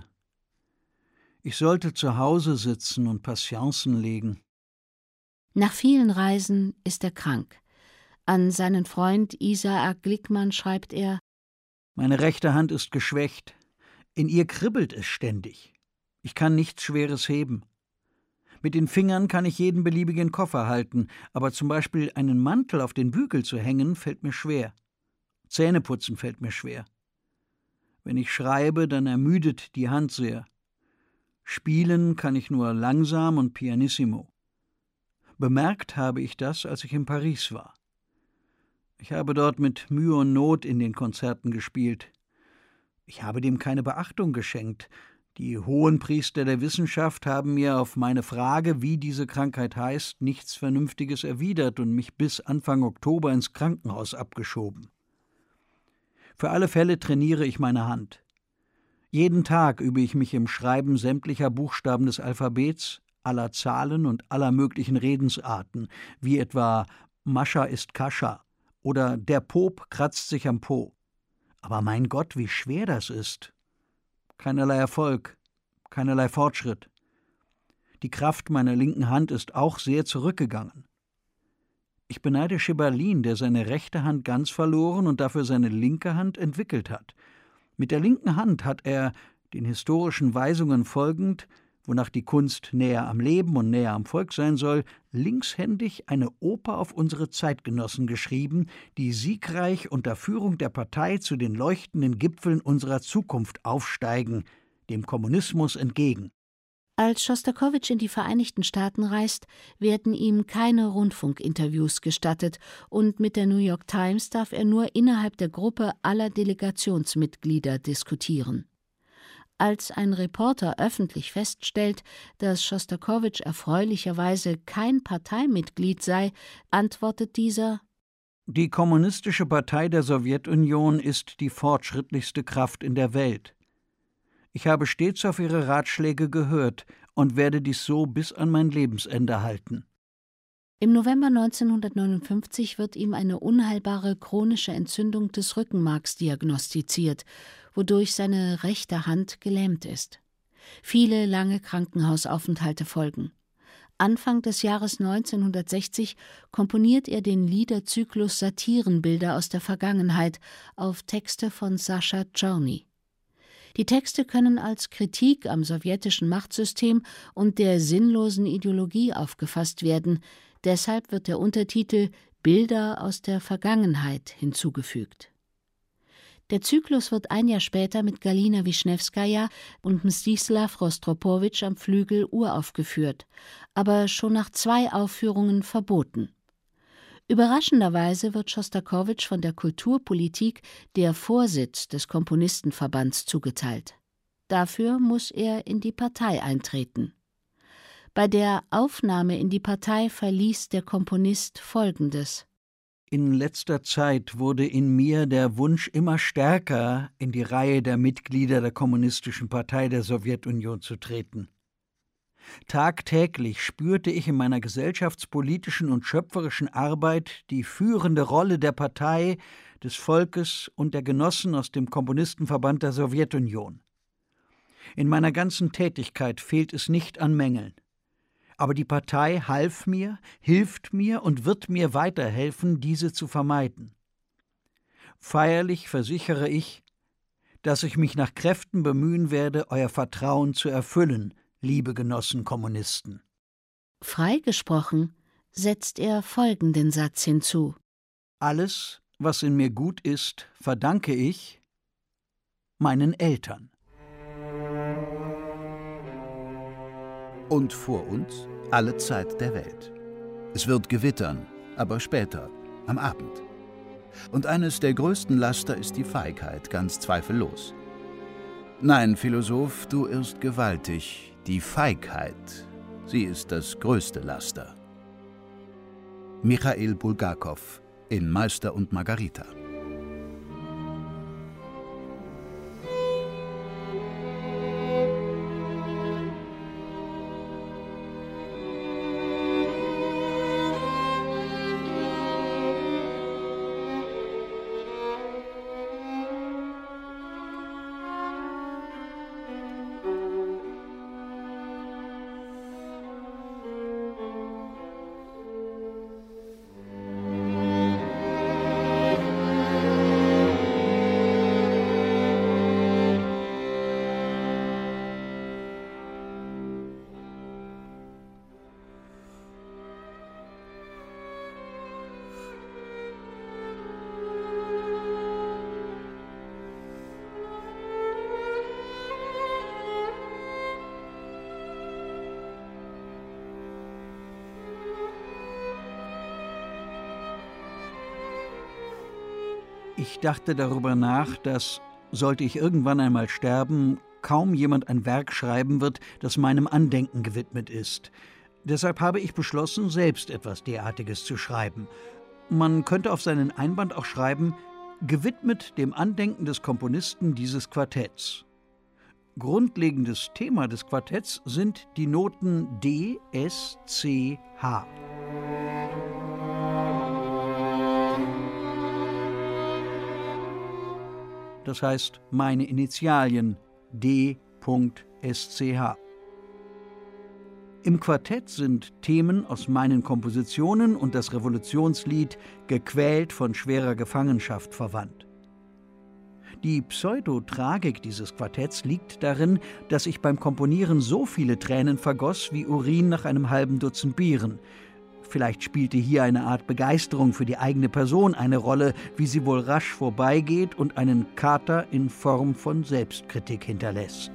Ich sollte zu Hause sitzen und Patienzen legen. Nach vielen Reisen ist er krank. An seinen Freund Isaac Glickman schreibt er: Meine rechte Hand ist geschwächt. In ihr kribbelt es ständig. Ich kann nichts Schweres heben. Mit den Fingern kann ich jeden beliebigen Koffer halten, aber zum Beispiel einen Mantel auf den Bügel zu hängen, fällt mir schwer. Zähneputzen fällt mir schwer. Wenn ich schreibe, dann ermüdet die Hand sehr. Spielen kann ich nur langsam und pianissimo. Bemerkt habe ich das, als ich in Paris war. Ich habe dort mit Mühe und Not in den Konzerten gespielt. Ich habe dem keine Beachtung geschenkt. Die Hohenpriester der Wissenschaft haben mir auf meine Frage, wie diese Krankheit heißt, nichts Vernünftiges erwidert und mich bis Anfang Oktober ins Krankenhaus abgeschoben. Für alle Fälle trainiere ich meine Hand. Jeden Tag übe ich mich im Schreiben sämtlicher Buchstaben des Alphabets, aller Zahlen und aller möglichen Redensarten, wie etwa Mascha ist Kascha oder der Pop kratzt sich am Po. Aber mein Gott, wie schwer das ist! Keinerlei Erfolg, keinerlei Fortschritt. Die Kraft meiner linken Hand ist auch sehr zurückgegangen. Ich beneide Schibalin, der seine rechte Hand ganz verloren und dafür seine linke Hand entwickelt hat. Mit der linken Hand hat er, den historischen Weisungen folgend, wonach die Kunst näher am Leben und näher am Volk sein soll, linkshändig eine Oper auf unsere Zeitgenossen geschrieben, die siegreich unter Führung der Partei zu den leuchtenden Gipfeln unserer Zukunft aufsteigen, dem Kommunismus entgegen. Als Schostakowitsch in die Vereinigten Staaten reist, werden ihm keine Rundfunkinterviews gestattet und mit der New York Times darf er nur innerhalb der Gruppe aller Delegationsmitglieder diskutieren. Als ein Reporter öffentlich feststellt, dass Schostakowitsch erfreulicherweise kein Parteimitglied sei, antwortet dieser: Die Kommunistische Partei der Sowjetunion ist die fortschrittlichste Kraft in der Welt. Ich habe stets auf ihre Ratschläge gehört und werde dies so bis an mein Lebensende halten. Im November 1959 wird ihm eine unheilbare chronische Entzündung des Rückenmarks diagnostiziert, wodurch seine rechte Hand gelähmt ist. Viele lange Krankenhausaufenthalte folgen. Anfang des Jahres 1960 komponiert er den Liederzyklus Satirenbilder aus der Vergangenheit auf Texte von Sascha Czorny. Die Texte können als Kritik am sowjetischen Machtsystem und der sinnlosen Ideologie aufgefasst werden. Deshalb wird der Untertitel »Bilder aus der Vergangenheit« hinzugefügt. Der Zyklus wird ein Jahr später mit Galina Wischnewskaja und Mstislav Rostropowitsch am Flügel uraufgeführt, aber schon nach 2 Aufführungen verboten. Überraschenderweise wird Schostakowitsch von der Kulturpolitik der Vorsitz des Komponistenverbands zugeteilt. Dafür muss er in die Partei eintreten. Bei der Aufnahme in die Partei verließ der Komponist Folgendes: In letzter Zeit wurde in mir der Wunsch immer stärker, in die Reihe der Mitglieder der Kommunistischen Partei der Sowjetunion zu treten. Tagtäglich spürte ich in meiner gesellschaftspolitischen und schöpferischen Arbeit die führende Rolle der Partei, des Volkes und der Genossen aus dem Komponistenverband der Sowjetunion. In meiner ganzen Tätigkeit fehlt es nicht an Mängeln. Aber die Partei half mir, hilft mir und wird mir weiterhelfen, diese zu vermeiden. Feierlich versichere ich, dass ich mich nach Kräften bemühen werde, euer Vertrauen zu erfüllen, liebe Genossen Kommunisten. Freigesprochen setzt er folgenden Satz hinzu: Alles, was in mir gut ist, verdanke ich meinen Eltern. Und vor uns alle Zeit der Welt. Es wird gewittern, aber später, am Abend. Und eines der größten Laster ist die Feigheit, ganz zweifellos. Nein, Philosoph, du irrst gewaltig. Die Feigheit, sie ist das größte Laster. Michail Bulgakow in Meister und Margarita. Ich dachte darüber nach, dass, sollte ich irgendwann einmal sterben, kaum jemand ein Werk schreiben wird, das meinem Andenken gewidmet ist. Deshalb habe ich beschlossen, selbst etwas derartiges zu schreiben. Man könnte auf seinen Einband auch schreiben, gewidmet dem Andenken des Komponisten dieses Quartetts. Grundlegendes Thema des Quartetts sind die Noten D, S, C, H. Das heißt, meine Initialien D.SCH. Im Quartett sind Themen aus meinen Kompositionen und das Revolutionslied »Gequält von schwerer Gefangenschaft« verwandt. Die Pseudotragik dieses Quartetts liegt darin, dass ich beim Komponieren so viele Tränen vergoss wie Urin nach einem halben Dutzend Bieren. Vielleicht spielte hier eine Art Begeisterung für die eigene Person eine Rolle, wie sie wohl rasch vorbeigeht und einen Kater in Form von Selbstkritik hinterlässt.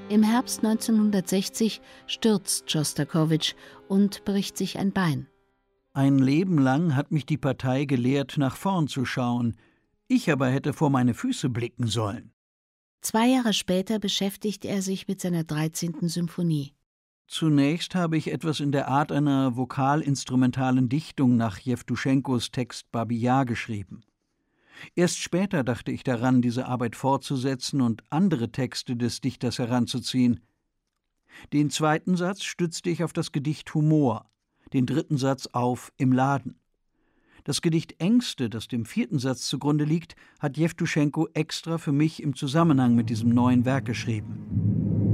Im Herbst 1960 stürzt Schostakowitsch und bricht sich ein Bein. Ein Leben lang hat mich die Partei gelehrt, nach vorn zu schauen. Ich aber hätte vor meine Füße blicken sollen. 2 Jahre später beschäftigt er sich mit seiner 13. Symphonie. Zunächst habe ich etwas in der Art einer vokalinstrumentalen Dichtung nach Jewtuschenkos Text Babi Jar geschrieben. Erst später dachte ich daran, diese Arbeit fortzusetzen und andere Texte des Dichters heranzuziehen. Den 2. Satz stützte ich auf das Gedicht Humor, den 3. Satz auf Im Laden. Das Gedicht Ängste, das dem 4. Satz zugrunde liegt, hat Jewtuschenko extra für mich im Zusammenhang mit diesem neuen Werk geschrieben.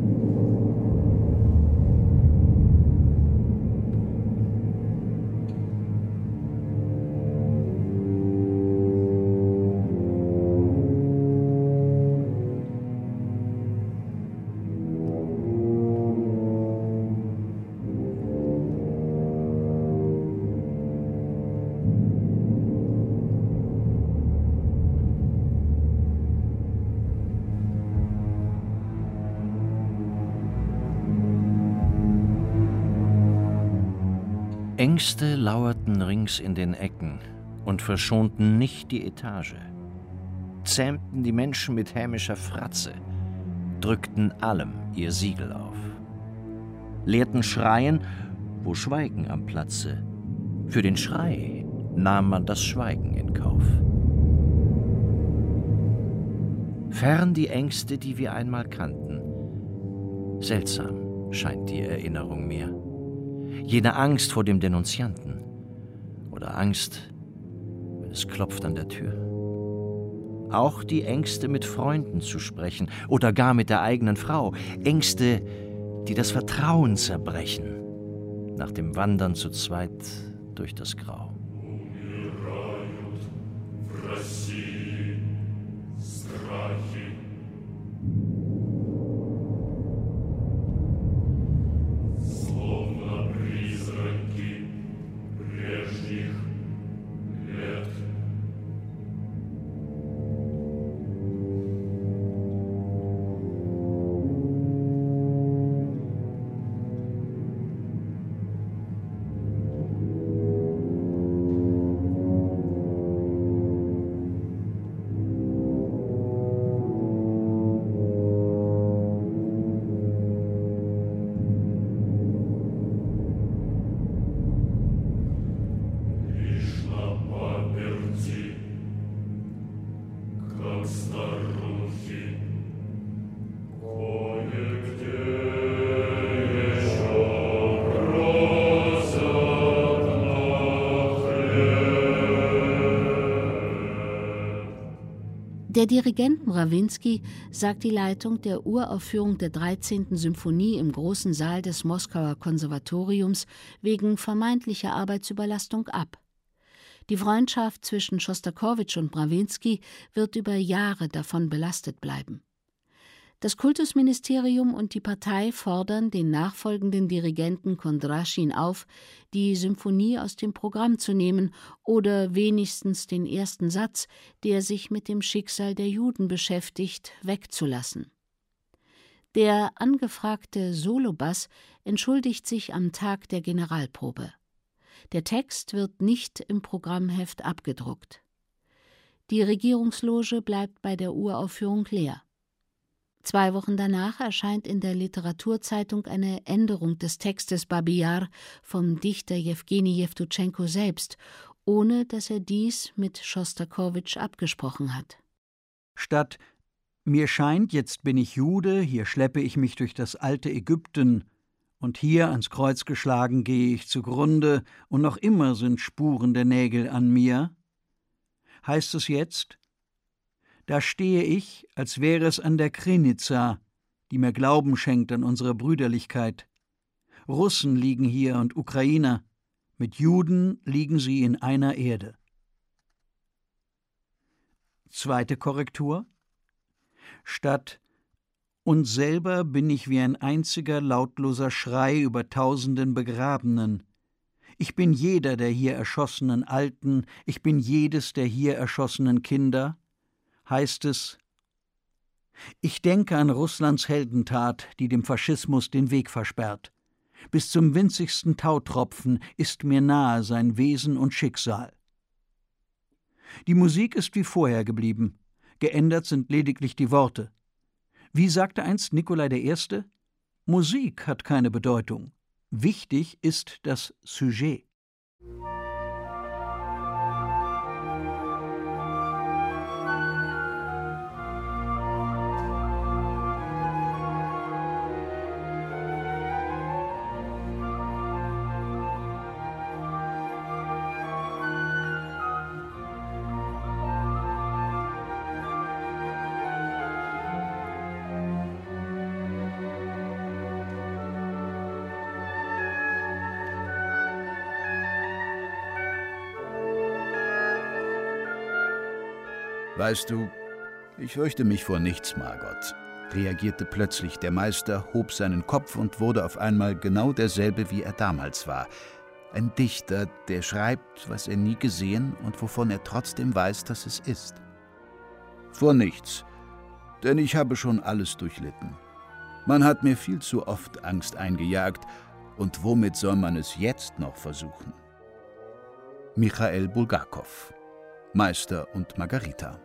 Ängste lauerten rings in den Ecken und verschonten nicht die Etage, zähmten die Menschen mit hämischer Fratze, drückten allem ihr Siegel auf, lehrten Schreien, wo Schweigen am Platze. Für den Schrei nahm man das Schweigen in Kauf. Fern die Ängste, die wir einmal kannten. Seltsam scheint die Erinnerung mir. Jene Angst vor dem Denunzianten oder Angst, wenn es klopft an der Tür. Auch die Ängste, mit Freunden zu sprechen oder gar mit der eigenen Frau. Ängste, die das Vertrauen zerbrechen, nach dem Wandern zu zweit durch das Grau. Der Dirigent Mrawinsky sagt die Leitung der Uraufführung der 13. Symphonie im großen Saal des Moskauer Konservatoriums wegen vermeintlicher Arbeitsüberlastung ab. Die Freundschaft zwischen Schostakowitsch und Mrawinsky wird über Jahre davon belastet bleiben. Das Kultusministerium und die Partei fordern den nachfolgenden Dirigenten Kondraschin auf, die Symphonie aus dem Programm zu nehmen oder wenigstens den 1. Satz, der sich mit dem Schicksal der Juden beschäftigt, wegzulassen. Der angefragte Solobass entschuldigt sich am Tag der Generalprobe. Der Text wird nicht im Programmheft abgedruckt. Die Regierungsloge bleibt bei der Uraufführung leer. 2 Wochen danach erscheint in der Literaturzeitung eine Änderung des Textes Babi Jar vom Dichter Jewgeni Jewtuschenko selbst, ohne dass er dies mit Schostakowitsch abgesprochen hat. Statt »Mir scheint, jetzt bin ich Jude, hier schleppe ich mich durch das alte Ägypten, und hier ans Kreuz geschlagen gehe ich zugrunde, und noch immer sind Spuren der Nägel an mir«, heißt es jetzt: Da stehe ich, als wäre es an der Krinica, die mir Glauben schenkt an unsere Brüderlichkeit. Russen liegen hier und Ukrainer, mit Juden liegen sie in einer Erde. 2. Korrektur: Statt »Und selber bin ich wie ein einziger lautloser Schrei über tausenden Begrabenen. Ich bin jeder der hier erschossenen Alten, ich bin jedes der hier erschossenen Kinder«, heißt es: Ich denke an Russlands Heldentat, die dem Faschismus den Weg versperrt. Bis zum winzigsten Tautropfen ist mir nahe sein Wesen und Schicksal. Die Musik ist wie vorher geblieben. Geändert sind lediglich die Worte. Wie sagte einst Nikolai I.: Musik hat keine Bedeutung. Wichtig ist das Sujet. »Weißt du, ich fürchte mich vor nichts, Margot«, reagierte plötzlich der Meister, hob seinen Kopf und wurde auf einmal genau derselbe, wie er damals war. Ein Dichter, der schreibt, was er nie gesehen und wovon er trotzdem weiß, dass es ist. »Vor nichts, denn ich habe schon alles durchlitten. Man hat mir viel zu oft Angst eingejagt, und womit soll man es jetzt noch versuchen?« Michail Bulgakow, Meister und Margarita.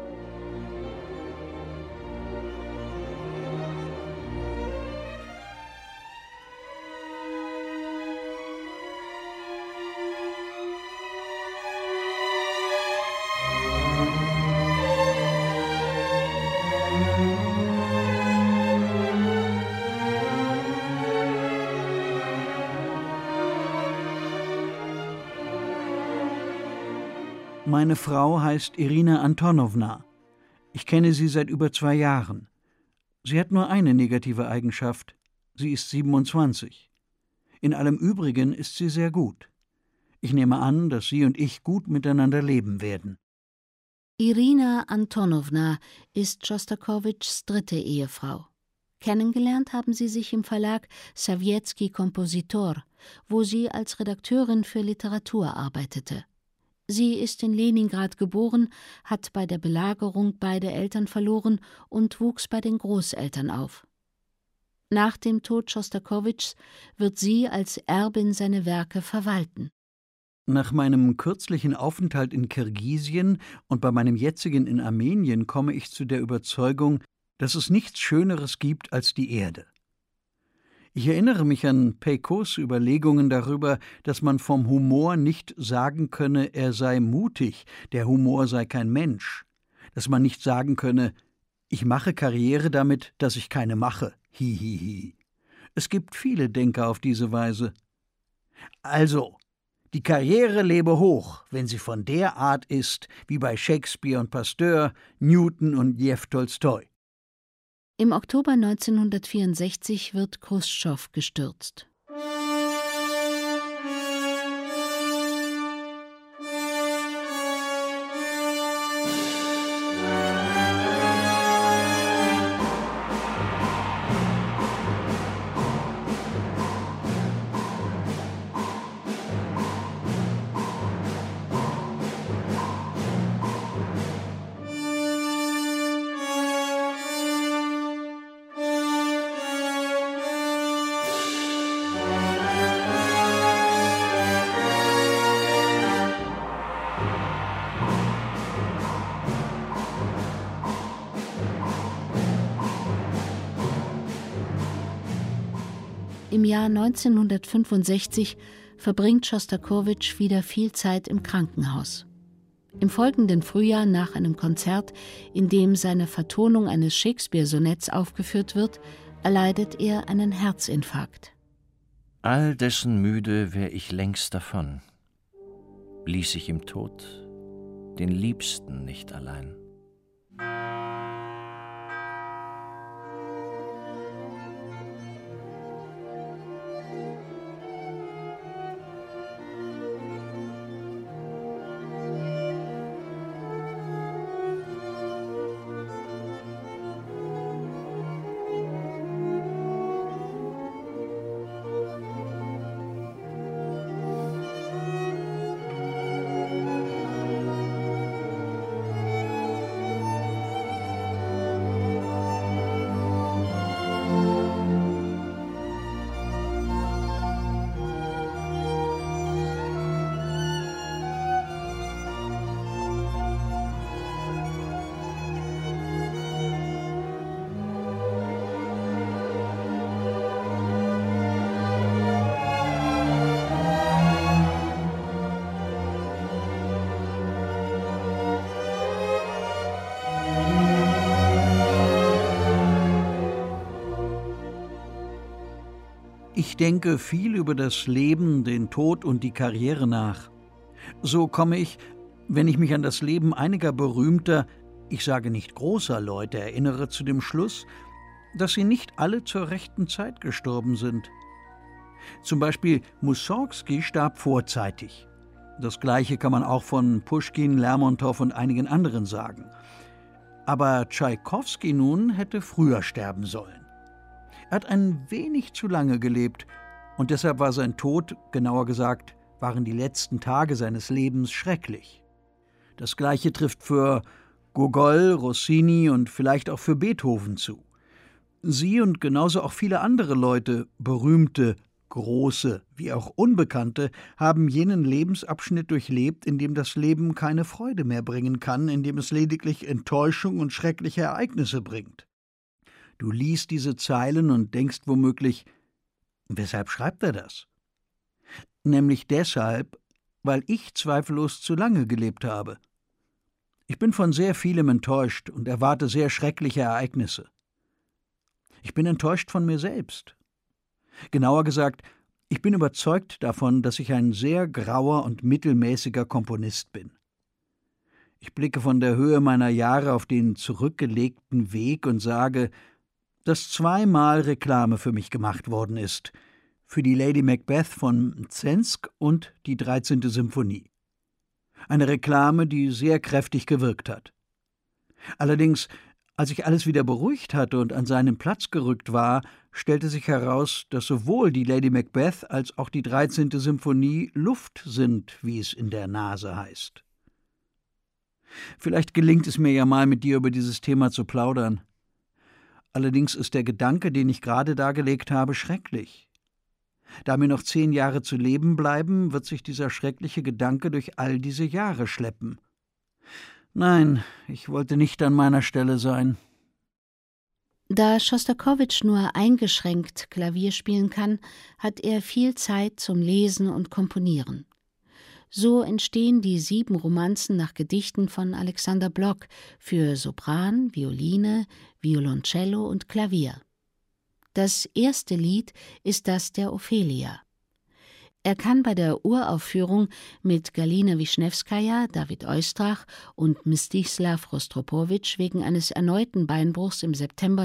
Meine Frau heißt Irina Antonowna. Ich kenne sie seit über 2 Jahren. Sie hat nur eine negative Eigenschaft. Sie ist 27. In allem Übrigen ist sie sehr gut. Ich nehme an, dass sie und ich gut miteinander leben werden. Irina Antonowna ist Schostakowitschs 3. Ehefrau. Kennengelernt haben sie sich im Verlag Sawjetski Kompositor, wo sie als Redakteurin für Literatur arbeitete. Sie ist in Leningrad geboren, hat bei der Belagerung beide Eltern verloren und wuchs bei den Großeltern auf. Nach dem Tod Schostakowitschs wird sie als Erbin seine Werke verwalten. Nach meinem kürzlichen Aufenthalt in Kirgisien und bei meinem jetzigen in Armenien komme ich zu der Überzeugung, dass es nichts Schöneres gibt als die Erde. Ich erinnere mich an Peikows Überlegungen darüber, dass man vom Humor nicht sagen könne, er sei mutig, der Humor sei kein Mensch. Dass man nicht sagen könne, ich mache Karriere damit, dass ich keine mache. Hihihi. Es gibt viele Denker auf diese Weise. Also, die Karriere lebe hoch, wenn sie von der Art ist, wie bei Shakespeare und Pasteur, Newton und Ljew Tolstoi. Im Oktober 1964 wird Chruschtschow gestürzt. Im Jahr 1965 verbringt Schostakowitsch wieder viel Zeit im Krankenhaus. Im folgenden Frühjahr nach einem Konzert, in dem seine Vertonung eines Shakespeare-Sonetts aufgeführt wird, erleidet er einen Herzinfarkt. All dessen müde wär ich längst davon, ließ ich im Tod den Liebsten nicht allein. Ich denke viel über das Leben, den Tod und die Karriere nach. So komme ich, wenn ich mich an das Leben einiger berühmter, ich sage nicht großer Leute erinnere, zu dem Schluss, dass sie nicht alle zur rechten Zeit gestorben sind. Zum Beispiel Mussorgsky starb vorzeitig. Das Gleiche kann man auch von Puschkin, Lermontow und einigen anderen sagen. Aber Tschaikowski nun hätte früher sterben sollen. Er hat ein wenig zu lange gelebt und deshalb war sein Tod, genauer gesagt, waren die letzten Tage seines Lebens schrecklich. Das Gleiche trifft für Gogol, Rossini und vielleicht auch für Beethoven zu. Sie und genauso auch viele andere Leute, berühmte, große wie auch Unbekannte, haben jenen Lebensabschnitt durchlebt, in dem das Leben keine Freude mehr bringen kann, in dem es lediglich Enttäuschung und schreckliche Ereignisse bringt. Du liest diese Zeilen und denkst womöglich, weshalb schreibt er das? Nämlich deshalb, weil ich zweifellos zu lange gelebt habe. Ich bin von sehr vielem enttäuscht und erwarte sehr schreckliche Ereignisse. Ich bin enttäuscht von mir selbst. Genauer gesagt, ich bin überzeugt davon, dass ich ein sehr grauer und mittelmäßiger Komponist bin. Ich blicke von der Höhe meiner Jahre auf den zurückgelegten Weg und sage, dass zweimal Reklame für mich gemacht worden ist, für die Lady Macbeth von Mzensk und die 13. Symphonie. Eine Reklame, die sehr kräftig gewirkt hat. Allerdings, als sich alles wieder beruhigt hatte und an seinen Platz gerückt war, stellte sich heraus, dass sowohl die Lady Macbeth als auch die 13. Symphonie Luft sind, wie es in der Nase heißt. Vielleicht gelingt es mir ja mal, mit dir über dieses Thema zu plaudern. Allerdings ist der Gedanke, den ich gerade dargelegt habe, schrecklich. Da mir noch 10 Jahre zu leben bleiben, wird sich dieser schreckliche Gedanke durch all diese Jahre schleppen. Nein, ich wollte nicht an meiner Stelle sein. Da Schostakowitsch nur eingeschränkt Klavier spielen kann, hat er viel Zeit zum Lesen und Komponieren. So entstehen die 7 Romanzen nach Gedichten von Alexander Blok für Sopran, Violine, Violoncello und Klavier. Das erste Lied ist das der Ophelia. Er kann bei der Uraufführung mit Galina Wischnewskaja, David Oistrach und Mstislav Rostropowitsch wegen eines erneuten Beinbruchs im September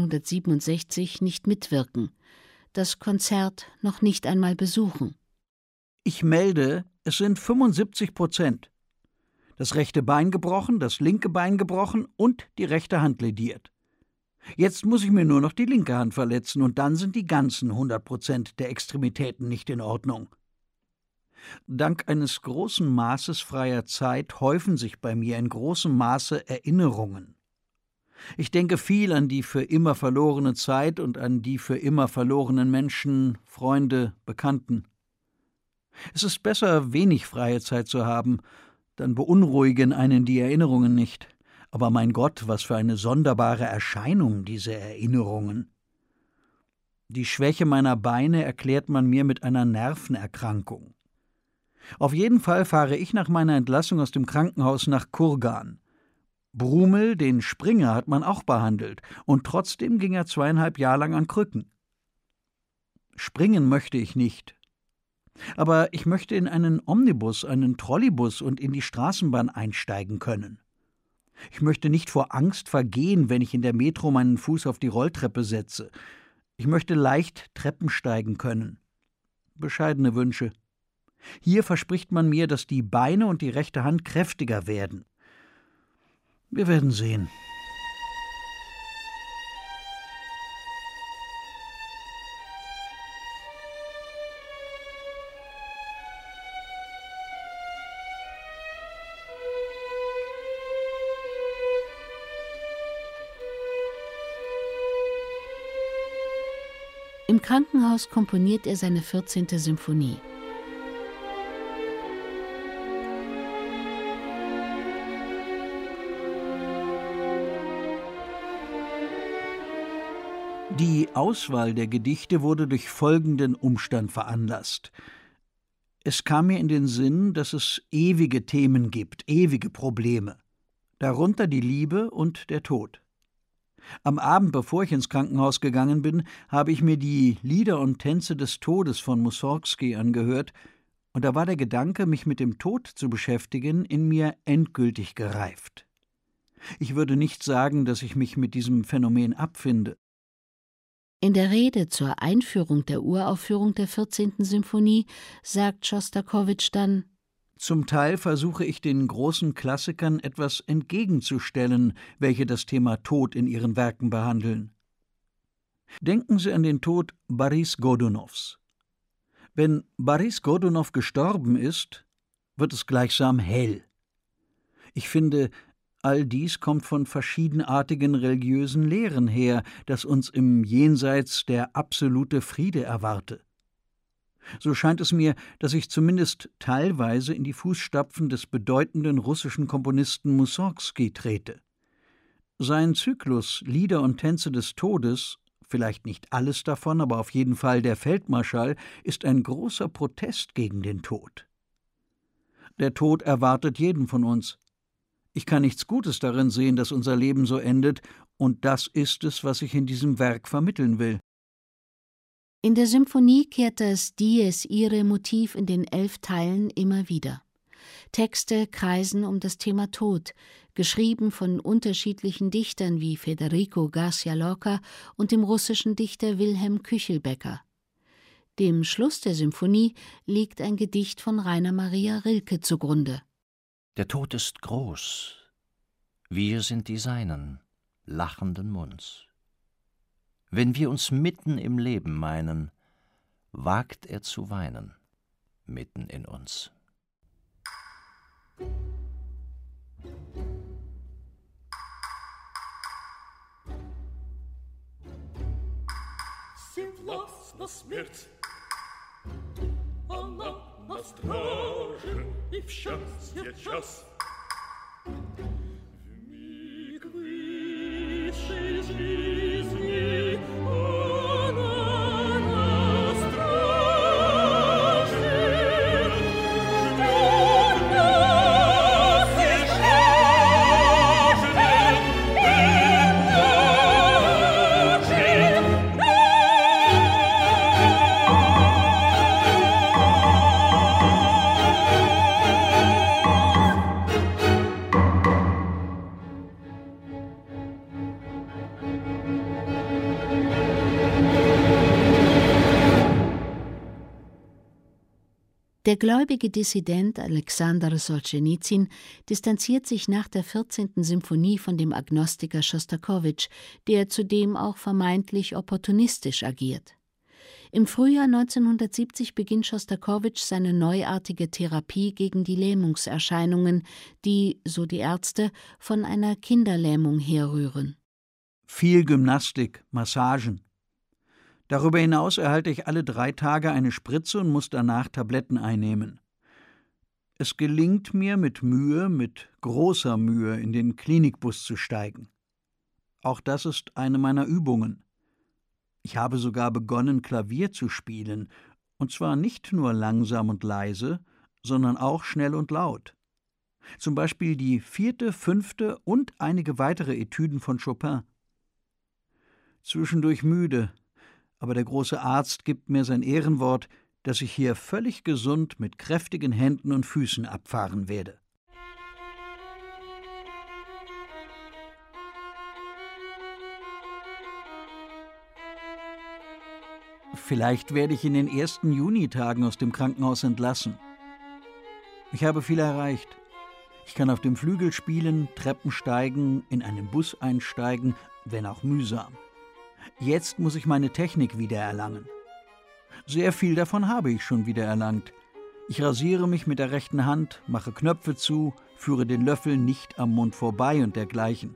1967 nicht mitwirken, das Konzert noch nicht einmal besuchen. Ich melde, es sind 75%. Das rechte Bein gebrochen, das linke Bein gebrochen und die rechte Hand lediert. Jetzt muss ich mir nur noch die linke Hand verletzen und dann sind die ganzen 100% der Extremitäten nicht in Ordnung. Dank eines großen Maßes freier Zeit häufen sich bei mir in großem Maße Erinnerungen. Ich denke viel an die für immer verlorene Zeit und an die für immer verlorenen Menschen, Freunde, Bekannten. Es ist besser, wenig freie Zeit zu haben, dann beunruhigen einen die Erinnerungen nicht. Aber mein Gott, was für eine sonderbare Erscheinung, diese Erinnerungen. Die Schwäche meiner Beine erklärt man mir mit einer Nervenerkrankung. Auf jeden Fall fahre ich nach meiner Entlassung aus dem Krankenhaus nach Kurgan. Brumel, den Springer, hat man auch behandelt, und trotzdem ging er 2,5 Jahre lang an Krücken. Springen möchte ich nicht. Aber ich möchte in einen Omnibus, einen Trolleybus und in die Straßenbahn einsteigen können. Ich möchte nicht vor Angst vergehen, wenn ich in der Metro meinen Fuß auf die Rolltreppe setze. Ich möchte leicht Treppen steigen können. Bescheidene Wünsche. Hier verspricht man mir, dass die Beine und die rechte Hand kräftiger werden. Wir werden sehen. Im Krankenhaus komponiert er seine 14. Symphonie. Die Auswahl der Gedichte wurde durch folgenden Umstand veranlasst. Es kam mir in den Sinn, dass es ewige Themen gibt, ewige Probleme, darunter die Liebe und der Tod. Am Abend, bevor ich ins Krankenhaus gegangen bin, habe ich mir die Lieder und Tänze des Todes von Mussorgsky angehört, und da war der Gedanke, mich mit dem Tod zu beschäftigen, in mir endgültig gereift. Ich würde nicht sagen, dass ich mich mit diesem Phänomen abfinde. In der Rede zur Einführung der Uraufführung der 14. Symphonie sagt Schostakowitsch dann: Zum Teil versuche ich den großen Klassikern etwas entgegenzustellen, welche das Thema Tod in ihren Werken behandeln. Denken Sie an den Tod Boris Godunows. Wenn Boris Godunow gestorben ist, wird es gleichsam hell. Ich finde, all dies kommt von verschiedenartigen religiösen Lehren her, dass uns im Jenseits der absolute Friede erwarte. So scheint es mir, dass ich zumindest teilweise in die Fußstapfen des bedeutenden russischen Komponisten Mussorgsky trete. Sein Zyklus Lieder und Tänze des Todes, vielleicht nicht alles davon, aber auf jeden Fall der Feldmarschall, ist ein großer Protest gegen den Tod. Der Tod erwartet jeden von uns. Ich kann nichts Gutes darin sehen, dass unser Leben so endet, und das ist es, was ich in diesem Werk vermitteln will. In der Symphonie kehrt das Dies Irae-Motiv in den 11 Teilen immer wieder. Texte kreisen um das Thema Tod, geschrieben von unterschiedlichen Dichtern wie Federico García Lorca und dem russischen Dichter Wilhelm Küchelbecker. Dem Schluss der Symphonie liegt ein Gedicht von Rainer Maria Rilke zugrunde. Der Tod ist groß, wir sind die Seinen, lachenden Munds. Wenn wir uns mitten im Leben meinen, wagt er zu weinen, mitten in uns. Власна смерть, она на страже, и в счастье час. В миг высшей жизни она на страже, ждет нас и жаждет, Der gläubige Dissident Alexander Solschenizyn distanziert sich nach der 14. Symphonie von dem Agnostiker Schostakowitsch, der zudem auch vermeintlich opportunistisch agiert. Im Frühjahr 1970 beginnt Schostakowitsch seine neuartige Therapie gegen die Lähmungserscheinungen, die, so die Ärzte, von einer Kinderlähmung herrühren. Viel Gymnastik, Massagen. Darüber hinaus erhalte ich alle 3 Tage eine Spritze und muss danach Tabletten einnehmen. Es gelingt mir mit großer Mühe, in den Klinikbus zu steigen. Auch das ist eine meiner Übungen. Ich habe sogar begonnen, Klavier zu spielen, und zwar nicht nur langsam und leise, sondern auch schnell und laut. Zum Beispiel die 4., 5. und einige weitere Etüden von Chopin. Zwischendurch müde, aber der große Arzt gibt mir sein Ehrenwort, dass ich hier völlig gesund mit kräftigen Händen und Füßen abfahren werde. Vielleicht werde ich in den ersten Junitagen aus dem Krankenhaus entlassen. Ich habe viel erreicht. Ich kann auf dem Flügel spielen, Treppen steigen, in einen Bus einsteigen, wenn auch mühsam. Jetzt muss ich meine Technik wiedererlangen. Sehr viel davon habe ich schon wiedererlangt. Ich rasiere mich mit der rechten Hand, mache Knöpfe zu, führe den Löffel nicht am Mund vorbei und dergleichen.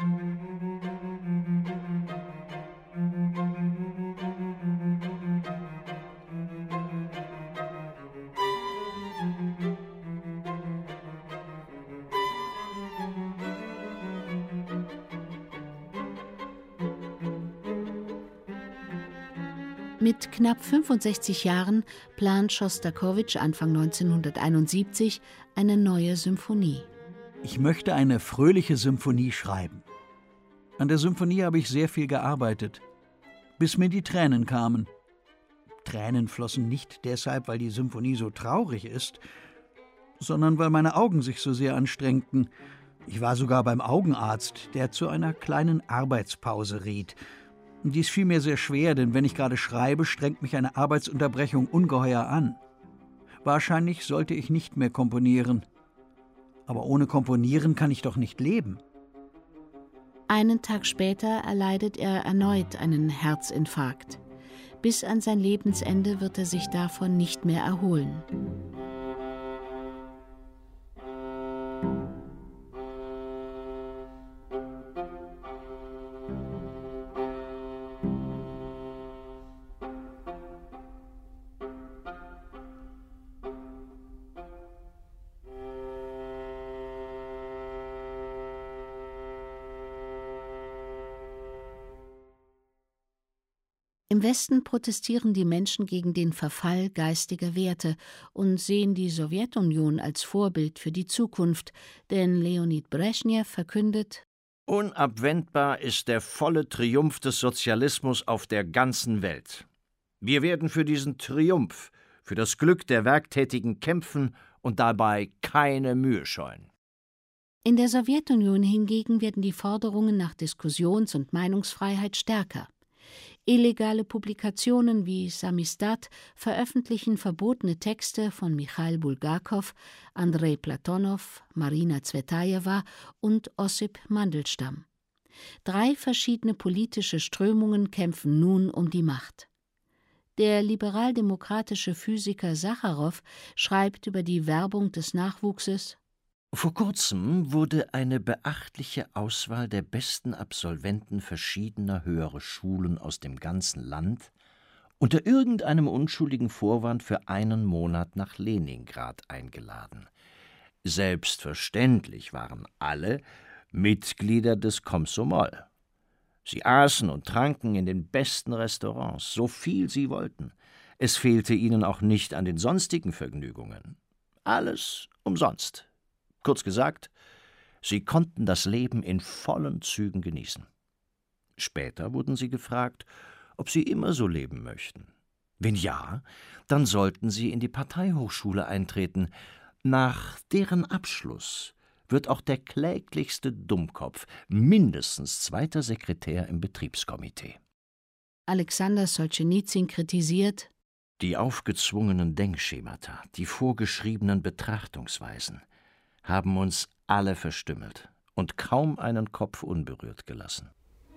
Mit knapp 65 Jahren plant Schostakowitsch Anfang 1971 eine neue Symphonie. Ich möchte eine fröhliche Symphonie schreiben. An der Symphonie habe ich sehr viel gearbeitet, bis mir die Tränen kamen. Tränen flossen nicht deshalb, weil die Symphonie so traurig ist, sondern weil meine Augen sich so sehr anstrengten. Ich war sogar beim Augenarzt, der zu einer kleinen Arbeitspause riet. Dies fiel mir sehr schwer, denn wenn ich gerade schreibe, strengt mich eine Arbeitsunterbrechung ungeheuer an. Wahrscheinlich sollte ich nicht mehr komponieren. Aber ohne Komponieren kann ich doch nicht leben. Einen Tag später erleidet er erneut einen Herzinfarkt. Bis an sein Lebensende wird er sich davon nicht mehr erholen. Im Westen protestieren die Menschen gegen den Verfall geistiger Werte und sehen die Sowjetunion als Vorbild für die Zukunft, denn Leonid Breschnew verkündet: Unabwendbar ist der volle Triumph des Sozialismus auf der ganzen Welt. Wir werden für diesen Triumph, für das Glück der Werktätigen kämpfen und dabei keine Mühe scheuen. In der Sowjetunion hingegen werden die Forderungen nach Diskussions- und Meinungsfreiheit stärker. Illegale Publikationen wie Samisdat veröffentlichen verbotene Texte von Michail Bulgakow, Andrei Platonow, Marina Zvetajewa und Ossip Mandelstam. 3 verschiedene politische Strömungen kämpfen nun um die Macht. Der liberaldemokratische Physiker Sacharow schreibt über die Werbung des Nachwuchses: Vor kurzem wurde eine beachtliche Auswahl der besten Absolventen verschiedener höherer Schulen aus dem ganzen Land unter irgendeinem unschuldigen Vorwand für einen Monat nach Leningrad eingeladen. Selbstverständlich waren alle Mitglieder des Komsomol. Sie aßen und tranken in den besten Restaurants, so viel sie wollten. Es fehlte ihnen auch nicht an den sonstigen Vergnügungen. Alles umsonst. Kurz gesagt, sie konnten das Leben in vollen Zügen genießen. Später wurden sie gefragt, ob sie immer so leben möchten. Wenn ja, dann sollten sie in die Parteihochschule eintreten. Nach deren Abschluss wird auch der kläglichste Dummkopf mindestens 2. Sekretär im Betriebskomitee. Alexander Solschenizyn kritisiert: Die aufgezwungenen Denkschemata, die vorgeschriebenen Betrachtungsweisen haben uns alle verstümmelt und kaum einen Kopf unberührt gelassen.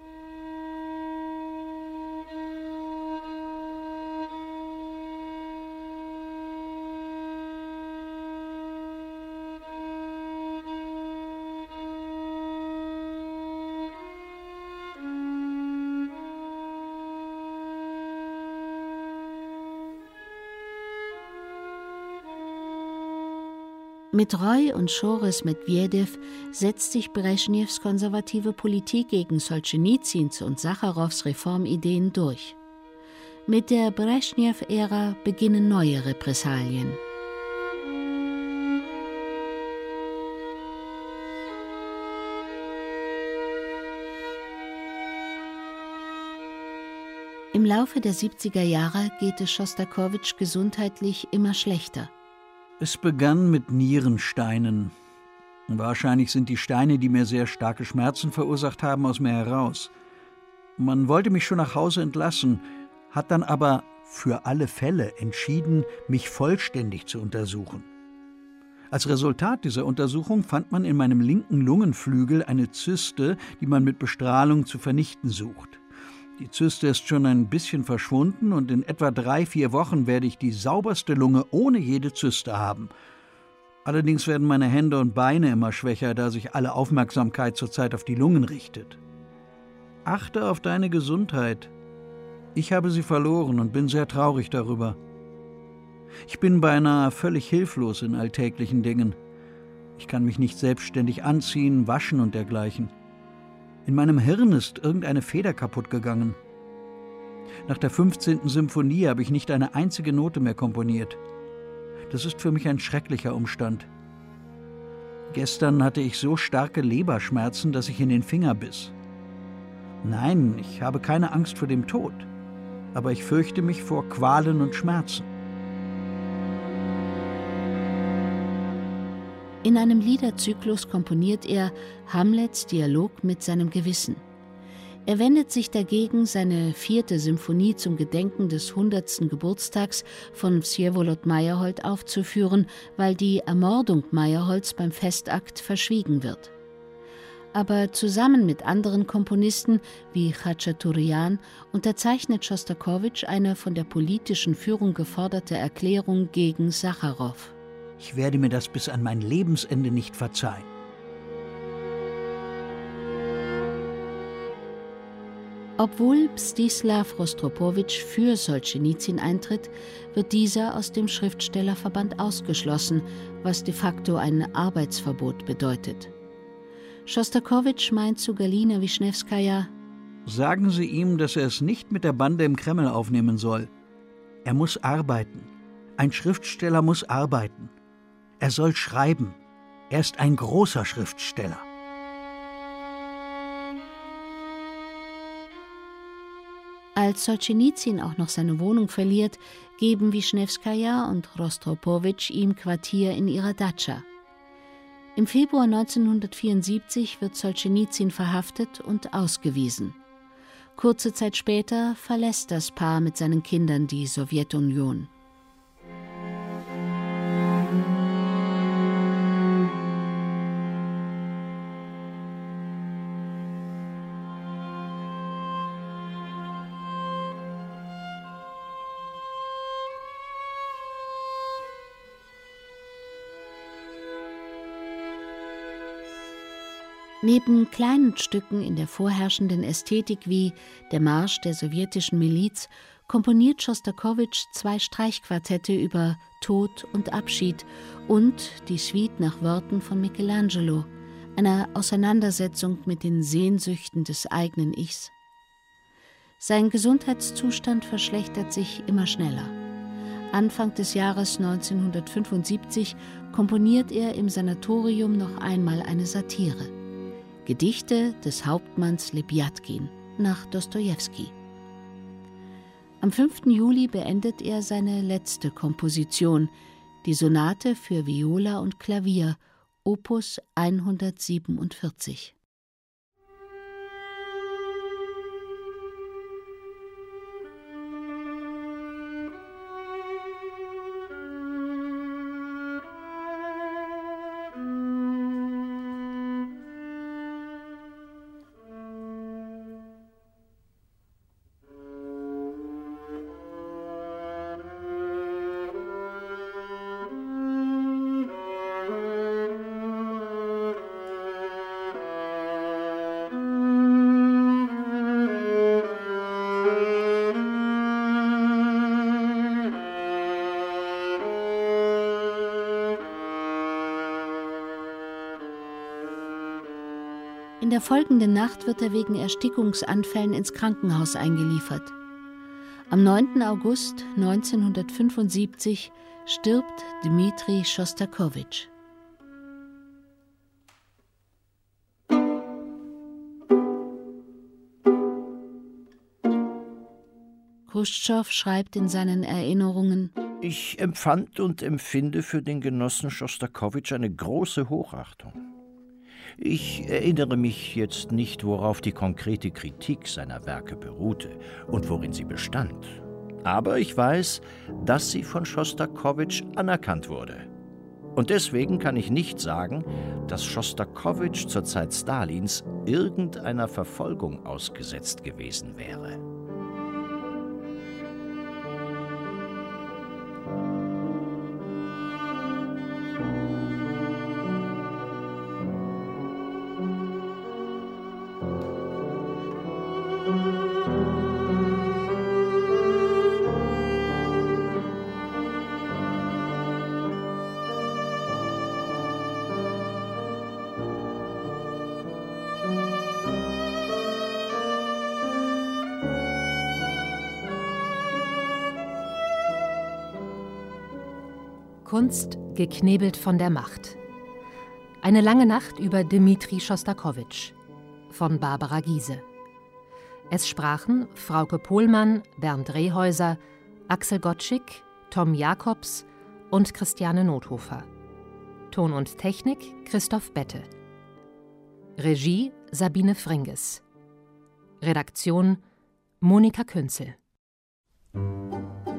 Mit Roy und Schoris Medwedew setzt sich Breschnews konservative Politik gegen Solschenizyns und Sacharows Reformideen durch. Mit der Breschnew-Ära beginnen neue Repressalien. Im Laufe der 70er Jahre geht es Schostakowitsch gesundheitlich immer schlechter. Es begann mit Nierensteinen. Wahrscheinlich sind die Steine, die mir sehr starke Schmerzen verursacht haben, aus mir heraus. Man wollte mich schon nach Hause entlassen, hat dann aber für alle Fälle entschieden, mich vollständig zu untersuchen. Als Resultat dieser Untersuchung fand man in meinem linken Lungenflügel eine Zyste, die man mit Bestrahlung zu vernichten sucht. Die Zyste ist schon ein bisschen verschwunden und in etwa 3-4 Wochen werde ich die sauberste Lunge ohne jede Zyste haben. Allerdings werden meine Hände und Beine immer schwächer, da sich alle Aufmerksamkeit zurzeit auf die Lungen richtet. Achte auf deine Gesundheit. Ich habe sie verloren und bin sehr traurig darüber. Ich bin beinahe völlig hilflos in alltäglichen Dingen. Ich kann mich nicht selbstständig anziehen, waschen und dergleichen. In meinem Hirn ist irgendeine Feder kaputt gegangen. Nach der 15. Symphonie habe ich nicht eine einzige Note mehr komponiert. Das ist für mich ein schrecklicher Umstand. Gestern hatte ich so starke Leberschmerzen, dass ich in den Finger biss. Nein, ich habe keine Angst vor dem Tod, aber ich fürchte mich vor Qualen und Schmerzen. In einem Liederzyklus komponiert er Hamlets Dialog mit seinem Gewissen. Er wendet sich dagegen, seine 4. Symphonie zum Gedenken des 100. Geburtstags von Wsjewolod Meyerhold aufzuführen, weil die Ermordung Meyerholds beim Festakt verschwiegen wird. Aber zusammen mit anderen Komponisten wie Chachaturian unterzeichnet Schostakowitsch eine von der politischen Führung geforderte Erklärung gegen Sacharow. Ich werde mir das bis an mein Lebensende nicht verzeihen. Obwohl Mstislav Rostropowitsch für Solschenizyn eintritt, wird dieser aus dem Schriftstellerverband ausgeschlossen, was de facto ein Arbeitsverbot bedeutet. Schostakowitsch meint zu Galina Wischnewskaja: Sagen Sie ihm, dass er es nicht mit der Bande im Kreml aufnehmen soll. Er muss arbeiten. Ein Schriftsteller muss arbeiten. Er soll schreiben. Er ist ein großer Schriftsteller. Als Solschenizyn auch noch seine Wohnung verliert, geben Wischnewskaja und Rostropowitsch ihm Quartier in ihrer Datscha. Im Februar 1974 wird Solschenizyn verhaftet und ausgewiesen. Kurze Zeit später verlässt das Paar mit seinen Kindern die Sowjetunion. Neben kleinen Stücken in der vorherrschenden Ästhetik wie Der Marsch der sowjetischen Miliz komponiert Schostakowitsch 2 Streichquartette über Tod und Abschied und die Suite nach Worten von Michelangelo, einer Auseinandersetzung mit den Sehnsüchten des eigenen Ichs. Sein Gesundheitszustand verschlechtert sich immer schneller. Anfang des Jahres 1975 komponiert er im Sanatorium noch einmal eine Satire: Gedichte des Hauptmanns Lebjatkin nach Dostojewski. Am 5. Juli beendet er seine letzte Komposition, die Sonate für Viola und Klavier, Opus 147. In der folgenden Nacht wird er wegen Erstickungsanfällen ins Krankenhaus eingeliefert. Am 9. August 1975 stirbt Dmitri Schostakowitsch. Chruschtschow schreibt in seinen Erinnerungen: Ich empfand und empfinde für den Genossen Schostakowitsch eine große Hochachtung. Ich erinnere mich jetzt nicht, worauf die konkrete Kritik seiner Werke beruhte und worin sie bestand. Aber ich weiß, dass sie von Schostakowitsch anerkannt wurde. Und deswegen kann ich nicht sagen, dass Schostakowitsch zur Zeit Stalins irgendeiner Verfolgung ausgesetzt gewesen wäre. Kunst geknebelt von der Macht. Eine lange Nacht über Dmitri Schostakowitsch von Barbara Giese. Es sprachen Frauke Pohlmann, Bernd Rehäuser, Axel Gottschick, Tom Jacobs und Christiane Nothofer. Ton und Technik Christoph Bette. Regie Sabine Fringes. Redaktion Monika Künzel.